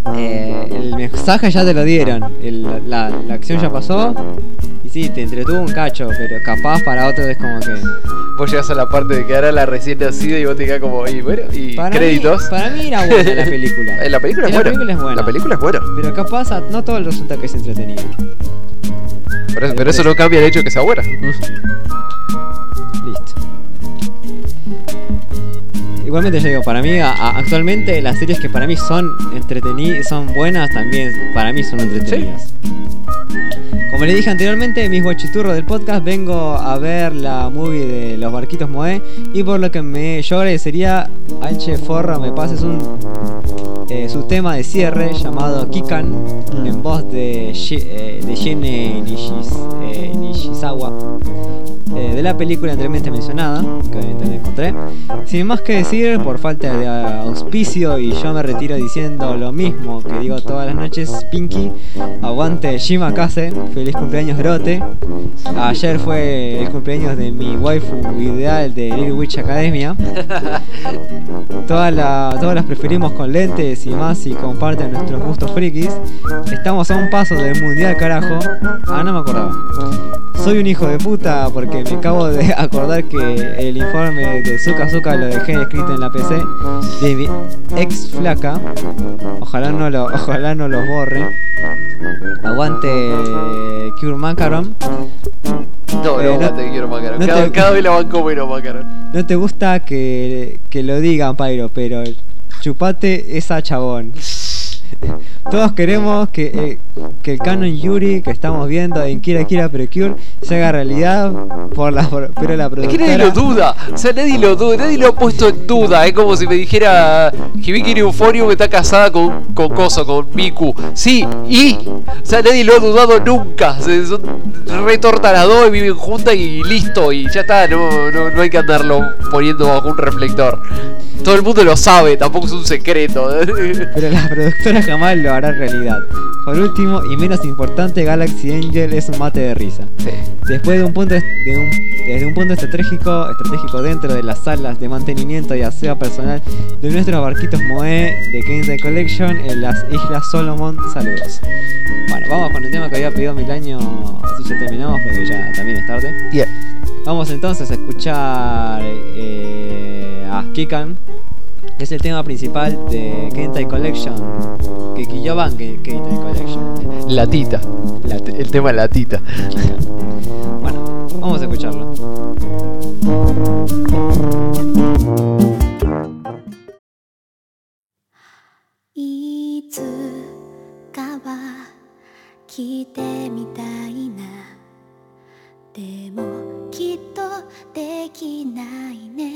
el mensaje ya te lo dieron, la acción ya pasó. Y sí, te entretuvo un cacho, pero capaz para otros es como que... Vos llegás a la parte de que era la recién nacida y vos te quedás como, y bueno, y para créditos. Para mí era buena la película. La película es buena. La película es buena. Pero capaz no todo resulta que es entretenido. Pero eso no cambia el hecho de que sea buena. Listo. Igualmente yo digo, para mí actualmente las series que para mí son entretenidas, son buenas, también para mí son entretenidas. ¿Sí? Como le dije anteriormente, mis guachiturros del podcast, vengo a ver la movie de Los Barquitos Moe. Y por lo que yo agradecería al Che Forra me pases su tema de cierre llamado Kikan, en voz de Shin Nishizawa, de la película anteriormente mencionada, que obviamente no encontré. Sin más que decir, por falta de auspicio, y yo me retiro diciendo lo mismo que digo todas las noches: Pinky, aguante Shimakase, feliz cumpleaños Grote. Ayer fue el cumpleaños de mi waifu ideal de Little Witch Academia. Todas las preferimos con lentes y más, y comparten nuestros gustos frikis. Estamos a un paso del mundial, carajo. No me acordaba. Soy un hijo de puta porque me acabo de acordar que el informe de Zuka Zuka lo dejé escrito en la PC de mi ex flaca. Ojalá no los borre. Aguante Cure Macaron. No aguante Cure Macaron. Cada vez la banco menos Macaron. No te gusta que lo digan, Pyro, pero chupate esa chabón. Todos queremos que el canon Yuri que estamos viendo en Kira Kira Precure se haga realidad, pero la productora... Es que nadie lo duda, o sea, nadie lo ha puesto en duda. Es como si me dijera Hibiki Euforio que está casada con Miku. Sí, o sea, nadie lo ha dudado nunca. Son retortas las dos y viven juntas y listo, y ya está, no hay que andarlo poniendo bajo un reflector. Todo el mundo lo sabe, tampoco es un secreto. Pero la productora jamás lo hará realidad. Por último, y menos importante, Galaxy Angel es un mate de risa. Sí. Desde un punto estratégico dentro de las salas de mantenimiento y aseo personal de nuestros barquitos Moe de Kensei Collection en las Islas Solomon. Saludos. Bueno, vamos con el tema que había pedido Milaño, así ya terminamos porque ya también es tarde. Yeah. Vamos entonces a escuchar a Kikan, que es el tema principal de Kensei Collection, Kikiyoban Kensei Collection. La tita. El tema La Tita. Bueno, vamos a escucharlo. いつかは来てみたいな、でもきっとできないね。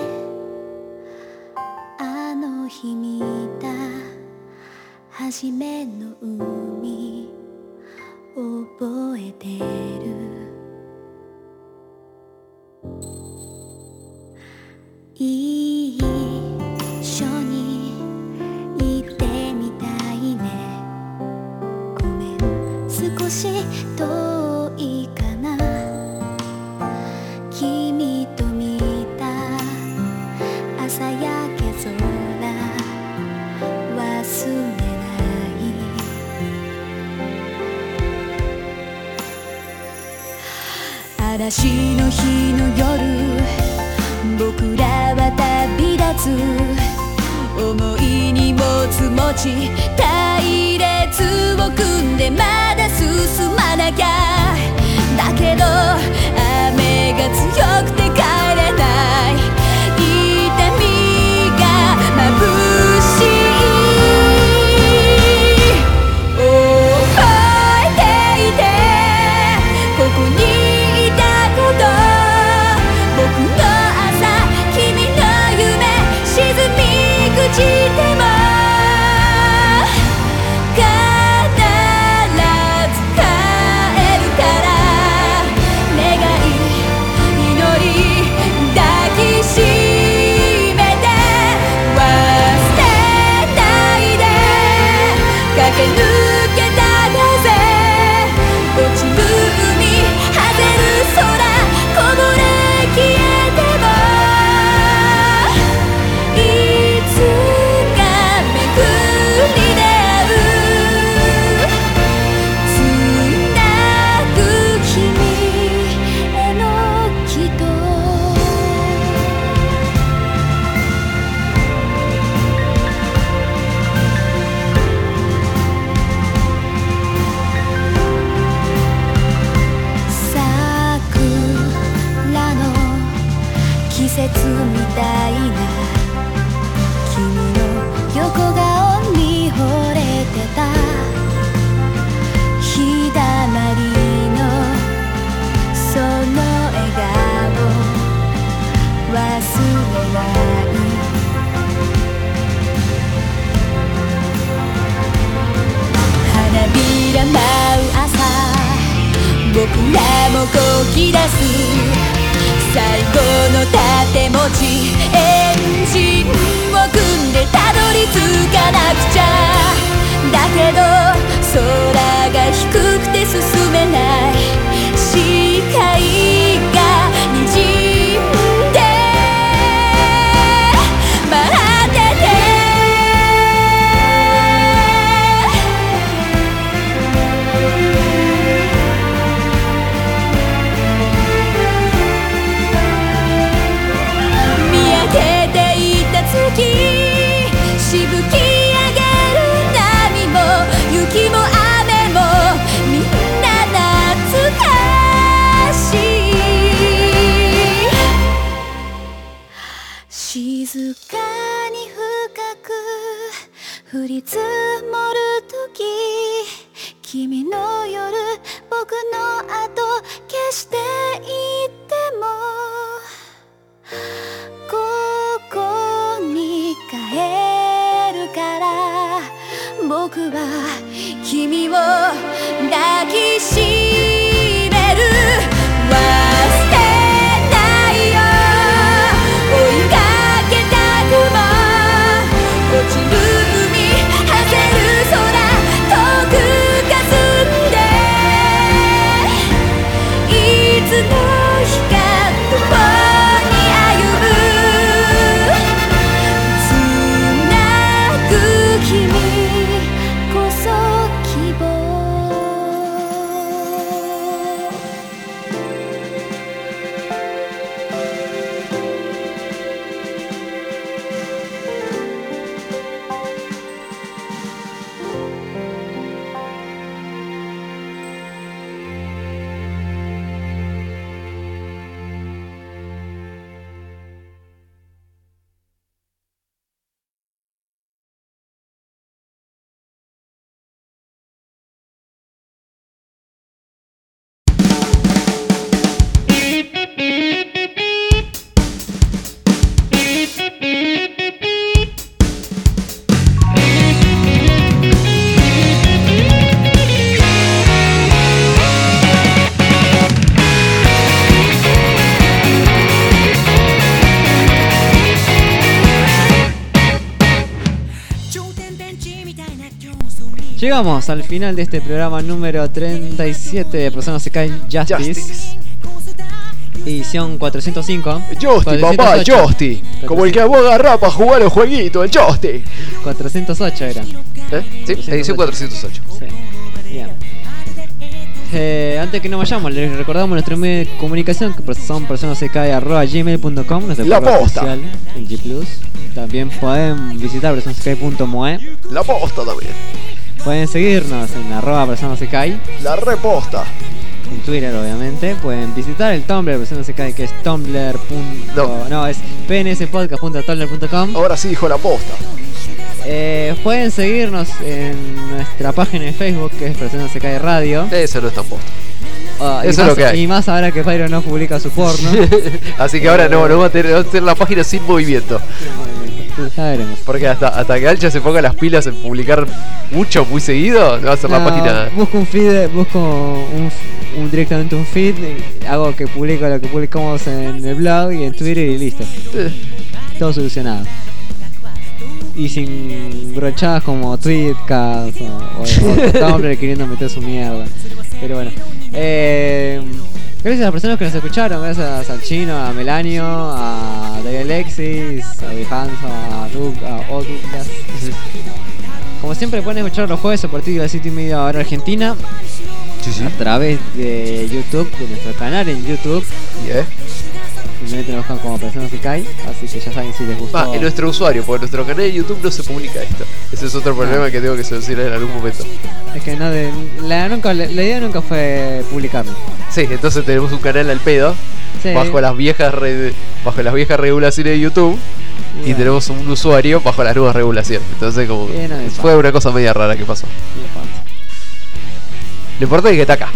あの日見た初めの海覚えてる。一緒に行ってみたいね。ごめん、少し遠いかな。君と見た朝焼け空忘れない。嵐の日の夜、僕らは旅立つ。重い荷物持ち隊列を組んでまだ進まなきゃ。だけど雨が強くて帰れない。痛みが眩しい。覚えていてここにいたこと。僕の朝、君の夢沈み朽ちても必ず帰るから。願い祈り僕らもこぎ出す最後の盾持ちエンジンを組んでたどり着かなくちゃだけど空が低くて進めない視界が滲んで待ってて見上げていた月しぶき上げる波も雪も雨もみんな懐かしい静かに深く降り積もる時君の夜僕の後消していってもここに帰るから僕は君を抱きしめる忘れないよ追いかけた雲落ちる海果てる空遠く霞んでいつの日か共に歩むつなぐ君こそ希望 Llegamos al final de este programa número 37 de Persona se cae Justice. Edición 405. Justi, papá, Justi. Como el que vos agarrás para jugar el jueguito, el Justi. 408 era. Sí, edición 408. Sí. Bien. Antes que nos vayamos, les recordamos nuestro medio de comunicación que son personasecae@gmail.com, nuestro La correo posta. oficial, el G+. También pueden visitar personasecae.moe. La posta también. Pueden seguirnos en @personasecae. La reposta. En Twitter, obviamente. Pueden visitar el Tumblr de personasecae, que es tumblr. No, es pnspodcast.tumblr.com. Ahora sí dijo la posta. Pueden seguirnos en nuestra página de Facebook, que es Persona se cae Radio. Eso no es tan posta. Eso es lo que hay. Y más ahora que Pyro no publica su porno. Así que ahora no va a tener la página sin movimiento. Ya veremos. Porque hasta que Alcha se ponga las pilas en publicar mucho, muy seguido, va a ser la página. Busco un feed, directamente un feed, hago que publico lo que publicamos en el blog y en Twitter y listo. Todo solucionado. Y sin brochadas como Tweetcast o Tumblr queriendo meter su mierda. Pero bueno. Gracias a las personas que nos escucharon. Gracias al Chino, a Melanio, a David Alexis, a Vijanzo, a Douglas. Como siempre pueden escuchar los jueves a partir de las 7:30 hora Argentina. Sí. A través de YouTube, de nuestro canal en YouTube. Simplemente nos buscan como Persona se cae, así que ya saben si les gustó. En nuestro usuario, porque en nuestro canal de YouTube no se publica esto. Ese es otro problema que tengo que solucionar en algún momento. Es que la idea nunca fue publicarlo. Sí, entonces tenemos un canal al pedo, sí, bajo las viejas regulaciones de YouTube. Bueno. Y tenemos un usuario bajo las nuevas regulaciones. Entonces como fue una cosa media rara que pasó. Lo importante es que está acá.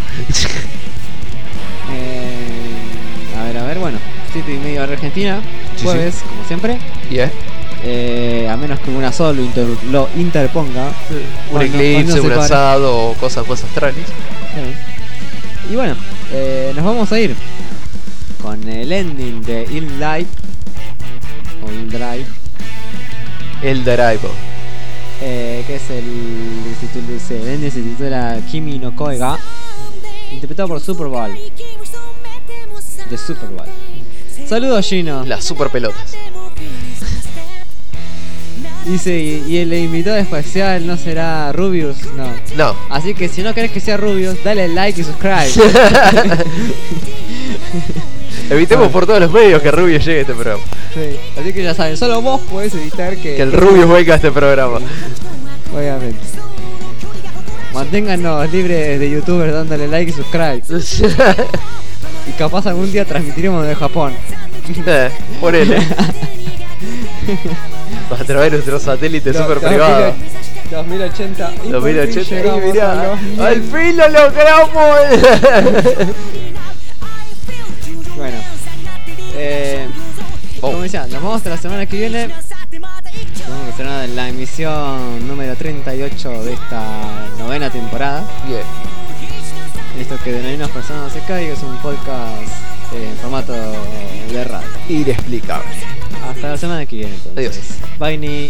A ver, bueno, 7:30 hora Argentina, jueves, como siempre. A menos que una sola lo interponga. Un eclipse, un asado o cosas más extrañas. Y bueno, Nos vamos a ir con el ending de Il Live o Il Drive. El Drive. Que es el ending se titula Kimi no Koe ga, interpretado por Superball. De Superball. Saludos, Gino. Las super pelotas. Dice, y el invitado especial no será Rubius, no. No. Así que si no querés que sea Rubius, dale like y subscribe. Evitemos por todos los medios que Rubio llegue a este programa. Sí. Así que ya saben, solo vos podés evitar que el Rubio venga a este programa. Obviamente. Manténganos libres de youtubers dándole like y subscribe. Y capaz algún día transmitiremos desde Japón. Ponele. A través de nuestro satélite super privado. 2080. 2080. Y mirá, al fin lo logramos. Bueno. Como decía, nos vemos hasta la semana que viene. Vamos a estrenar la emisión número 38 de esta 9ª temporada. Bien. Esto que denomina Personas No Se Caiga es un podcast en formato de radio. Inexplicable. Hasta la semana que viene entonces. Adiós. Bye ni.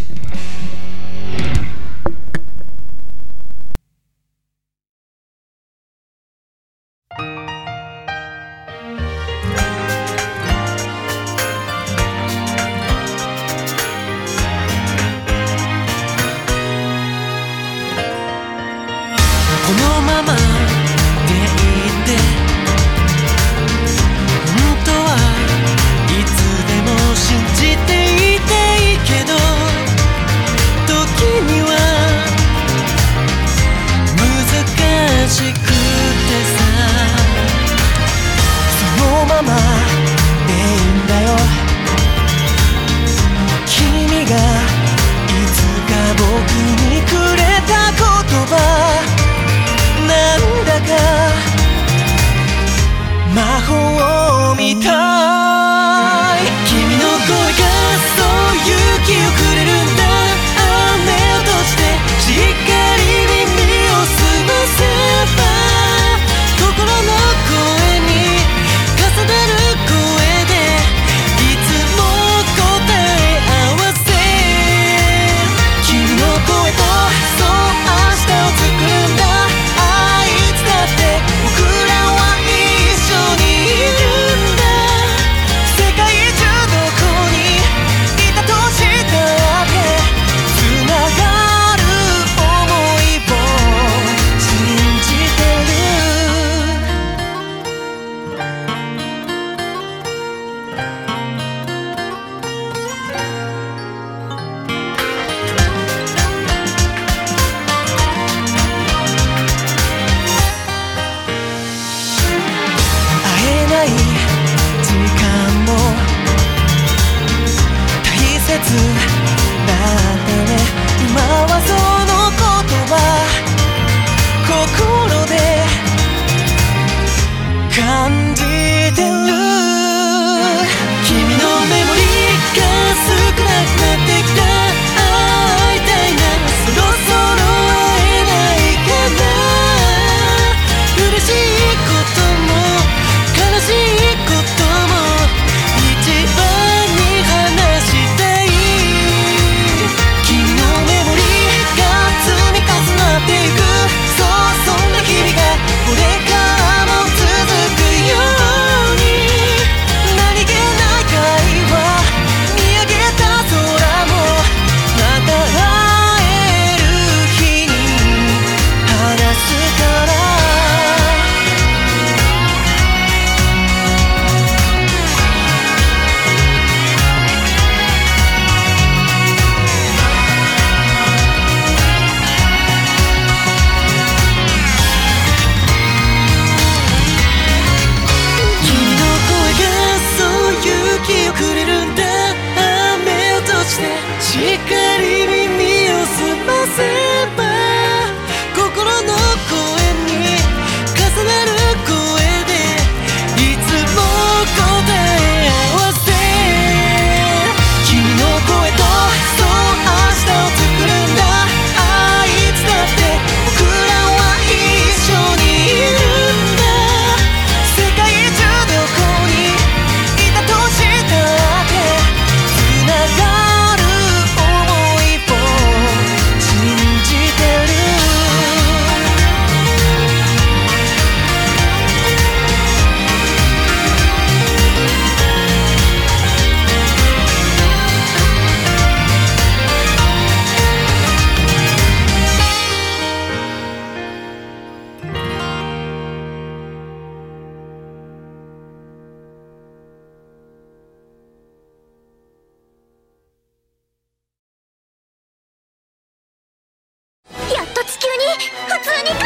普通に帰